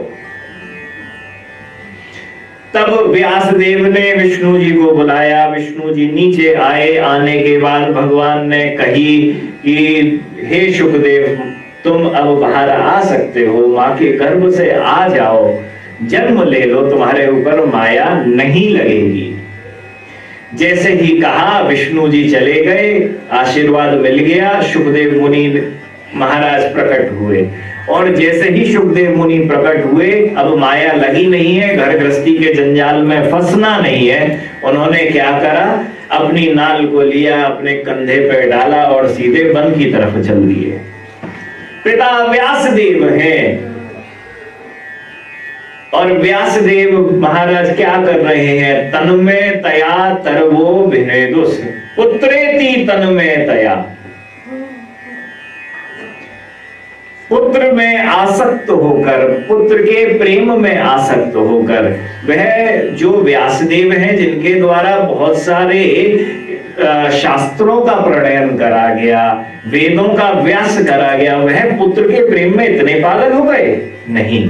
तब व्यासदेव ने विष्णु जी को बुलाया, विष्णु जी नीचे आए। आने के बाद भगवान ने कही कि हे शुकदेव तुम अब बाहर आ सकते हो, मां के गर्भ से आ जाओ, जन्म ले लो, तुम्हारे ऊपर माया नहीं लगेगी। जैसे ही कहा विष्णु जी चले गए, आशीर्वाद मिल गया, शुकदेव मुनि महाराज प्रकट हुए। और जैसे ही शुकदेव मुनि प्रकट हुए, अब माया लगी नहीं है, घर गृहस्थी के जंजाल में फंसना नहीं है। उन्होंने क्या करा, अपनी नाल को लिया, अपने कंधे पर डाला और सीधे वन की तरफ चल दिए। पिता व्यासदेव हैं और व्यासदेव महाराज क्या कर रहे हैं, तन्मय तया तरवो भिनेदुस पुत्रेति तन्मय तया, पुत्र में आसक्त होकर, पुत्र के प्रेम में आसक्त होकर। वह जो व्यासदेव हैं जिनके द्वारा बहुत सारे शास्त्रों का प्रणयन करा गया, वेदों का व्यास करा गया, वह पुत्र के प्रेम में इतने पागल हो गए नहीं।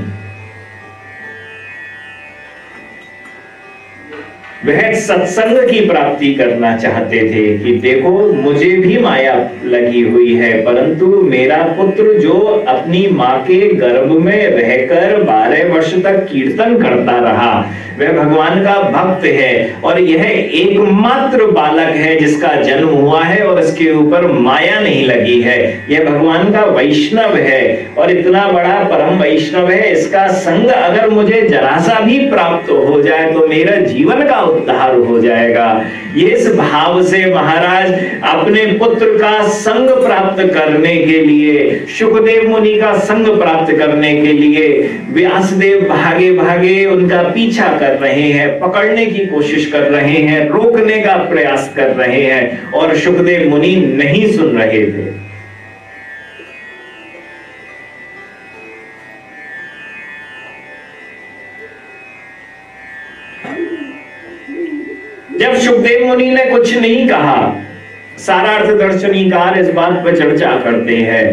वह सत्संग की प्राप्ति करना चाहते थे कि देखो मुझे भी माया लगी हुई है, परंतु मेरा पुत्र जो अपनी मां के गर्भ में रहकर बारह वर्ष तक कीर्तन करता रहा, वह भगवान का भक्त है और यह एकमात्र बालक है जिसका जन्म हुआ है और इसके ऊपर माया नहीं लगी है। यह भगवान का वैष्णव है और इतना बड़ा परम वैष्णव है, इसका संग अगर मुझे जरा सा भी प्राप्त हो जाए तो मेरा जीवन का उद्धार हो जाएगा। ये इस भाव से महाराज अपने पुत्र का संग प्राप्त करने के लिए, शुकदेव मुनि का संग प्राप्त करने के लिए व्यासदेव भागे भागे उनका पीछा कर रहे हैं, पकड़ने की कोशिश कर रहे हैं, रोकने का प्रयास कर रहे हैं और शुकदेव मुनि नहीं सुन रहे थे। जब शुकदेव मुनि ने कुछ नहीं कहा, सारा अर्थ दर्शनीकार इस बात पर चर्चा करते हैं,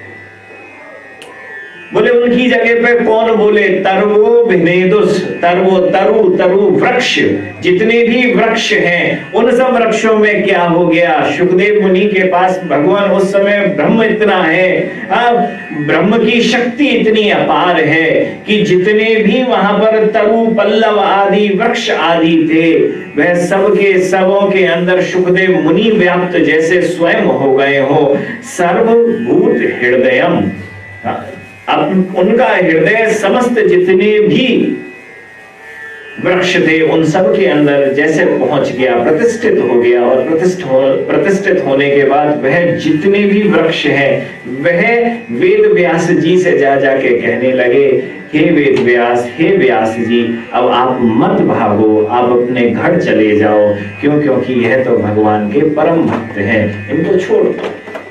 बोले उनकी जगह पे कौन बोले, तरवो भिनेदुस, तरवो तरु तरु वृक्ष, जितने भी वृक्ष हैं उन सब वृक्षों में क्या हो गया, शुकदेव मुनि के पास भगवान उस समय ब्रह्म इतना है, अब ब्रह्म की शक्ति इतनी अपार है कि जितने भी वहां पर तरु पल्लव आदि वृक्ष आदि थे वह सब के सबों के अंदर शुकदेव मुनि व्याप्त जैसे स्वयं हो गए हो। सर्वभूत हृदयम, अब उनका हृदय समस्त जितने भी वृक्ष थे उन सब के अंदर जैसे पहुंच गया, प्रतिष्ठित हो गया। और प्रतिष्ठित हो प्रतिष्ठित होने के बाद वह जितने भी वृक्ष हैं वह वेद व्यास जी से जा जाके कहने लगे, हे वेद व्यास, हे व्यास जी, अब आप मत भागो, आप अपने घर चले जाओ, क्यों क्योंकि यह तो भगवान के परम भक्त हैं, इनको छोड़ दो।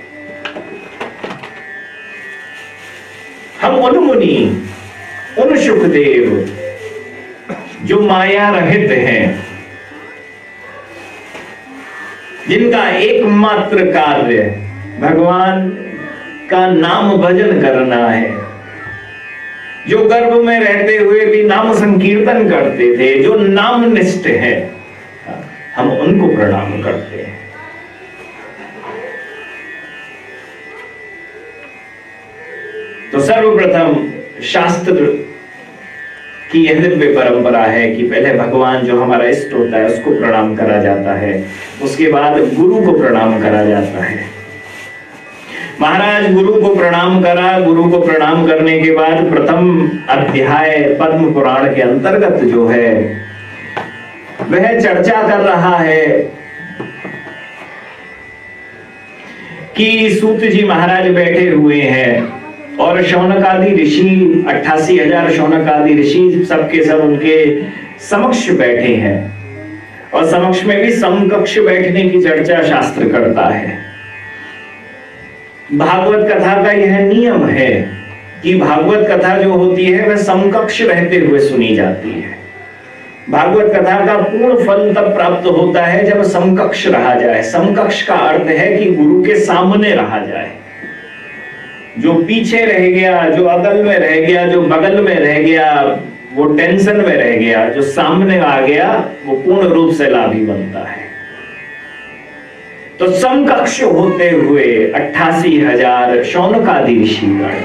हम उन मुनि, उन शुकदेव जो माया रहित हैं, जिनका एकमात्र कार्य भगवान का नाम भजन करना है, जो गर्भ में रहते हुए भी नाम संकीर्तन करते थे, जो नाम निष्ठ है, हम उनको प्रणाम करते हैं। तो सर्वप्रथम शास्त्र की यह दिव्य परंपरा है कि पहले भगवान जो हमारा इष्ट होता है उसको प्रणाम करा जाता है, उसके बाद गुरु को प्रणाम करा जाता है। महाराज गुरु को प्रणाम करा, गुरु को प्रणाम करने के बाद प्रथम अध्याय पद्म पुराण के अंतर्गत जो है वह चर्चा कर रहा है कि सूत जी महाराज बैठे हुए हैं और शौनकादि ऋषि अट्ठासी हजार शौनकादि ऋषि सबके सब उनके समक्ष बैठे हैं और समक्ष में भी समकक्ष बैठने की चर्चा शास्त्र करता है। भागवत कथा का यह नियम है कि भागवत कथा जो होती है वह समकक्ष रहते हुए सुनी जाती है। भागवत कथा का पूर्ण फल तब प्राप्त होता है जब समकक्ष रहा जाए। समकक्ष का अर्थ है कि गुरु के सामने रहा जाए। जो पीछे रह गया, जो अगल में रह गया, जो बगल में रह गया, वो टेंशन में रह गया, जो सामने आ गया वो पूर्ण रूप से लाभी बनता है। तो समकक्ष होते हुए अट्ठासी हजार शौनकादि ऋषिगण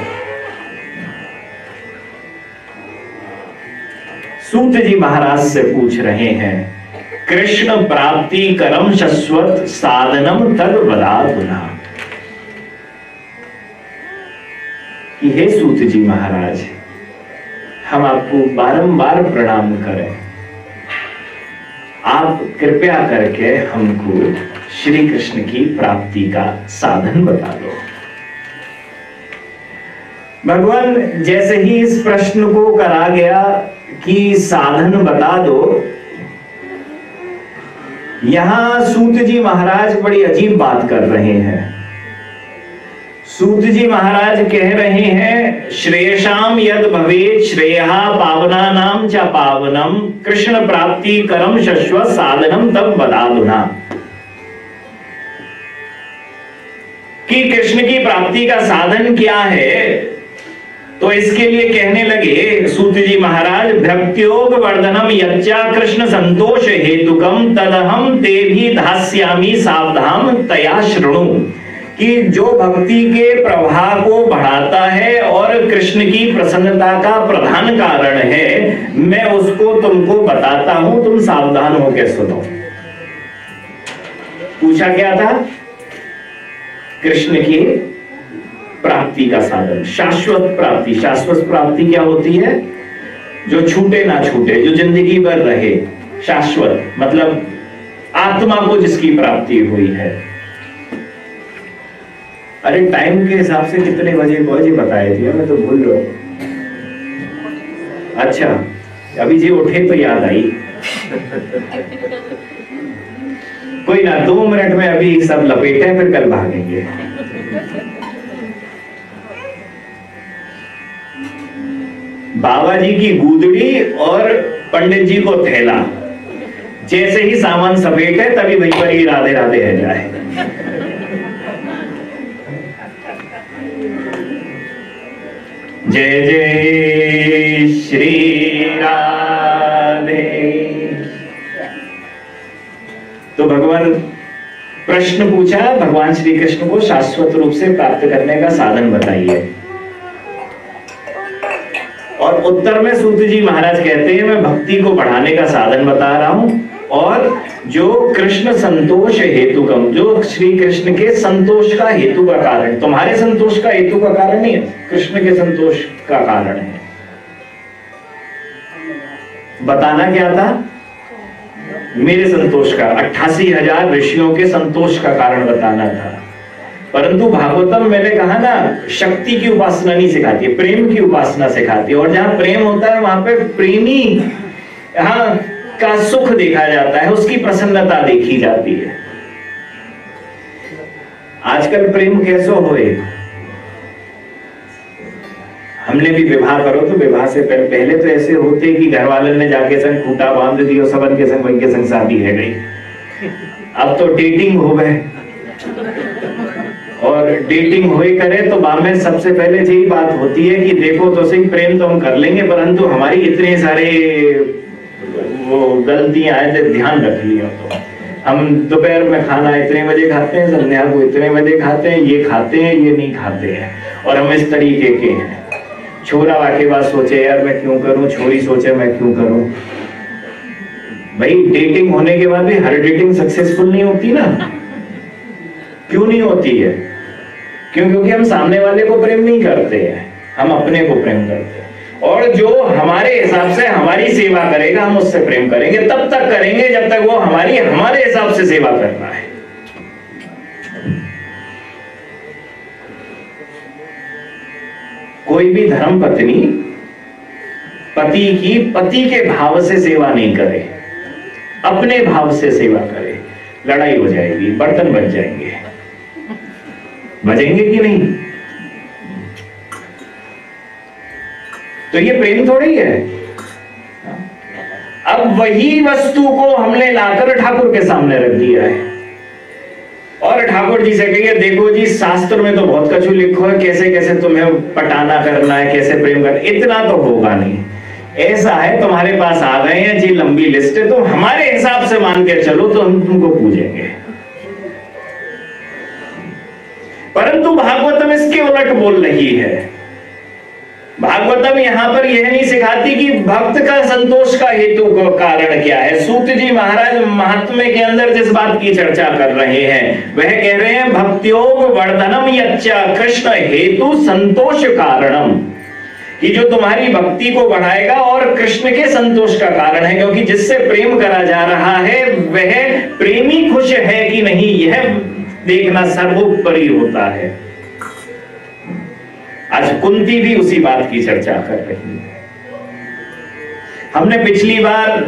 सूत जी महाराज से पूछ रहे हैं, कृष्ण प्राप्ति करम शश्वत साधनम तद वदाधुना। कि हे सूत जी महाराज, हम आपको बारंबार प्रणाम करें, आप कृपया करके हमको श्री कृष्ण की प्राप्ति का साधन बता दो। भगवान जैसे ही इस प्रश्न को करा गया कि साधन बता दो, यहां सूत जी महाराज बड़ी अजीब बात कर रहे हैं। सूत जी महाराज कह रहे हैं, श्रेयसाम यद भवेत् श्रेयः पावनानां च पावनम कृष्ण प्राप्ति करम शश्वत साधनम तब वदाधुना। कि कृष्ण की प्राप्ति का साधन क्या है, तो इसके लिए कहने लगे सूत जी महाराज, भक्त्योग वर्धनम यच्चा कृष्ण संतोष हेतुकम तदहम ते भी धास्यामि सावधान तया शृणु। कि जो भक्ति के प्रवाह को बढ़ाता है और कृष्ण की प्रसन्नता का प्रधान कारण है, मैं उसको तुमको बताता हूं, तुम सावधान होकर सुनो। पूछा क्या था? कृष्ण की प्राप्ति का साधन, शाश्वत प्राप्ति। शाश्वत प्राप्ति क्या होती है? जो छूटे ना छूटे, जो जिंदगी भर रहे। शाश्वत मतलब आत्मा को जिसकी प्राप्ति हुई है। अरे टाइम के हिसाब से कितने बजे बजे बताए थे, मैं तो भूल रहा हूं। अच्छा, अभी जी उठे तो याद आई। कोई ना, दो मिनट में अभी सब लपेटे, फिर कल भागेंगे। बाबा जी की गूदड़ी और पंडित जी को थैला, जैसे ही सामान समेटे तभी वहीं पर ही राधे राधे है जाए। जय जय श्री राधे। तो भगवान प्रश्न पूछा, भगवान श्री कृष्ण को शाश्वत रूप से प्राप्त करने का साधन बताइए। और उत्तर में सूत जी महाराज कहते हैं, मैं भक्ति को बढ़ाने का साधन बता रहा हूं और जो कृष्ण संतोष हेतुकम, जो श्री कृष्ण के संतोष का हेतु का कारण, तुम्हारे संतोष का हेतु का कारण नहीं है, कृष्ण के संतोष का कारण है। बताना क्या था? मेरे संतोष का, अट्ठासी हजार ऋषियों के संतोष का कारण बताना था। परंतु भागवतम मैंने कहा ना, शक्ति की उपासना नहीं सिखाती है, प्रेम की उपासना सिखाती है। और जहां प्रेम होता है वहां पे प्रेमी यहाँ का सुख देखा जाता है, उसकी प्रसन्नता देखी जाती है। आजकल प्रेम कैसो होए, हमने भी विवाह करो तो विवाह से पहले पहले तो ऐसे होते कि घर वाले ने जाके संग खूंटा बांध दियो, सबन के संग वही के संग शादी है गई। अब तो डेटिंग हो गए, और डेटिंग हुई करे तो बामे सबसे पहले यही बात होती है कि देखो तो सही, प्रेम तो हम कर लेंगे परंतु हमारी इतने सारे वो गलतियां हैं, ध्यान रख लियो। तो हम दोपहर में खाना इतने बजे खाते हैं, संध्या को इतने बजे खाते हैं, ये खाते हैं, ये नहीं खाते हैं, और हम इस तरीके के हैं। छोरा वाके बाद सोचे यार मैं क्यों करूं, छोरी सोचे मैं क्यों करूं। भाई डेटिंग होने के बाद भी हर डेटिंग सक्सेसफुल नहीं होती ना। क्यों नहीं होती है? क्यों? क्योंकि हम सामने वाले को प्रेम नहीं करते हैं, हम अपने को प्रेम करते हैं। और जो हमारे हिसाब से हमारी सेवा करेगा हम उससे प्रेम करेंगे, तब तक करेंगे जब तक वो हमारी हमारे हिसाब से सेवा कर रहा है। कोई भी धर्म पत्नी पति की पति के भाव से सेवा नहीं करे, अपने भाव से सेवा करे। लड़ाई हो जाएगी, बर्तन बच जाएंगे, बजेंगे कि नहीं? तो ये प्रेम थोड़ी है। अब वही वस्तु को हमने लाकर ठाकुर के सामने रख दिया है और ठाकुर जी से कहिए देखो जी शास्त्र में तो बहुत कछु लिखो है, कैसे कैसे तुम्हें पटाना करना है, कैसे प्रेम करना, इतना तो होगा नहीं। ऐसा है तुम्हारे पास आ गए हैं जी लंबी लिस्ट है, तो हमारे हिसाब से मान के चलो तो हम तुमको पूजेंगे। परंतु भागवतम इसके उलट बोल रही है। भागवतम यहां पर यह नहीं सिखाती कि भक्त का संतोष का हेतु का कारण क्या है। सूत जी महाराज महात्म्य के अंदर जिस बात की चर्चा कर रहे हैं वह कह रहे हैं भक्त्योग वर्धनम यच्चा कृष्ण हेतु संतोष कारणम, कि जो तुम्हारी भक्ति को बढ़ाएगा और कृष्ण के संतोष का कारण है, क्योंकि जिससे प्रेम करा जा रहा है वह प्रेमी खुश है कि नहीं यह देखना सर्वोपरि होता है। आज कुंती भी उसी बात की चर्चा कर रही है। हमने पिछली बार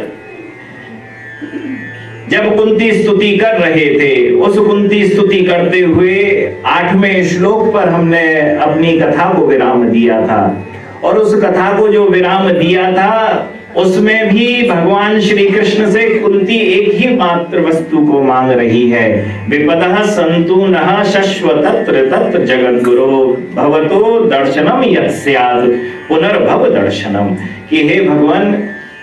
जब कुंती स्तुति कर रहे थे, उस कुंती स्तुति करते हुए आठवें श्लोक पर हमने अपनी कथा को विराम दिया था और उस कथा को जो विराम दिया था उसमें भी भगवान श्री कृष्ण से कुंती एक ही मात्र वस्तु को मांग रही है। विपदः सन्तु नः शश्वतत्र तत्र जगद्गुरो भवतो दर्शनम यत्स्यात् पुनर्भव दर्शनम, कि हे भगवान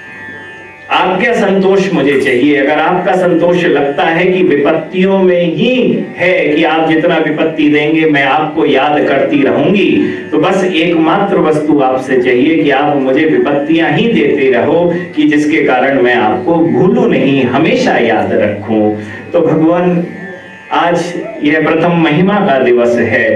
आपका संतोष मुझे चाहिए। अगर आपका संतोष लगता है कि विपत्तियों में ही है कि आप जितना विपत्ति देंगे मैं आपको याद करती रहूंगी, तो बस एकमात्र वस्तु आपसे चाहिए कि आप मुझे विपत्तियां ही देते रहो कि जिसके कारण मैं आपको भूलूं नहीं, हमेशा याद रखूं। तो भगवान आज यह प्रथम महिमा का दिवस है।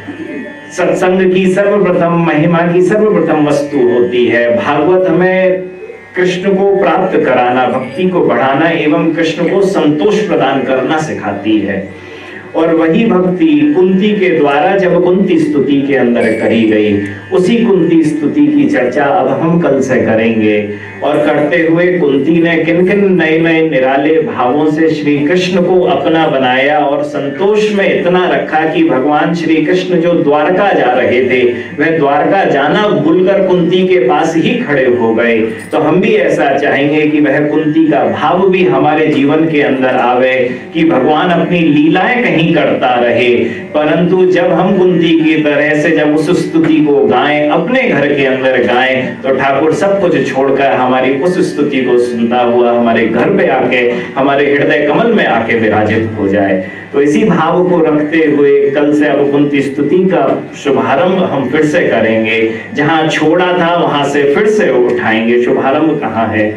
सत्संग की सर्वप्रथम महिमा की सर्वप्रथम वस्तु होती है भागवत। हमें कृष्ण को प्राप्त कराना, भक्ति को बढ़ाना एवं कृष्ण को संतोष प्रदान करना सिखाती है। और वही भक्ति कुंती के द्वारा जब कुंती स्तुति के अंदर करी गई, उसी कुंती स्तुति की चर्चा अब हम कल से करेंगे। और करते हुए कुंती ने किन किन नए नए निराले भावों से श्री कृष्ण को अपना बनाया और संतोष में इतना रखा कि भगवान श्री कृष्ण जो द्वारका जा रहे थे वह द्वारका जाना भूलकर कुंती के पास ही खड़े हो गए। तो हम भी ऐसा चाहेंगे कि वह कुंती का भाव भी हमारे जीवन के अंदर आवे कि भगवान अपनी लीलाएं कहीं करता रहे, परंतु जब हम कुंती की तरह से जब उस स्तुति को गाएं, अपने घर के अंदर गाएं, तो ठाकुर सब कुछ छोड़कर हमारी उस स्तुति को सुनता हुआ हमारे घर पे आके, हमारे हृदय कमल में आके विराजित हो जाए। तो इसी भाव को रखते हुए कल से अब कुंती स्तुति का शुभारंभ हम फिर से करेंगे। जहां छोड़ा था वहां से फिर से उठाएंगे। शुभारंभ कहाँ है?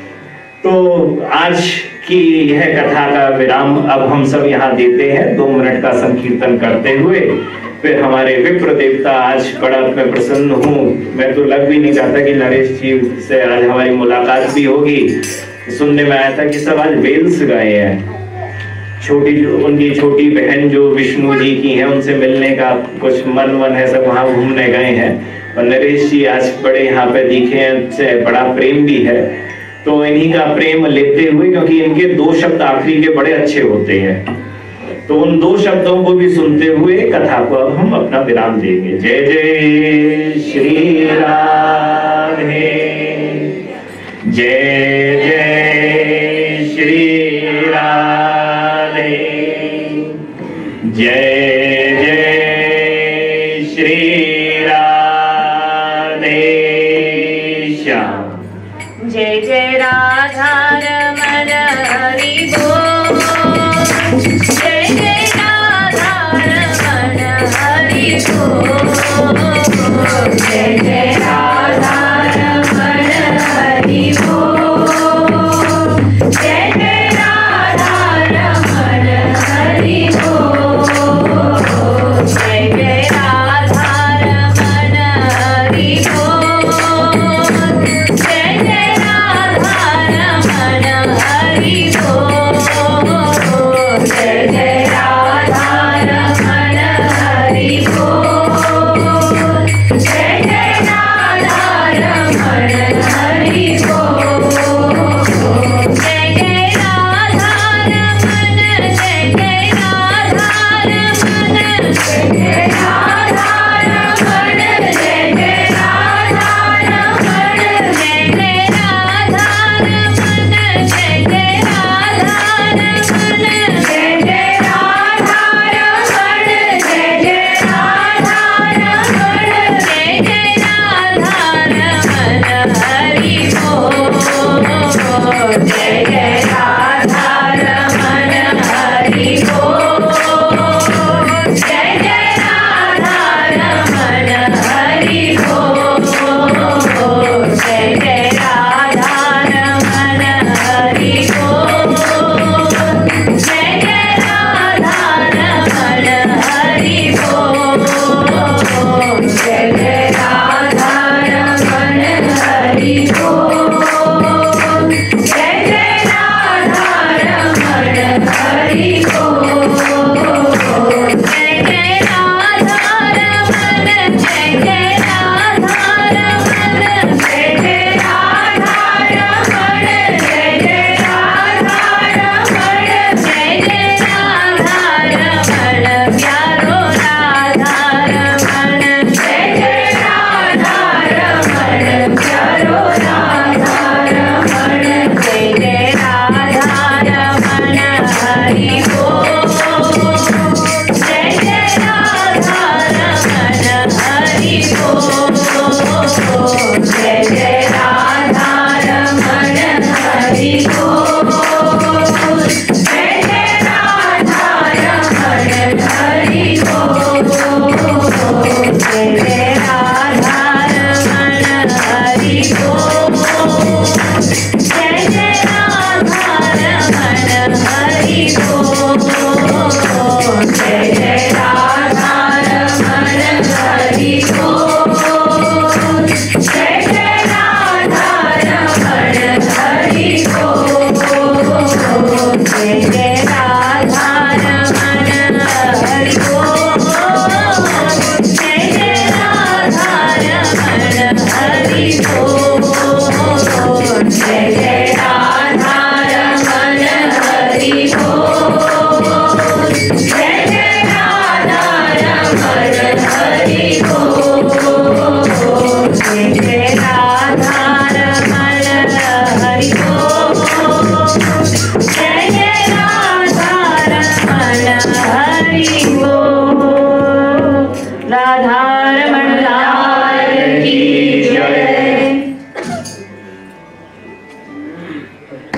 तो आज की यह कथा का विराम अब हम सब यहाँ देते हैं। दो मिनट का संकीर्तन करते हुए फिर हमारे विप्र देवता, आज बड़ा मैं प्रसन्न हूँ। मैं तो लग भी नहीं चाहता कि नरेश जी से आज हमारी मुलाकात भी होगी। सुनने में आया था कि सब आज वेल्स गए हैं। छोटी उनकी छोटी बहन जो विष्णु जी की है उनसे मिलने का कुछ मन वन है, सब वहाँ घूमने गए हैं। और नरेश जी आज बड़े यहाँ पे दिखे हैं, बड़ा प्रेम भी है। तो इन्हीं का प्रेम लेते हुए, क्योंकि इनके दो शब्द आखिरी के बड़े अच्छे होते हैं, तो उन दो शब्दों को भी सुनते हुए कथा को अब हम अपना विराम देंगे। जय जय श्री राधे, जय जय श्री राधे, जय जय श्री राधे श्याम। जय जय राधा रमण हरि बोल, जय जय राधा रमण हरि बोल, जय जय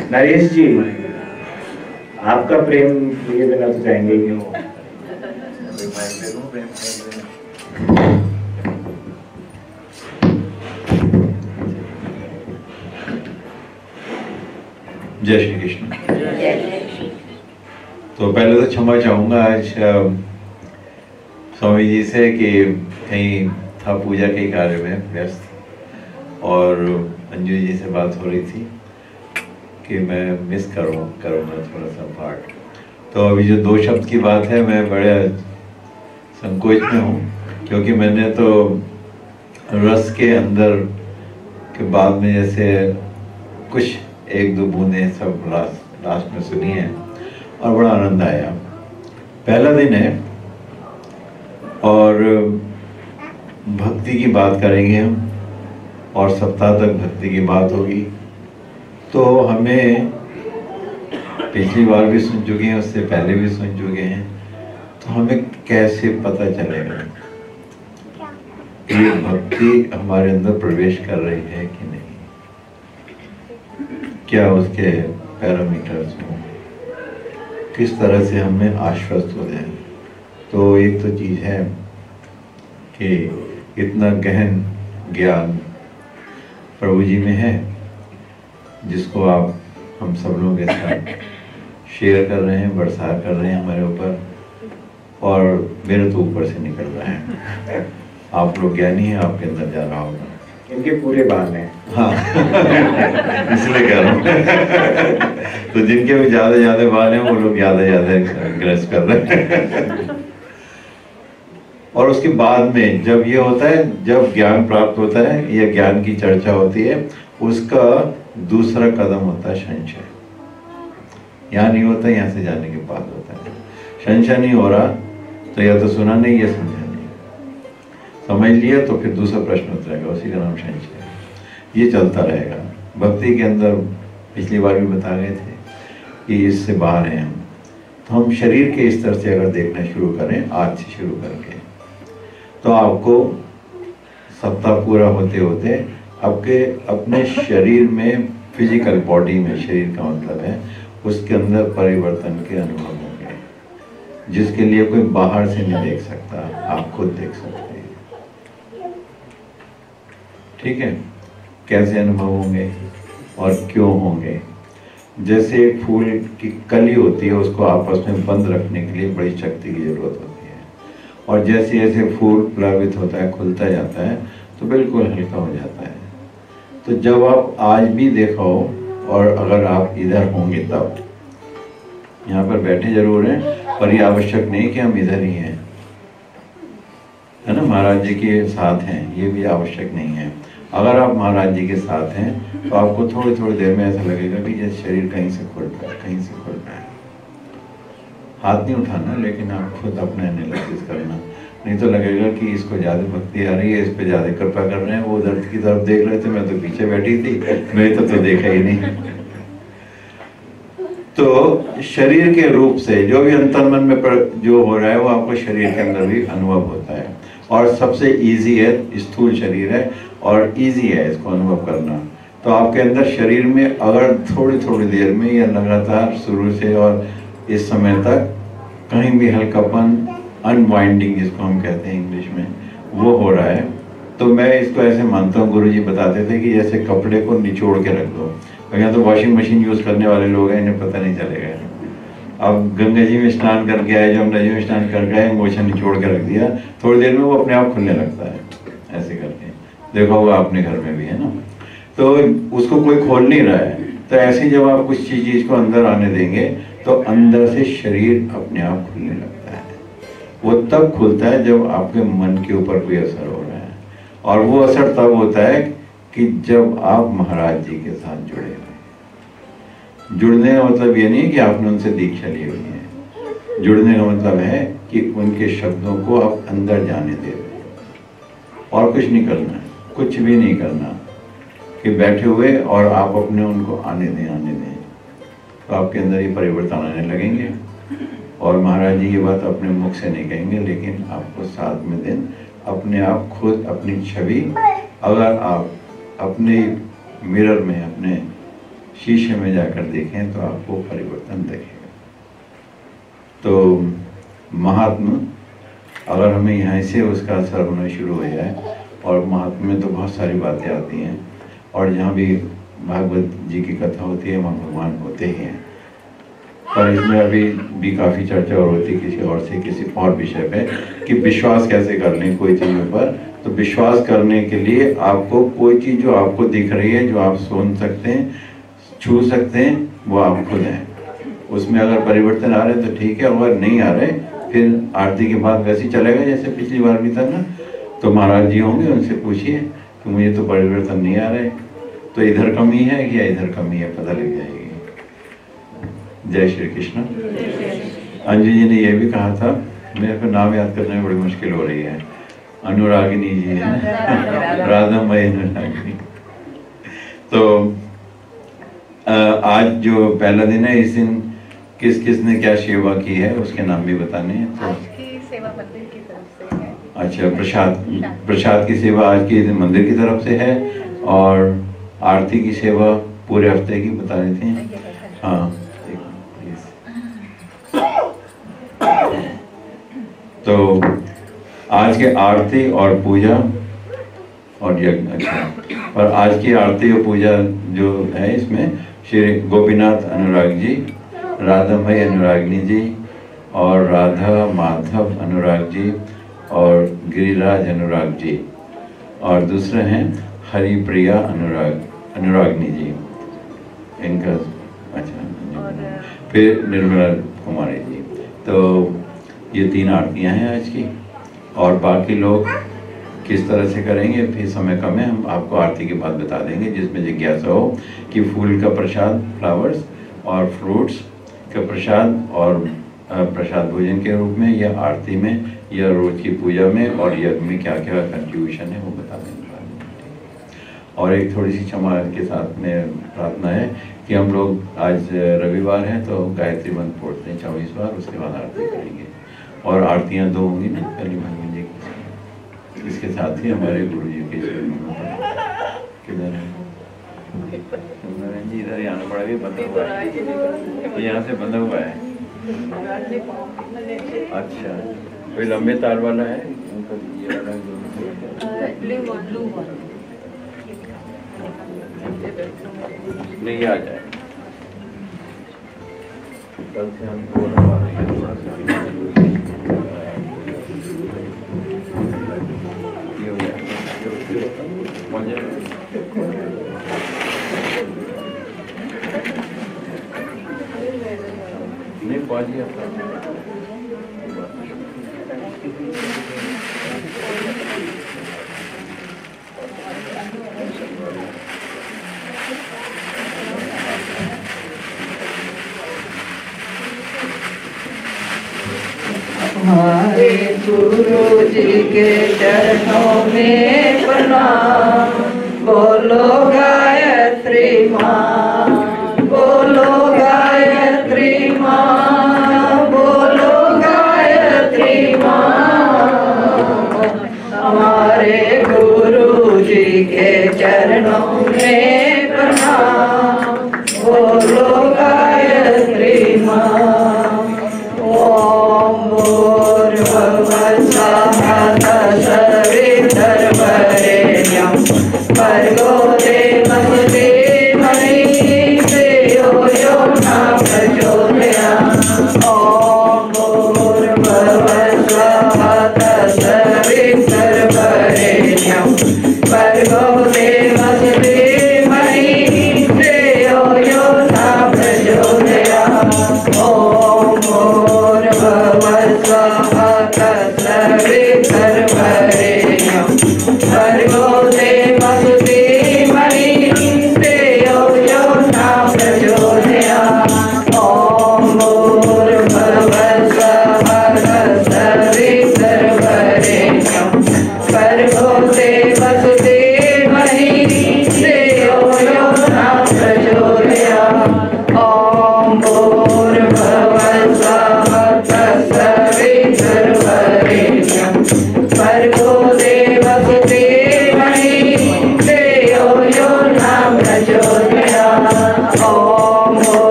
नरेश जी, आपका प्रेम लिए बिना तो जाएंगे ही नहीं। जय श्री कृष्ण। तो पहले तो क्षमा चाहूँगा आज स्वामी जी से कि कहीं था पूजा के कार्य में व्यस्त, और अंजू जी से बात हो रही थी कि मैं मिस करूँ करूँगा थोड़ा सा पार्ट। तो अभी जो दो शब्द की बात है, मैं बड़े संकोच में हूँ, क्योंकि मैंने तो रस के अंदर के बाद में जैसे कुछ एक दो बूंदें सब लास्ट लास्ट में सुनी है और बड़ा आनंद आया। पहला दिन है और भक्ति की बात करेंगे हम, और सप्ताह तक भक्ति की बात होगी। तो हमें पिछली बार भी सुन चुके हैं, उससे पहले भी सुन चुके हैं, तो हमें कैसे पता चलेगा कि भक्ति हमारे अंदर प्रवेश कर रही है कि नहीं? क्या उसके पैरामीटर्स हों, किस तरह से हमें आश्वस्त हो जाए? तो एक तो चीज़ है कि इतना गहन ज्ञान प्रभु जी में है, जिसको आप हम सब लोगों के साथ शेयर कर रहे हैं, बरसार कर रहे हैं हमारे ऊपर, और मेरे तो ऊपर से निकल रहे हैं। आप लोग ज्ञानी हैं, आपके अंदर जा रहा होगा। इनके पूरे बाल हैं। हाँ इसलिए कह रहा हूँ। तो जिनके भी ज्यादा ज्यादा बाल हैं, वो लोग ज्यादा ज्यादा ग्रस कर रहे हैं। और उसके बाद में जब ये होता है, जब ज्ञान प्राप्त होता है या ज्ञान की चर्चा होती है, उसका दूसरा कदम होता है संशय। यहाँ नहीं होता, यहाँ से जाने के बाद होता है। संशय नहीं हो रहा तो या तो सुना नहीं या समझा नहीं, समझ लिया तो फिर दूसरा प्रश्न उतरेगा, उसी का नाम संशय है। ये चलता रहेगा। भक्ति के अंदर पिछली बार भी बता गए थे कि इससे बाहर हैं हम। तो हम शरीर के स्तर से अगर देखना शुरू करें, आज से शुरू करके, तो आपको सप्ताह पूरा होते होते आपके अपने शरीर में, फिजिकल बॉडी में, शरीर का मतलब है उसके अंदर परिवर्तन के अनुभव होंगे, जिसके लिए कोई बाहर से नहीं देख सकता, आप खुद देख सकते हैं। ठीक है? कैसे अनुभव होंगे और क्यों होंगे? जैसे एक फूल की कली होती है, उसको आपस में बंद रखने के लिए बड़ी शक्ति की जरूरत होती है, और जैसे जैसे फूल प्लावित होता है, खुलता जाता है, तो बिल्कुल हल्का हो जाता है। तो जब आप आज भी देखो, और अगर आप इधर होंगे तब, यहाँ पर बैठे जरूर हैं, पर ये आवश्यक नहीं कि हम इधर ही हैं, है ना, महाराज जी के साथ हैं, ये भी आवश्यक नहीं है। अगर आप महाराज जी के साथ हैं तो आपको थोड़ी थोड़ी देर में ऐसा लगेगा कि जैसे शरीर कहीं से खुल रहा है, कहीं से खुल रहा है। हाथ नहीं उठाना, लेकिन आप खुद अपना एनालिसिस करना, नहीं तो लगेगा कि इसको ज़्यादा भक्ति आ रही है, इस पे ज़्यादा कृपा कर रहे हैं। वो दर्द की तरफ देख रहे थे, मैं तो पीछे बैठी थी, मैंने तो, तो देखा ही नहीं। तो शरीर के रूप से जो भी अंतर मन में पर जो हो रहा है, वो आपको शरीर के अंदर भी अनुभव होता है। और सबसे इजी है, स्थूल शरीर है और इजी है इसको अनुभव करना। तो आपके अंदर शरीर में अगर थोड़ी थोड़ी देर में या लगातार शुरू से और इस समय तक कहीं भी हल्कापन, अनवाइंडिंग जिसको हम कहते हैं इंग्लिश में, वो हो रहा है, तो मैं इसको ऐसे मानता हूँ, गुरुजी बताते थे कि जैसे कपड़े को निचोड़ के रख दो। और यहाँ तो वॉशिंग मशीन यूज़ करने वाले लोग हैं, इन्हें पता नहीं चलेगा। अब गंगा जी में स्नान करके आए, जो हम नदी में स्नान करके आए, मोशन निचोड़ के रख दिया, थोड़ी देर में वो अपने आप खुलने लगता है, ऐसे करके। देखा होगा अपने घर में भी, है ना। तो उसको कोई खोल नहीं रहा है। तो ऐसे जब आप कुछ चीज चीज को अंदर आने देंगे, तो अंदर से शरीर अपने आप खुलने लगता है। वो तब खुलता है जब आपके मन के ऊपर कोई असर हो रहा है, और वो असर तब होता है कि जब आप महाराज जी के साथ जुड़े हुए। जुड़ने का मतलब ये नहीं कि आपने उनसे दीक्षा ली हुई है। जुड़ने का मतलब है कि उनके शब्दों को आप अंदर जाने दे रहे हो, और कुछ नहीं करना है, कुछ भी नहीं करना, कि बैठे हुए और आप अपने उनको आने दें आने दें तो आपके अंदर ये परिवर्तन आने लगेंगे। और महाराज जी ये बात अपने मुख से नहीं कहेंगे, लेकिन आपको साथ में दिन अपने आप खुद अपनी छवि, अगर आप अपने मिरर में, अपने शीशे में जाकर देखें तो आपको परिवर्तन दिखेगा। तो महात्मा, अगर हमें यहाँ से उसका असर होना शुरू हो जाए, और महात्मा में तो बहुत सारी बातें आती हैं, और जहाँ भी भागवत जी की कथा होती है वहाँ भगवान होते ही हैं, पर इसमें अभी भी काफ़ी चर्चा और होती है किसी और से किसी और विषय पे कि विश्वास कैसे कर लें कोई चीज़ों पर। तो विश्वास करने के लिए आपको कोई चीज़ जो आपको दिख रही है, जो आप सुन सकते हैं, छू सकते हैं, वो आप खुद हैं। उसमें अगर परिवर्तन आ रहे हैं तो ठीक है, अगर नहीं आ रहे फिर आरती के बाद वैसे ही चलेगा जैसे पिछली बार भी था ना। तो महाराज जी होंगे, उनसे पूछिए कि मुझे तो परिवर्तन नहीं आ रहे, तो इधर कमी है या इधर कमी है, पता लग जाएगी। जय श्री कृष्ण। अंजू जी ने यह भी कहा था, मेरे को नाम याद करने में बड़ी मुश्किल हो रही है, अनुरागिनी जी है, राधा मई अनुरागिनी। तो आज जो पहला दिन है, इस दिन किस किस ने क्या सेवा की है उसके नाम भी बताने हैं। तो आज की सेवा मंदिर की तरफ से है। अच्छा, प्रसाद प्रसाद की सेवा आज की मंदिर की तरफ से है, और आरती की सेवा पूरे हफ्ते की बता रही थी। हाँ, तो आज के आरती और पूजा और यज्ञ, अच्छा, और आज की आरती और पूजा जो है इसमें श्री गोपीनाथ अनुराग जी, राधामयी अनुरागिनी जी, और राधा माधव अनुराग जी, और गिरिराज अनुराग जी, और दूसरे हैं हरिप्रिया अनुराग अनुरागिनी जी, इनका अच्छा, फिर निर्मला कुमारी जी। तो ये तीन आरतियां हैं आज की, और बाकी लोग किस तरह से करेंगे फिर समय कम है, हम आपको आरती के बाद बता देंगे, जिसमें जिज्ञासा हो कि फूल का प्रसाद, फ्लावर्स और फ्रूट्स का प्रसाद और प्रसाद भोजन के रूप में, या आरती में, या रोज की पूजा में और यज्ञ में क्या क्या कंट्रीब्यूशन है वो बता देंगे। और एक थोड़ी सी क्षमा के साथ में प्रार्थना है कि हम लोग आज रविवार है तो गायत्री मंत्र पढ़ते हैं चौबीस बार, उसके बाद आरती करेंगे, और आरतियाँ दो होंगी ना, पहली भगवान जी की, इसके साथ ही हमारे गुरु जी के किधर है जी, इधर ही आना पड़ा, भी बंदा हुआ है, तो यहाँ से बंदा हुआ है। अच्छा, कोई लंबे तार वाला है उनका, ये वाला नहीं आ जाए, कल से हम बोल रहे हैं थोड़ा सा नहीं पहुँच गया हमारे गुरु जी के चरणों में प्रणाम, बोलो गायत्री माँ, बोलो गायत्री माँ, बोलो गायत्री माँ। हमारे गुरु जी के चरणों में प्रणाम, बोलो गायत्री माँ। भर्गो देवस्य धीमहि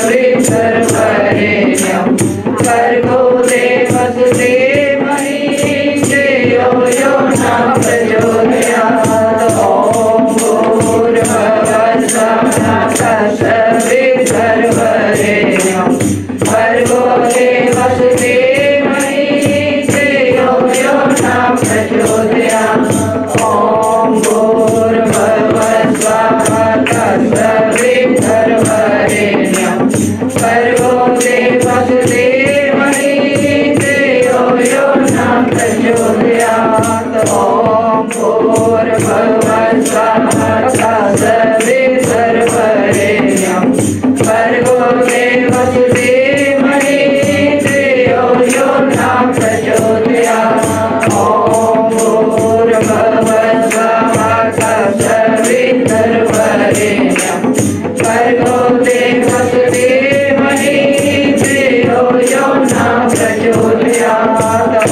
सवितर्वरेण्यं भर्गो देवस्य धीमहि धियो यो न प्रचोदयात्। ॐ भूर्भुवस्सुः सवितर्वरेण्यं भर्गो देवस्य धीमहि धियो यो न प्रचोदयात्। ॐ भूर्भुवस्सुः सवितर्वरेण्यं भर्गो देवस्य धीमहि धियो यो न प्रचोदयात्। ॐ भूर्भुवस्सुः सवितर्वरेण्यं भर्गो देवस्य धीमहि धियो यो न प्रचोदयात्। ॐ भूर्भुवस्सुः सवितर्वरेण्यं भर्गो देवस्य धीमहि धियो यो न प्रचोदयात्। ॐ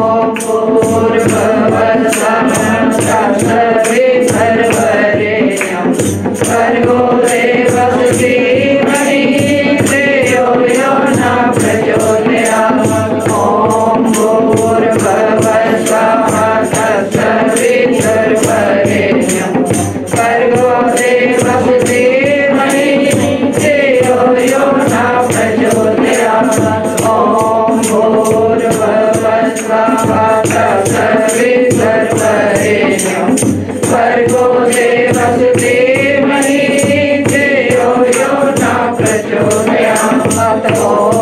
भूर्भुवस्सुः सवितर्वरेण्यं भर्गो देवस्य धीमहि धियो यो न प्रचोदयात्। ॐ भूर्भुवस्सुः सवितर्वरेण्यं भर्गो देवस्य धीमहि धियो यो न प्रचोदयात्। ॐ भूर्भुवस्सुः सवितर्वरेण्यं भर्गो देवस्य धीमहि धियो यो न प्रचोदयात्। ॐ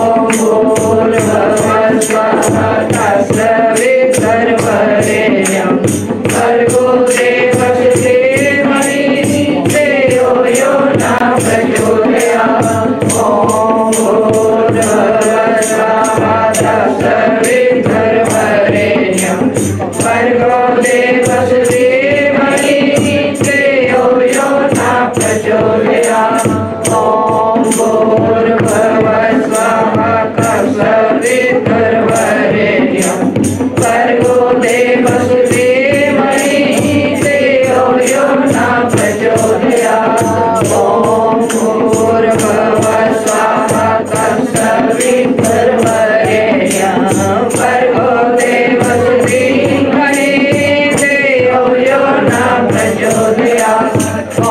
भूर्भुवस्सुः सवितर्वरेण्यं भर्गो देवस्य धीमहि धियो यो न प्रचोदयात्। ॐ भूर्भुवस्सुः सवितर्वरेण्यं भर्गो देवस्य धीमहि धियो यो न प्रचोदयात्। ॐ भूर्भुवस्सुः सवितर्वरेण्यं भर्गो देवस्य धीमहि धियो यो न प्रचोदयात्। ॐ भूर्भुवस्सुः सवितर्वरेण्यं भर्गो देवस्य धीमहि धियो यो न प्रचोदयात्। ॐ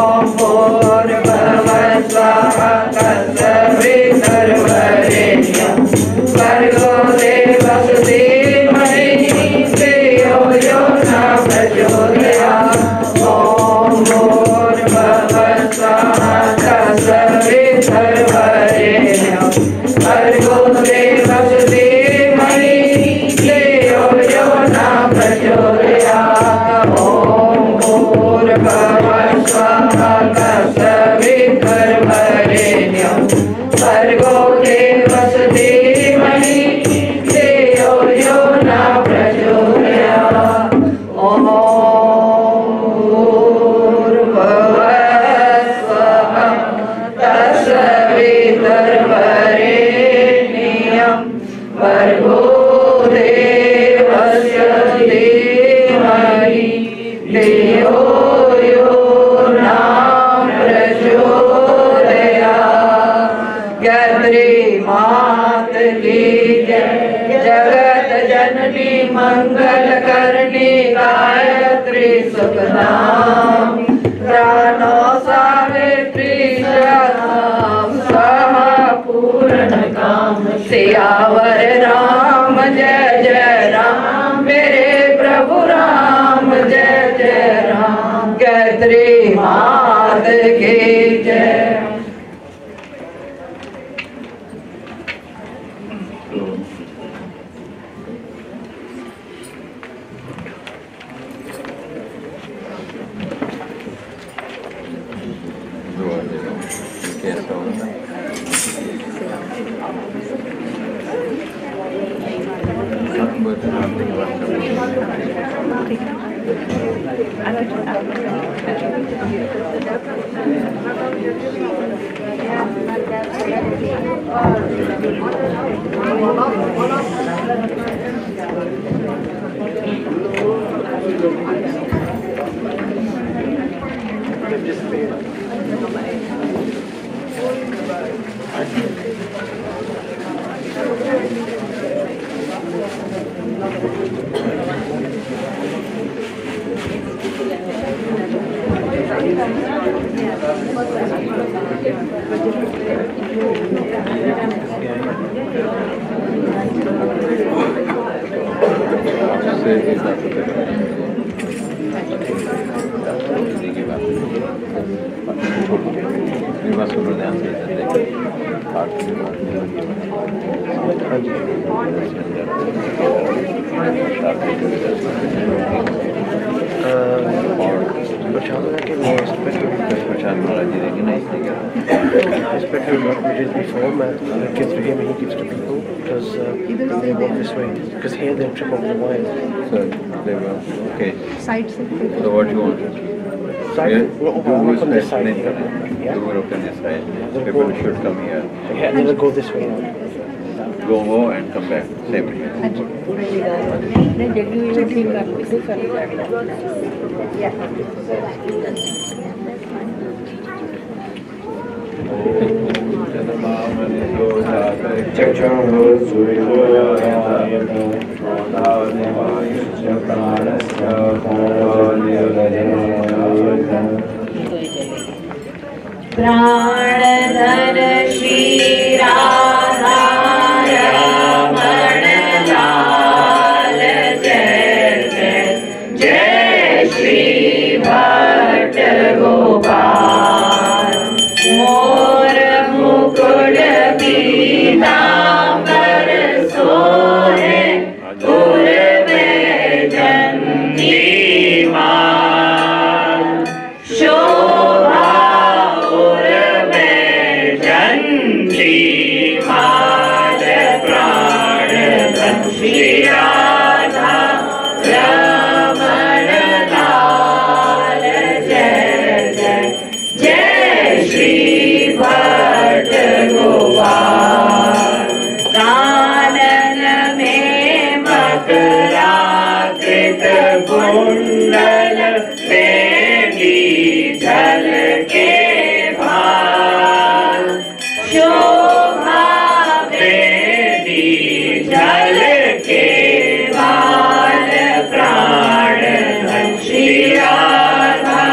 भूर्भुवस्सुः सवितर्वरेण्यं भर्गो देवस्य धीमहि धियो यो न प्रचोदयात्। ॐ भूर्भुवस्सुः सवितर्वरेण्यं भर्गो देवस्य धीमहि धियो यो न प्रचोदयात्। ॐ भूर्भुवस्सुः सवितर्वरेण्यं भर्गो देवस्य धीमहि धियो यो न प्रचोदयात्। ॐ भूर्भुवस्सुः सवितर्वरेण्यं भर्गो देवस्य धीमहि धियो यो न प्रचोदयात्। गायत्री मात की जय। जगत जननी मंगल करनी गायत्री सुखदाम प्राणो सावित्री सदाम सहा पूर्ण काम। सियावर राम जय जय राम मेरे प्रभु राम जय जय राम। गायत्री मात की जय। Because here they'll trip over the wires. So they will. Okay. Side से So what you want? Side, Yeah, we'll open, you I'll will open this side. split Yeah. it. Yeah. You will open this side. they'll People go- should come here. Yeah, and then they'll go this way now. Go go and come back. Same way. प्राणधन Shri Radha Raman लाल जय जय जय श्री भट्ट गोपाल मोर मुकुट पीतांबर सोहे उर में जंती माल शोभा उर में जंती माल प्राण धन श्री राधा रमण लाल जय जय जय श्री भट्ट गोपाल कानन में मकराकृत कुंडल बेनी झलके भाल शोभा बेनी झलके भाल प्राण धन श्री राधा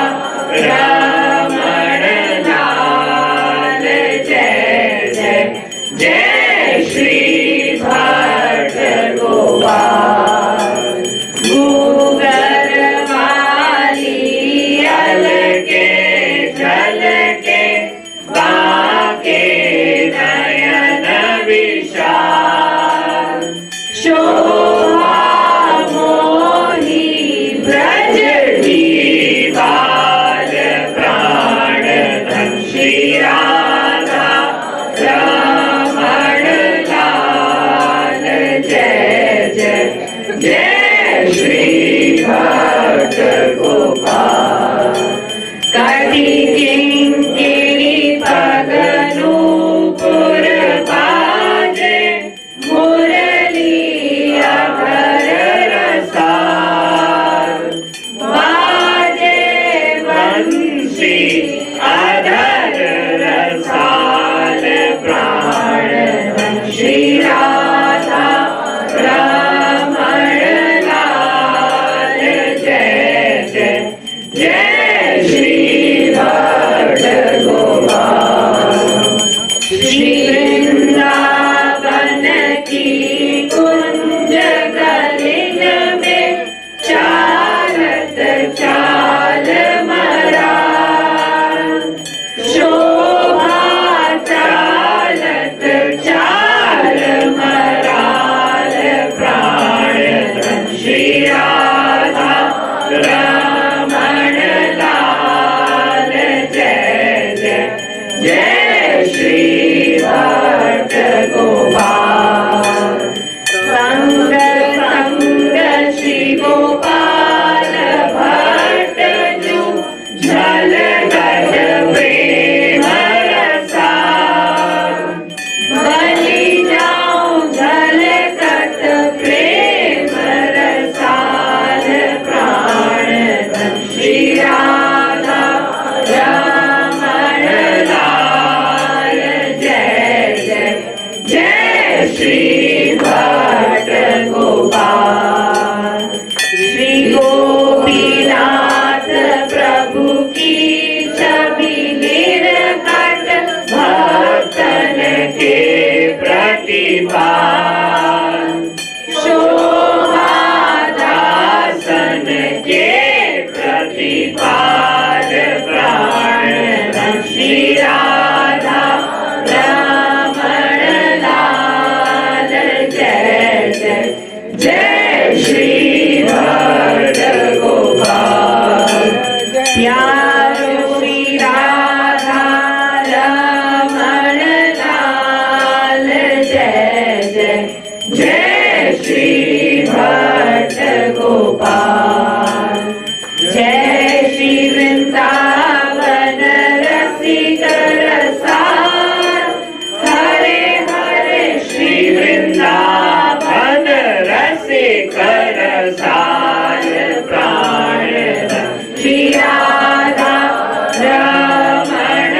रमण लाल जय जय जय श्री भट्ट गोपाल भूगर वाली अलके झलके बाके नयन विशाल शोभा मोही ब्रज दीवाल प्राण धन श्री राधा रमण लाल जय जय जय श्री भट्ट गोपाल कटी किंकिणी पगनूपुर बाजे मुरली अधर रसाल बाजे बंसी अधर रसाल प्राण धन श्री राधा रमण लाल जय जय जय श्री भट्ट गोपाल श्री वृंदावन की कुंज गलिन में चालत चाल मरा शोभा चालत चाल मराल प्राण धन श्री राधा रमण लाल जय जय जय श्री भट्ट गोपाल श्री भट्ट गोपाल। श्री गोपीनाथ प्रभु की छवि निर्कट भक्तन के प्रतिपाल। शोभादासन के प्रतिपाल प्राण श्री राधा रमण लाल। जय जय जय श्री भट्ट गोपाल। प्यारो श्री राधा रमण लाल। जय जय जय श्री भट्ट गोपाल। जय श्री वृंदावन रसिक रसार। हरे हरे श्री वृंदावन रसिक रसार। प्राण श्री राधा रमण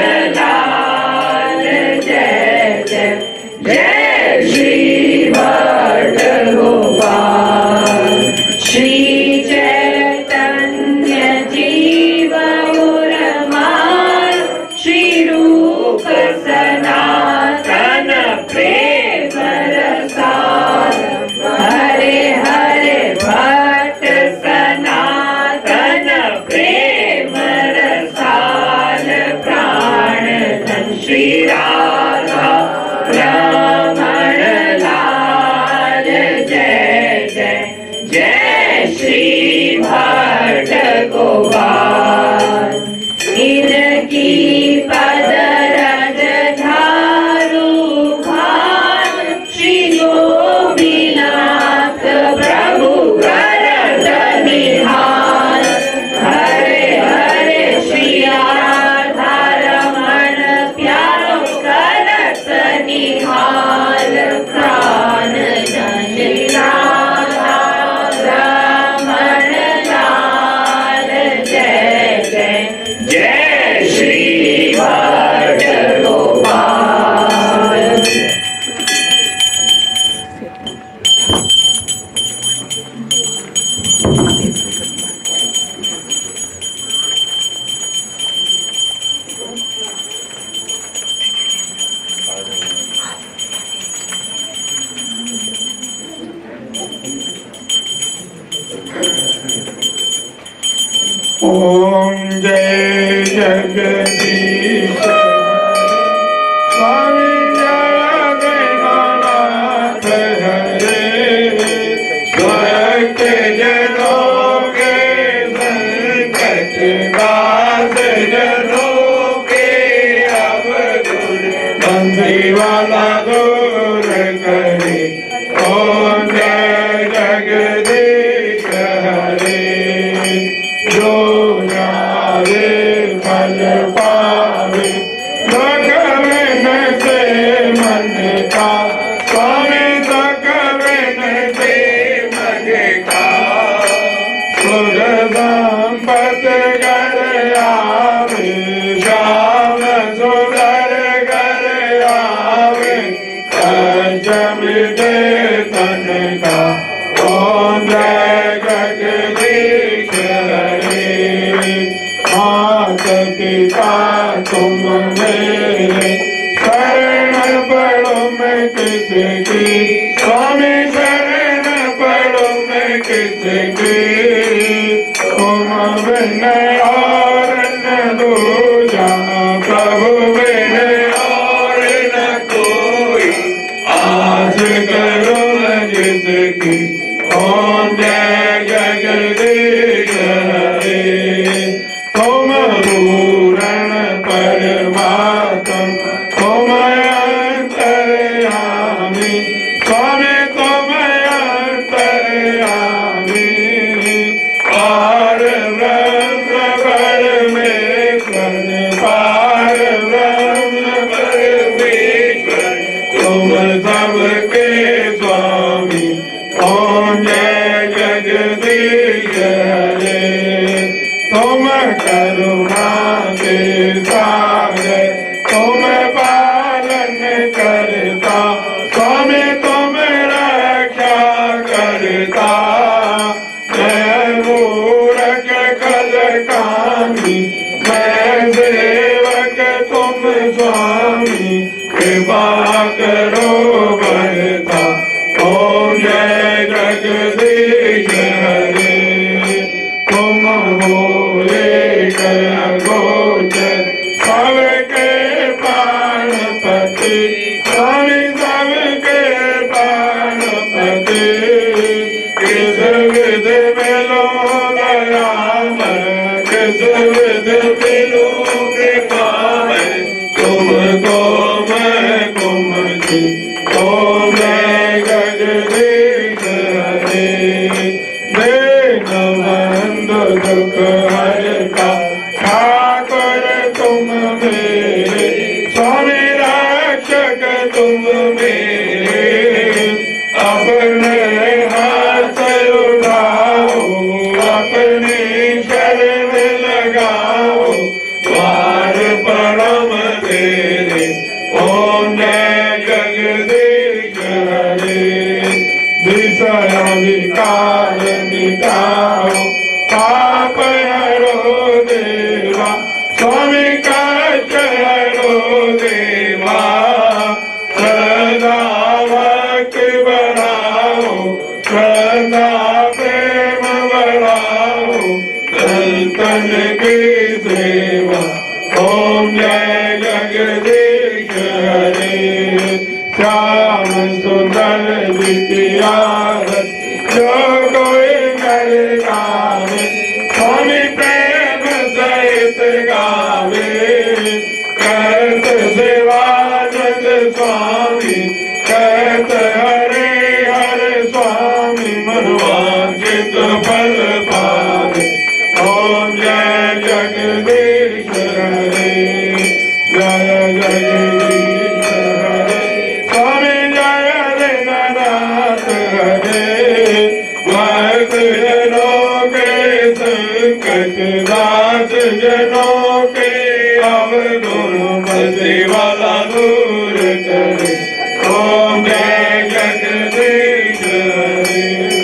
लाल। जय जय जय श्री भट्ट गोपाल। श्री चैतन्य जीव उर्माल। श्री रूप सनातन प्रेम रसाल। हरे हरे भट्ट सनातन प्रेम रसाल। प्राण धन श्री राधा रमण लाल। जय जय जय श्री भट्ट गोपाल। इनकी पद रज धारू भान। श्री गोपीनाथ प्रभु करत निहाल। हरे हरे श्री राधा रमण प्यारो करत निहाल। प्राण श्री राधा रमण लाल। जय जय जय श्री भट्ट गोपाल। ओम जय जगदीश स्वामी जय गणनाथ हरे। भक्त जनों के संकट दास जनों के अब दूर बंदी वाला दूर करे। ओम जय जगदीश हरे। जो जावे फल पावे भगवन से मन का। स्वामी भगवन से मन का। सुर संपत घर आवे श्याम सुंदर घर आवे। पंचम दे तन का। ओम जय जगदीश हरे। मात पिता तुम मेरे शरण पड़ो मैं किसकी। स्वामी शरण पड़ो मैं किसकी। तुम बिन और न दूजा प्रभु बिन और न कोई। आस करो मैं जिसकी। ओम जय जगदीश हरे। तुम पूर्ण परमात्म तुम अंतर्यामी। स्वामी तुम अंतर्यामी। पार ब्रह्म परमेश्वर पार ब्रह्म परमेश्वर। तुम सबके स्वामी। ओम जय जगदीश हरे। तुम करुणा के सागर तुम पालन करता। स्वामी तुम कृपा करो बरता। ओम जय जगदीश हरे। तुम हो लेकर गोचर सबके प्राणपति, स्वामी सबके प्राणपति। किस विध मिलो दयामय, किस विध मिलो कृपामय, तुमको मैं कुमति। ओम जय जगदीश हरे। दीनबंधु दुख हरता, ठाकुर तुम मेरे, स्वामी रक्षक तुम मेरे। अपने हाथ उठाओ, अपनी शरण लगाओ, द्वार परम तेरे। ओम जय जगदीश हरे। विषय विकार मिटाओ, पाप हरो देवा, स्वामी कष्ट हरो देवा। सदा भक्ति बढ़ाओ, सदा प्रेम बढ़ाओ, संतन की सेवा। ओम जय जगदीश हरे। श्याम सुंदर विद्यारत, जो कोई नर गावे, स्वामी प्रेम सहित गावे। कहत शिवानंद स्वामी, कहत हरे हरे स्वामी, मनवांछित फल पावे। ओम जय जगदीश हरे। जय जगदीश हरे। स्वामी जय हरिनाथ हरे। भक्त जनों के संकट, दास जनों के अवगुण, बसे वाला दूर करे। ओम जय जगदीश हरे।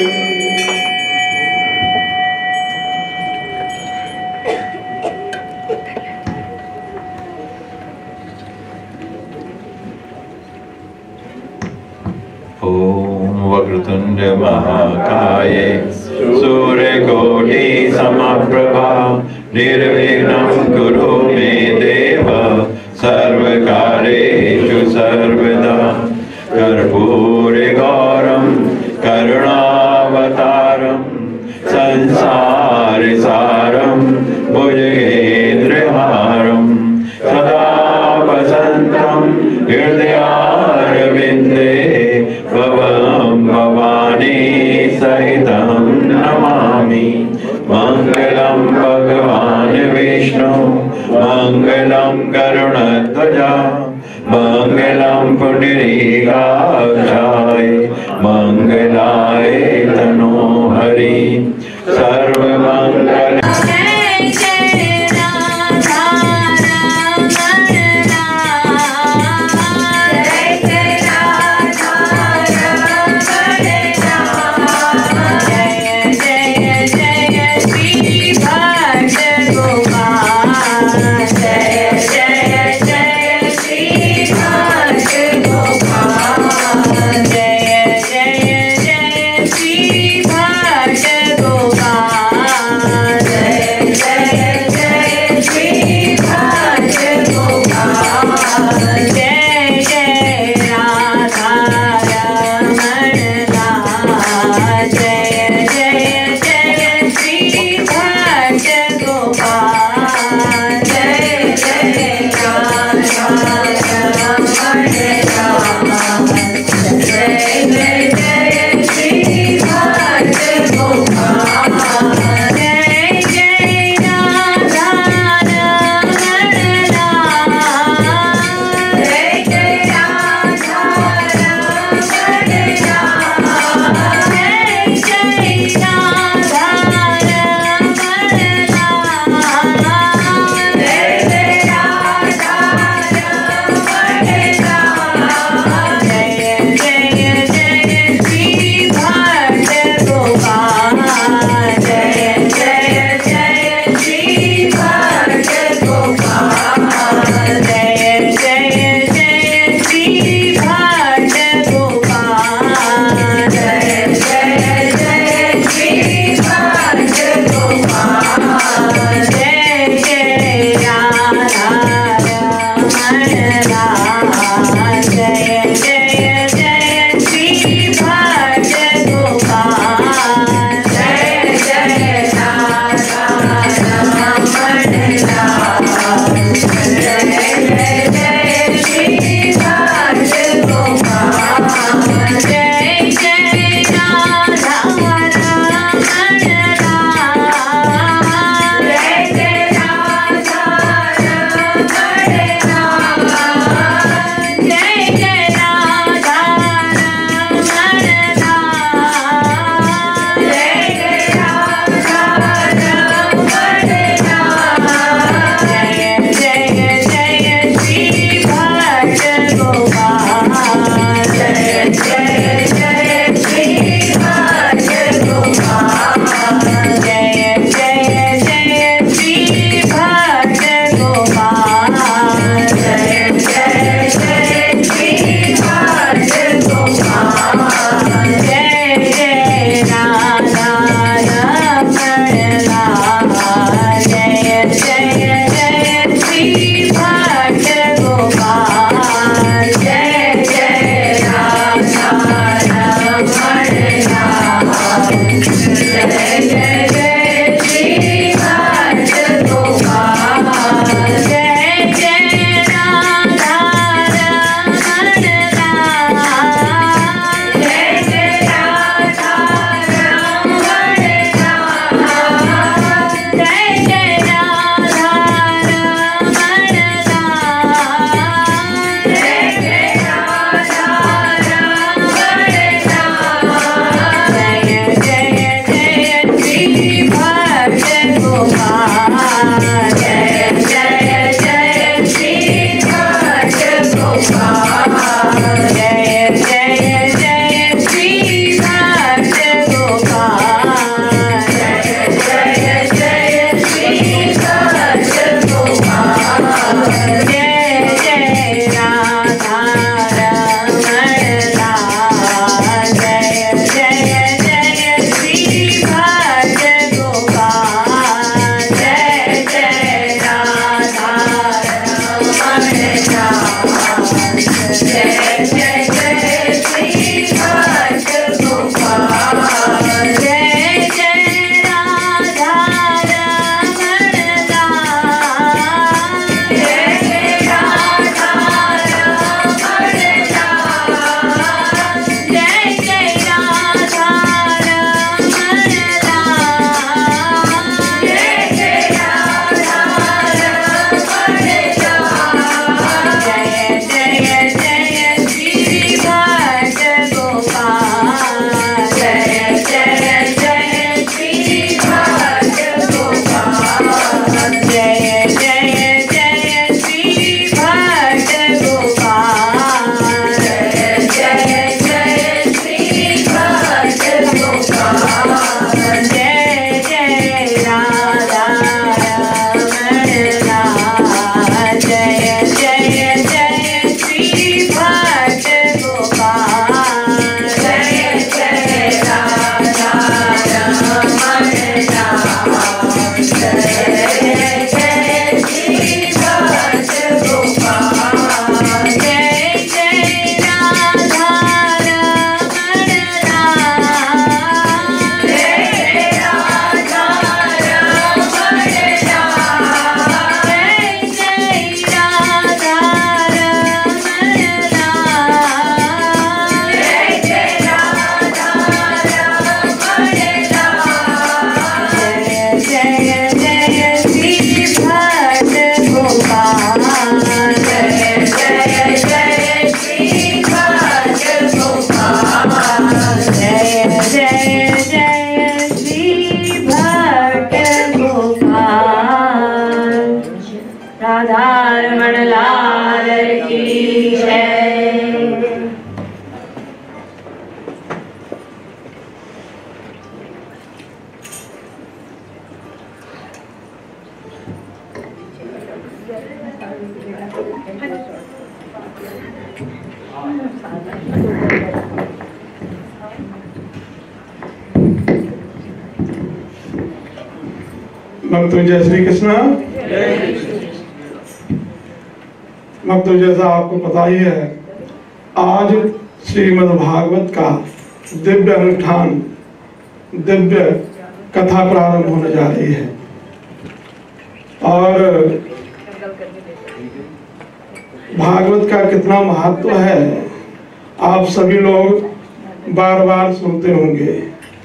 ओम वक्रतुंड महाकाय, सूर्यकोटि समप्रभा, निर्विघ्नं कुरु मे देव, सर्वकार्येषु सर्वदा। कर्पूरे गौरं करुणावतारं, संसार सारं भुजगेन्द्रहारं, सदा वसन्तं हृदयारविन्दे, भवं भवानी सहितं नमामि। मंगलं भगवान् विष्णु, मंगलं गरुड़ध्वजा, मंगलं पुंडरीकाक्षाय, मंगलाय तनोहरि। सर्वमंगल जय राधारमण लाल की जय। भक्तों जय श्री कृष्ण। भक्तों जैसा आपको पता ही है, आज श्रीमद् भागवत का दिव्य अनुष्ठान, दिव्य कथा प्रारंभ होने जा रही है। और भागवत का कितना महत्व है आप सभी लोग बार बार सुनते होंगे।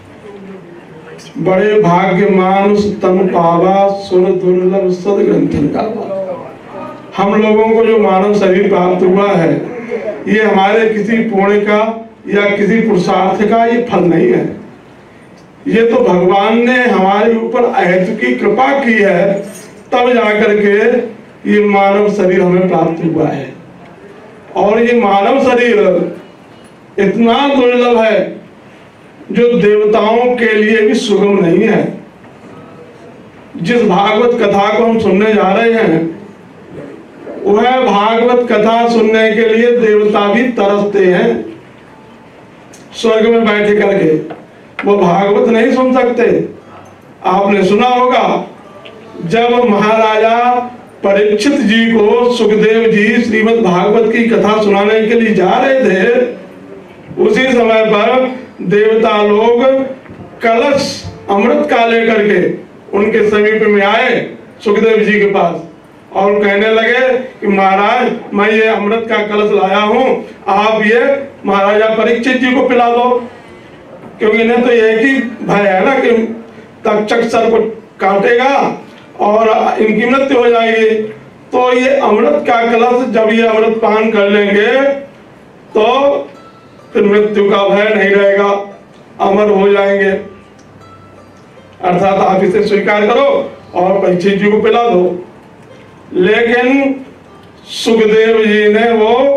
बड़े भाग्यमान तन पावा सुन दुर्लभ सद ग्रंथन गावा। हम लोगों को जो मानव शरीर प्राप्त हुआ है, ये हमारे किसी पुण्य का या किसी पुरुषार्थ का ये फल नहीं है। ये तो भगवान ने हमारे ऊपर अहेतुकी कृपा की है, तब जाकर के ये मानव शरीर हमें प्राप्त हुआ है। और ये मानव शरीर इतना दुर्लभ है जो देवताओं के लिए भी सुगम नहीं है। जिस भागवत कथा को हम सुनने जा रहे हैं, वह भागवत कथा सुनने के लिए देवता भी तरसते हैं। स्वर्ग में बैठे करके वो भागवत नहीं सुन सकते। आपने सुना होगा, जब महाराजा परीक्षित जी को सुखदेव जी श्रीमद् भागवत की कथा सुनाने के लिए जा रहे थे, उसी समय पर देवता लोग कलश अमृत का लेकर के उनके समीप में आए सुखदेव जी के पास और कहने लगे कि महाराज, मैं ये अमृत का कलश लाया हूँ, आप ये महाराजा परीक्षित जी को पिला दो। क्योंकि इन्हें तो एक ही भय है ना कि तक्षक सर को काटेगा और इनकी मृत्यु हो जाएगी। तो ये अमृत का कलश जब ये अमृत पान कर लेंगे तो फिर मृत्यु का भय नहीं रहेगा, अमर हो जाएंगे। अर्थात आप इसे स्वीकार करो और परीक्षित जी को पिला दो। लेकिन सुखदेव जी ने वो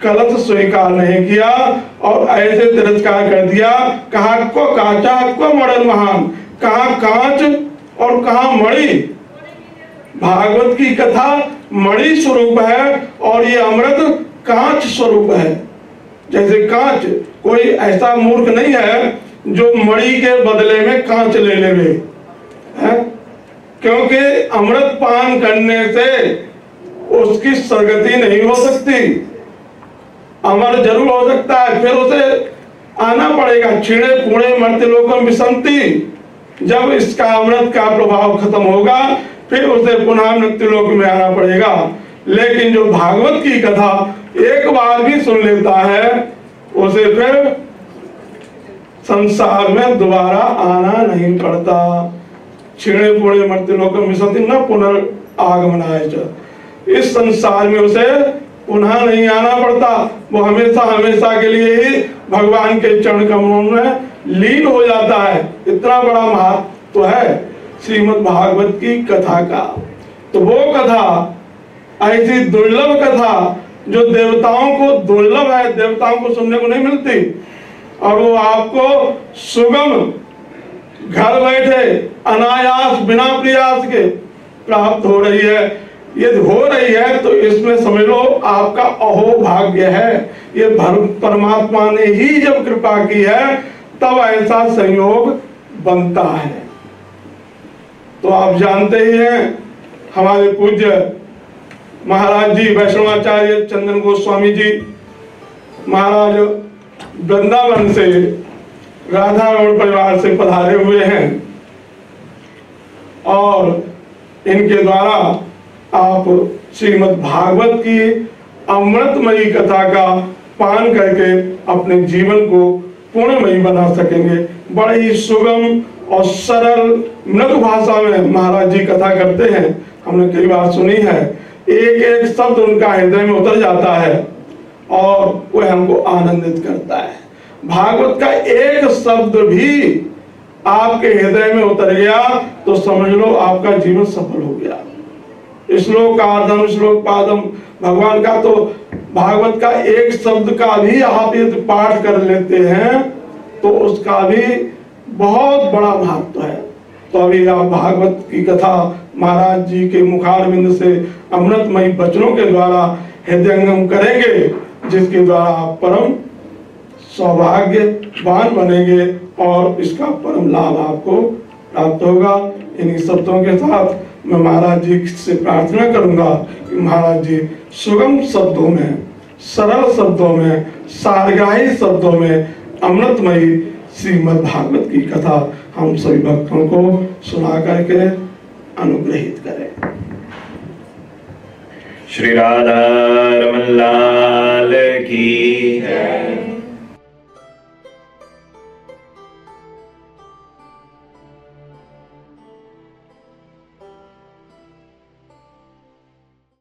कलश स्वीकार नहीं किया और ऐसे तिरस्कार कर दिया। कहा को काचा को मड़ल महान, कहा कांच और कहा मणि। भागवत की कथा मणि स्वरूप है और ये अमृत कांच स्वरूप है। जैसे कांच, कोई ऐसा मूर्ख नहीं है जो मणि के बदले में कांच ले लेवे, क्योंकि अमृत पान करने से उसकी सरगति नहीं हो सकती। अमर जरूर हो सकता है, फिर उसे आना पड़ेगा छीणे पुणे मर्त्य लोकम विसंति। जब इसका अमृत का प्रभाव खत्म होगा फिर उसे पुनः मृत्यु लोक में आना पड़ेगा। लेकिन जो भागवत की कथा एक बार भी सुन लेता है उसे फिर संसार में दोबारा आना नहीं पड़ता। क्षीणे पुणे मर्त्य लोकम विसंति न पुनर्आगमनाय च। इस संसार में उसे पुनः नहीं आना पड़ता, वो हमेशा हमेशा के लिए ही भगवान के चरण कमलों में लीन हो जाता है। इतना बड़ा महत्व तो है श्रीमद् भागवत की कथा का। तो वो कथा ऐसी दुर्लभ कथा जो देवताओं को दुर्लभ है, देवताओं को सुनने को नहीं मिलती, और वो आपको सुगम घर बैठे अनायास बिना प्रयास के प्राप्त हो रही है। यदि हो रही है तो इसमें समझ लो आपका अहो भाग्य है। ये परमात्मा ने ही जब कृपा की है तब ऐसा संयोग बनता है। तो आप जानते ही हैं हमारे पूज्य महाराज जी वैष्णवाचार्य चंदन गोस्वामी जी महाराज वृंदावन से राधारमण परिवार से पधारे हुए हैं और इनके द्वारा आप श्रीमद् भागवत की अमृतमयी कथा का पान करके अपने जीवन को पूर्णमयी बना सकेंगे। बड़े ही सुगम और सरल मृदु भाषा में महाराज जी कथा करते हैं, हमने कई बार सुनी है। एक एक शब्द उनका हृदय में उतर जाता है और वह हमको आनंदित करता है। भागवत का एक शब्द भी आपके हृदय में उतर गया तो समझ लो आपका जीवन सफल हो गया। श्लोकार्धम श्लोक पादम भगवान का तो भागवत का एक शब्द का भी आप यदि पाठ कर लेते हैं तो उसका भी बहुत बड़ा महत्व है। तो अभी आप भागवत की कथा महाराज जी के मुखारविंद से अमृतमयी वचनों के द्वारा हृदयंगम करेंगे, जिसके द्वारा आप परम सौभाग्यवान बनेंगे और इसका परम लाभ आपको प्राप्त होगा। इन्हीं शब्दों के साथ मैं महाराज जी से प्रार्थना करूंगा कि महाराज जी सुगम शब्दों में, सरल शब्दों में, सारग्राही शब्दों में अमृतमयी श्रीमद् भागवत की कथा हम सभी भक्तों को सुना करके अनुग्रहित करें। श्री राधा रमन लाल की